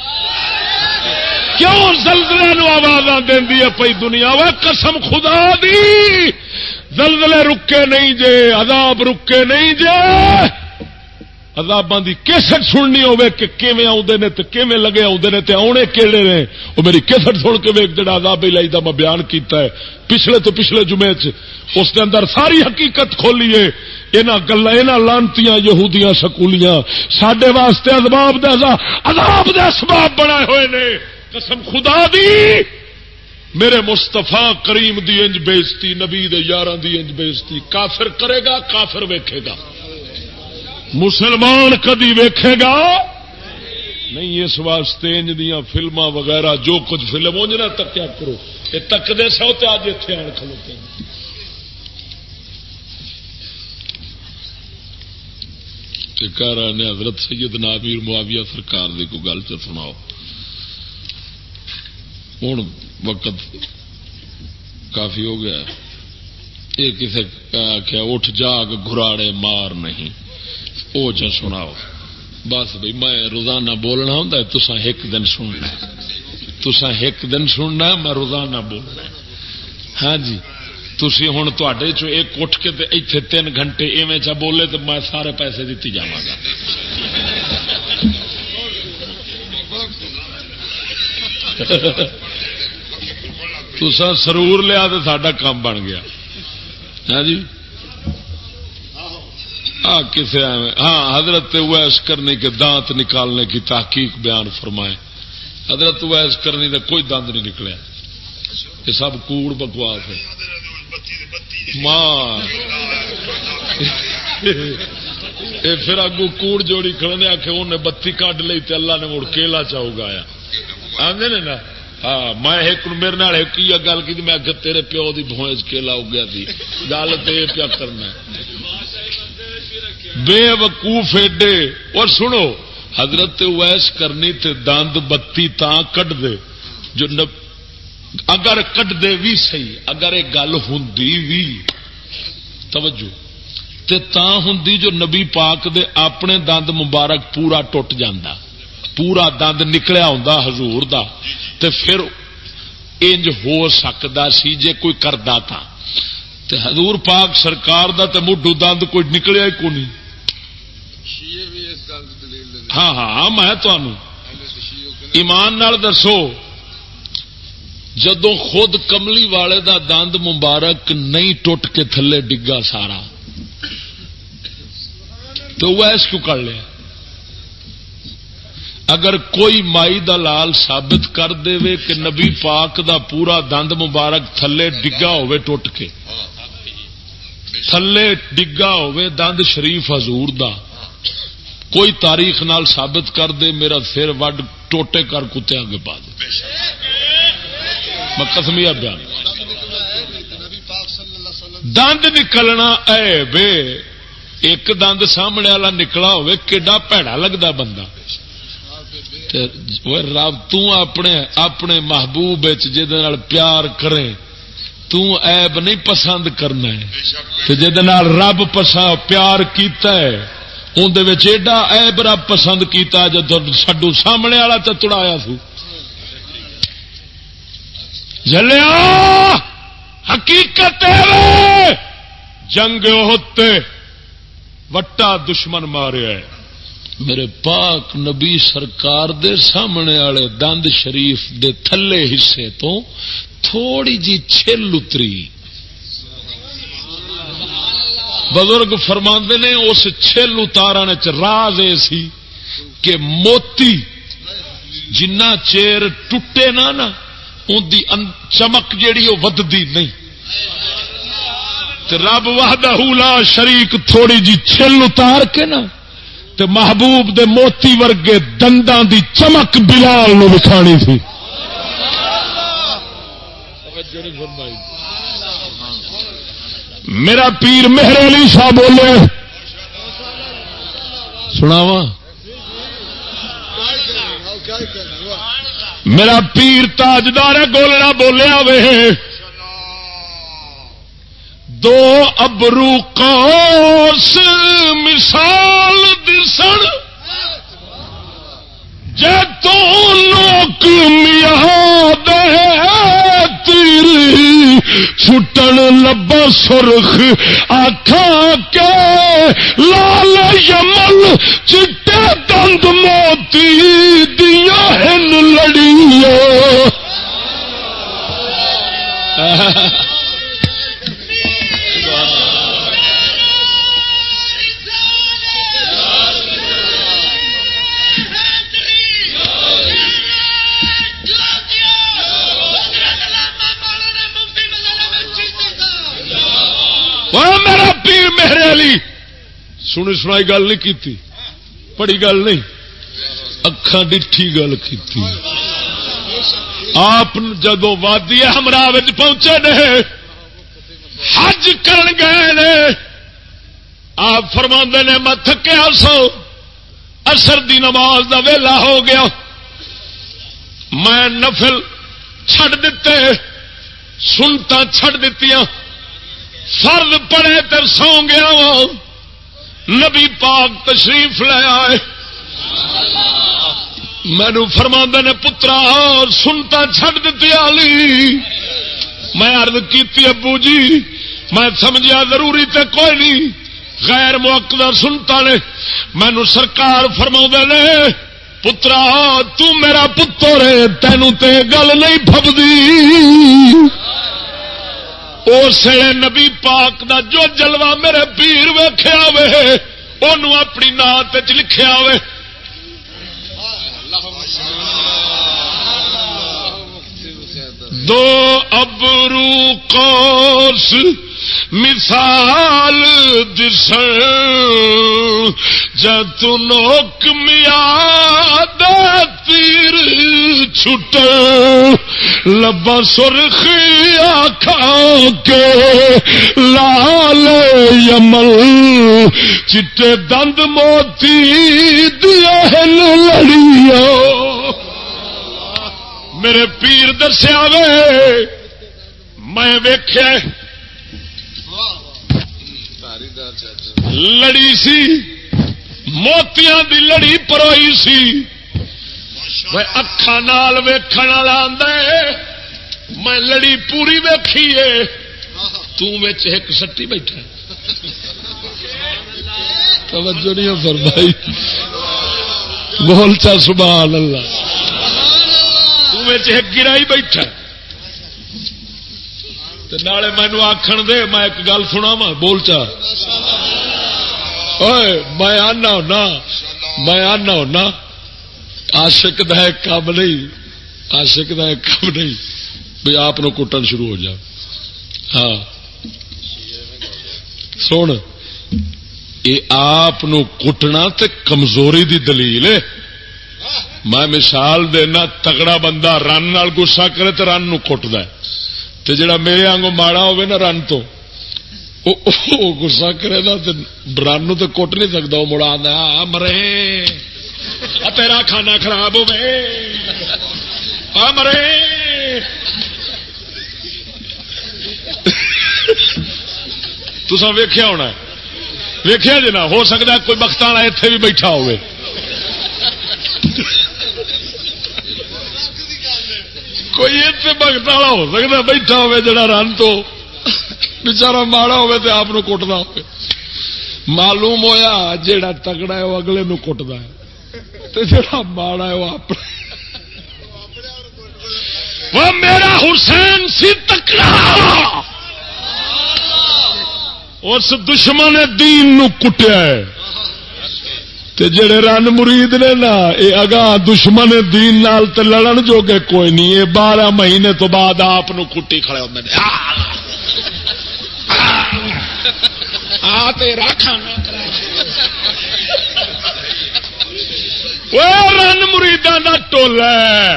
کیوں زلزلے نو آوازاں دیندی ہے پئی دنیا وا قسم خدا دی زلزلے رکے نہیں جے عذاب رکے نہیں جے عذاباں دی کیسٹ سننی ہوے کہ کیویں آوندے نے تے کیویں لگے آوندے نے تے آونے کیڑے نے او میری کیسٹ سن کے ویکھ جڑا عذاب الہی دا میں بیان کیتا ہے پچھلے تو پچھلے جمعے چ اس دے اندر ساری حقیقت کھولی ہے. انہاں گلاں انہاں لعنتیاں یہودیاں سکولیاں ساڈے واسطے عذاب دے اسباب بنائے ہوئے نے. قسم خدا دی میرے مصطفیٰ کریم دی انج بےزتی نبی دے یاراں دی انج بےزتی کافر کرے گا کافر ویکھے گا مسلمان کدی ویکھے گا نہیں. اس واسطے انج دیاں فلماں وغیرہ جو کچھ فلم انج نہ تکیا کرو یہ تکدے سو تے اج ایتھے آن کھلوتے ہیں. ٹھیکارا نے حضرت سیدنا امیر معاویہ سرکار دی کوئی گل چ سناؤ. ہوں وقت کافی ہو گیا یہ کسی آخیا اٹھ جاگ گھراڑے مار نہیں وہ چ سناؤ. بس بھائی میں روزانہ بولنا ہوں تسا ایک دن سننا تسا ایک دن سننا میں روزانہ بولنا. ہاں جی تھی ہوں تے ایک اٹھ کے اتنے 3 گھنٹے ایویں چا بولے تو میں سارے پیسے دیتی جاواں گا. تسا سرور لیا تو ساڈا کام بن گیا. ہاں جی کسے ہاں حضرت اویس کرنی کے دانت نکالنے کی تحقیق بیان فرمائے. حضرت اویس کرنی کا کوئی دند نہیں نکلیا یہ سب کوڑ بکواس ہے. ماں پھر اگو کوڑ جوڑی کھڑنے آ کے انہیں بتی کڈ لی تے اللہ نے مڑ کیلا چا اگایا آدھے نے نا. ہاں میں ایک میرے نال ایک گل کی میں آگے تیرے پیو دی بھوئیں کیلا اگیا تھی گل تو یہ پیا کرنا بے وقوف ایڈے. اور سنو حضرت اویس کرنی تے دند بتی تاں کڈ دے جو اگر کٹ دے بھی صحیح اگر یہ گل ہوں بھی توجہ تے تاں ہندی جو نبی پاک دے اپنے دند مبارک پورا ٹوٹ جاندہ پورا دند نکلیا ہوندا حضور دا تے پھر انج ہو سکدا سی جے کوئی کردا تھا تے حضور پاک سرکار دا تے مڈھو دند کوئی نکلیا ہی کو نہیں. ہاں ہاں میں تانوں ایمان نال دسو جدو خود کملی والے دا دند مبارک نہیں ٹوٹ کے تھلے ڈگا سارا تو وہ ایس کیوں کر لیا. اگر کوئی مائی دا لال ثابت کر دے وے کہ نبی پاک دا پورا دند مبارک تھلے ڈگا ہوئے ٹوٹ کے تھلے ڈگا ہوئے دند شریف حضور دا کوئی تاریخ نال ثابت کر دے میرا سر وڈ ٹوٹے کر کتے آگے پا دے قسمیہ بیان. دند نکلنا اے بے ایک دند سامنے والا نکلا ہوئے کیڈا پیڑا لگتا بندہ. رب اپنے محبوب جہد پیار کرے عیب نہیں پسند کرنا ہے جہد رب پیار کیتا ہے اندر ایڈا عیب رب پسند کیتا جب سڈو سامنے والا تو تڑایا سو جلیا حقیقت جنگ ہوتے وٹا دشمن ماریا ہے. میرے پاک نبی سرکار دے سامنے والے دند شریف دے تھلے حصے تو تھوڑی جی چھل اتری. بزرگ فرماندے نے اس چھل اتارنے چ راز یہ سی کہ موتی جنہ چیر ٹوٹے نا ان دی چمک جیڑی وہ ودتی نہیں. رب وحدہ لا شریک تھوڑی جی چھل اتار کے نا تے محبوب دے موتی ورگے دنداں دی چمک بلال نو وکھانی تھی. میرا پیر مہر علی شاہ بولے سناواں میرا پیر تاجدار گولڑا بولیا وے دو ابرو قوس مثال دسن جے تو لوک میاں دے تیری چھٹن لبا سرخ آکھاں کے لال یمن چٹے دند موتی دیاں ہن لڑیاں. میرا پیر مہر علی سنی سنائی گل نہیں کی پڑی گل نہیں اکھاں ڈٹھی گل کی. آپ جدو وادی ہمراہ پہنچے نے حج کرن گئے نے آپ فرماندے نے میں تھکیا سو اثر دی نماز دا ویلا ہو گیا میں نفل چھڈ دیتے سنتا چھڈ دتیاں فرض پڑے تے سو گیا وا نبی پاک تشریف لے آئے مینو فرماندے نے پترا سنتا چھڈ دتی علی. میں عرض کیتی ابو جی میں سمجھیا ضروری تے کوئی نہیں غیر موقدہ سنتا نے. مینو سرکار فرماندے نے پترا تو میرا پتر ہے تینوں تے گل نہیں پھبدی. اس نبی پاک دا جو جلوہ میرے پیر ویکھیا وے انہوں اپنی نعت وچ لکھیا وے. دو ابرو قوس مثال دسن جت نوک میاد تیر چھٹ لبا سرخی آکھاں کے لال یمل چٹے دند موتی دیا لڑیاں. میرے پیر دسیا وے میں ویکھیا لڑی سی موتیاں دی لڑی پروئی سی اکھاں نال ویکھن والا آندا ہے میں لڑی پوری ویکھی ہے تو وچ ایک سٹی بیٹھا. توجہ نہیں فرمائی بول چا سبحان اللہ. ایک گرائی بیٹھا نالے مینو آخن دے میں ایک گل سنا وا بول چا میں آنا ہونا عاشق دا ایک کام نہیں عاشق دا ایک کام نہیں بھی آپ کٹن شروع ہو جا. ہاں سن یہ آپ کٹنا تے کمزوری دی دلیل ہے. میں مثال دینا تگڑا بندہ رن نال گسا کرے تو رن نو کٹدا ہے تے جڑا میرے آنگوں ماڑا ہوے نا رن تو گسا کرے نا تے رن نو تے کٹ نہیں سکدا وہ مڑا آندا مرے تیرا کھانا خراب ہوے مرے. تساں ویکھیا ہونا ویکھیا جی نا ہو سکتا کوئی بخت والا اتنے بھی بیٹھا ہوئے کوئی اتنے بخت والا ہو سکتا بیٹھا ہوئے جڑا رن تو بچارا ماڑا ہوئے تے آپ کٹدا ہوئے. معلوم ہویا جیڑا تگڑا ہے وہ اگلے نو کٹدا ہے تے جڑا ماڑا ہے وہ اپنے. وہ میرا حسین سی تکڑا اس دشمن دین نو کٹیا ہے تے جڑے رن مرید نے نا اے اگاں دشمن دین نال تے لڑن جو کہ کوئی نہیں. اے 12 مہینے تو بعد آپ نو کٹی کھڑے ہوندے نے تیرا کھانا رن مریداں دا ٹولا ہے،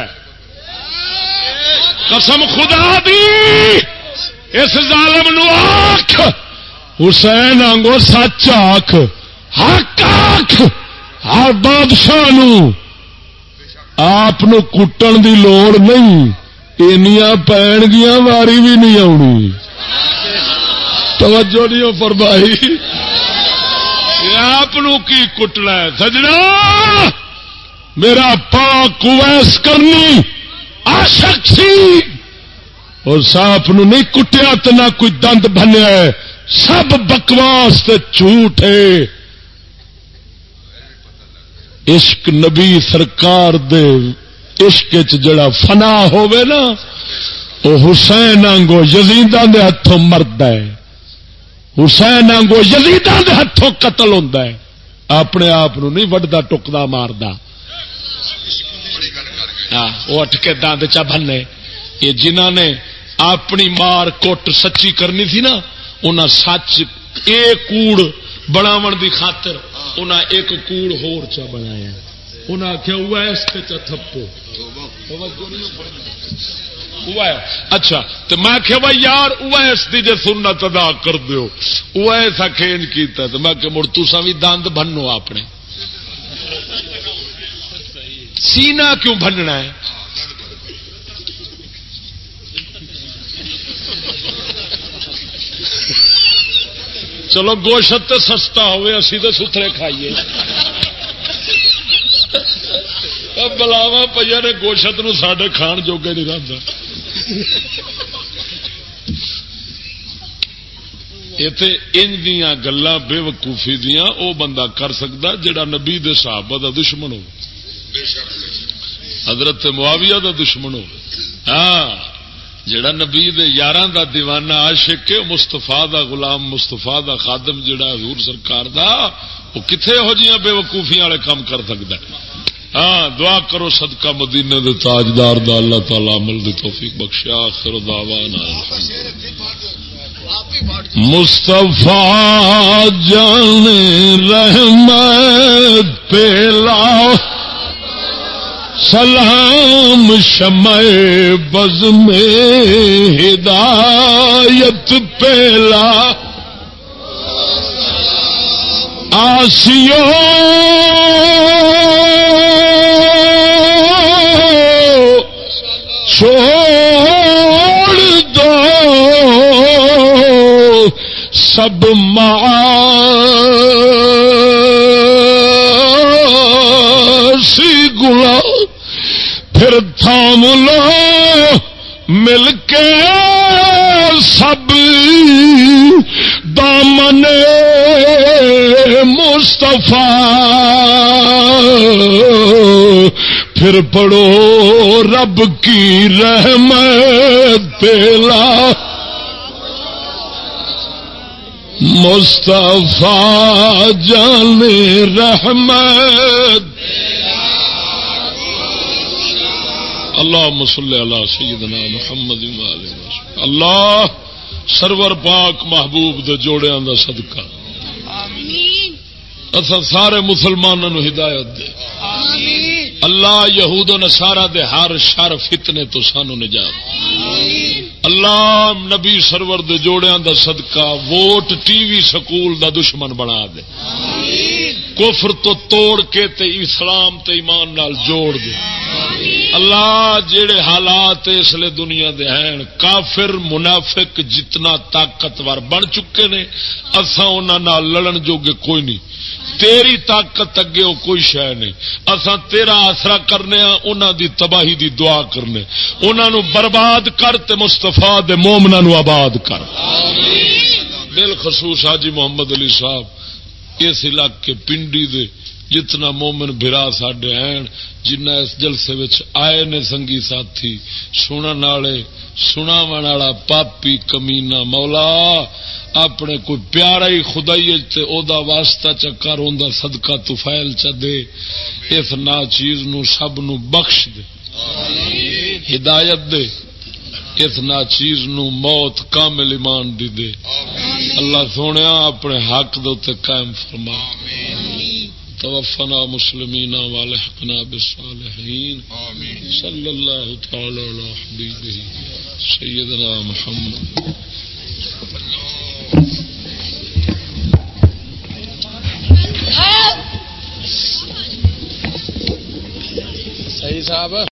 قسم خدا دی اس ظالم نو آکھ حسین آنگو سچ آکھ، حق آکھ، ہر بادشاہ نو آپ کٹن دی لوڑ نہیں، اینیاں پین گیاں واری بھی نہیں آنی. توجہ نہیں فرمائی. آپ کی کٹنا ہے سجنا. میرا پاک ویس کرنی عاشق سی اور سانپ نو نہیں کٹیا تو نہ کوئی دند بنیا ہے، سب بکواس تے جھوٹ ہے. عشق نبی سرکار دے عشق جڑا فنا ہوئے نا وہ حسین آنگو یزیداں دے ہتھوں مرد ہے، حسین آنگو یزیداں دے ہتھوں قتل ہوندا ہے. اپنے آپ نہیں وڈدا ٹکدا ماردا. وہ اٹھ کے دند چا بننے. یہ جنہاں نے اپنی مار کٹ سچی کرنی تھی نا انہاں سچ ایک کوڑ بناون دی خاطر انہاں ایک کوڑ ہور چا بنایا. انہاں آخیا اویس تے چا تھپو. اچھا تو میں کہ بھائی یار اویس دی جے سنت ادا کر دیو. اویس آخین کیتا تو میں کہ مڑ تساں وی دند بنو اپنے. سینہ کیوں بننا ہے؟ چلو گوشت تے سستا ہوئے اسی تے ستھرے کھائیے. بلاوا پہ نے گوشت نو ساڈے کھان جوگے نہیں رہتا. ان دیاں گلاں بے وقوفی دیاں او بندہ کر سکتا جڑا نبی دے صحابہ دا دشمن ہو، حضرت معاویہ دا دشمن ہو. ہاں جڑا نبی دے یاراں دا دیوانہ عاشق ہے، مصطفیٰ دا غلام، مصطفیٰ دا خادم جڑا حضور سرکار دا، وہ کتنے ہو جیاں بے وقوفیاں والے کام کر سکتا ہے. ہاں دعا کرو صدقہ مدینے دے تاجدار دا اللہ تعالی عمل دی توفیق بخشے. آخر دعوانا مصطفیٰ جان رحمت پیلا، سلام شمع بز میں ہدایت پیلا، آسیو چھوڑ دو سب معاصی گناہ، پھر تھام لو مل کے سب دامن مصطفیٰ، پھر پڑھو رب کی رحمت پیلا، مصطفیٰ جان رحمت. اللہم صلی علی سیدنا محمد و آلہ وسلم. اللہ سرور پاک محبوب دے جوڑیاں دا صدقہ اساں سارے مسلماناں نو ہدایت دے. اللہ یہود و نصارا دے ہر شر فتنے تو سانو نجات. اللہ نبی سرور دے جوڑیاں دا صدقہ ووٹ ٹی وی سکول دا دشمن بنا دے. کفر تو توڑ کے تے اسلام تے ایمان نال جوڑ دے. اللہ جڑے حالات اس لیے دنیا دے ہیں، کافر منافق جتنا طاقتور بن چکے نے، اساں انہاں نال لڑن جوگے کوئی نہیں. تیری طاقت اگے وہ کوئی شے نہیں. اساں تیرا آسرا کرنے ہاں، انہاں دی تباہی دی دعا کرنے. انہاں نو برباد کر تے مصطفیٰ دے مومناں نو آباد کر. بالخصوص حاجی محمد علی صاحب اس علاقے پنڈی دے جتنا مومن بھرا ساڈے ہیں، جنہ اس جلسے وچ آئے نے سنگی ساتھی، سنن والے، سناون والا پاپی کمینہ، مولا اپنے کوئی پیارا ہی خدائی تے او دا واسطہ چکر ہوندا صدقہ تو فیل چا دے. اس نا چیز نو سب نو بخش دے، ہدایت دے. اس نا چیز نو موت کامل ایمان دی دے. اللہ سونیا اپنے حق دے تے قائم فرما. توفنا مسلمین والحقنا بالصالحین آمین صلی اللہ تعالی علی حبیبہ سیدنا محمد. صحیح صاحب.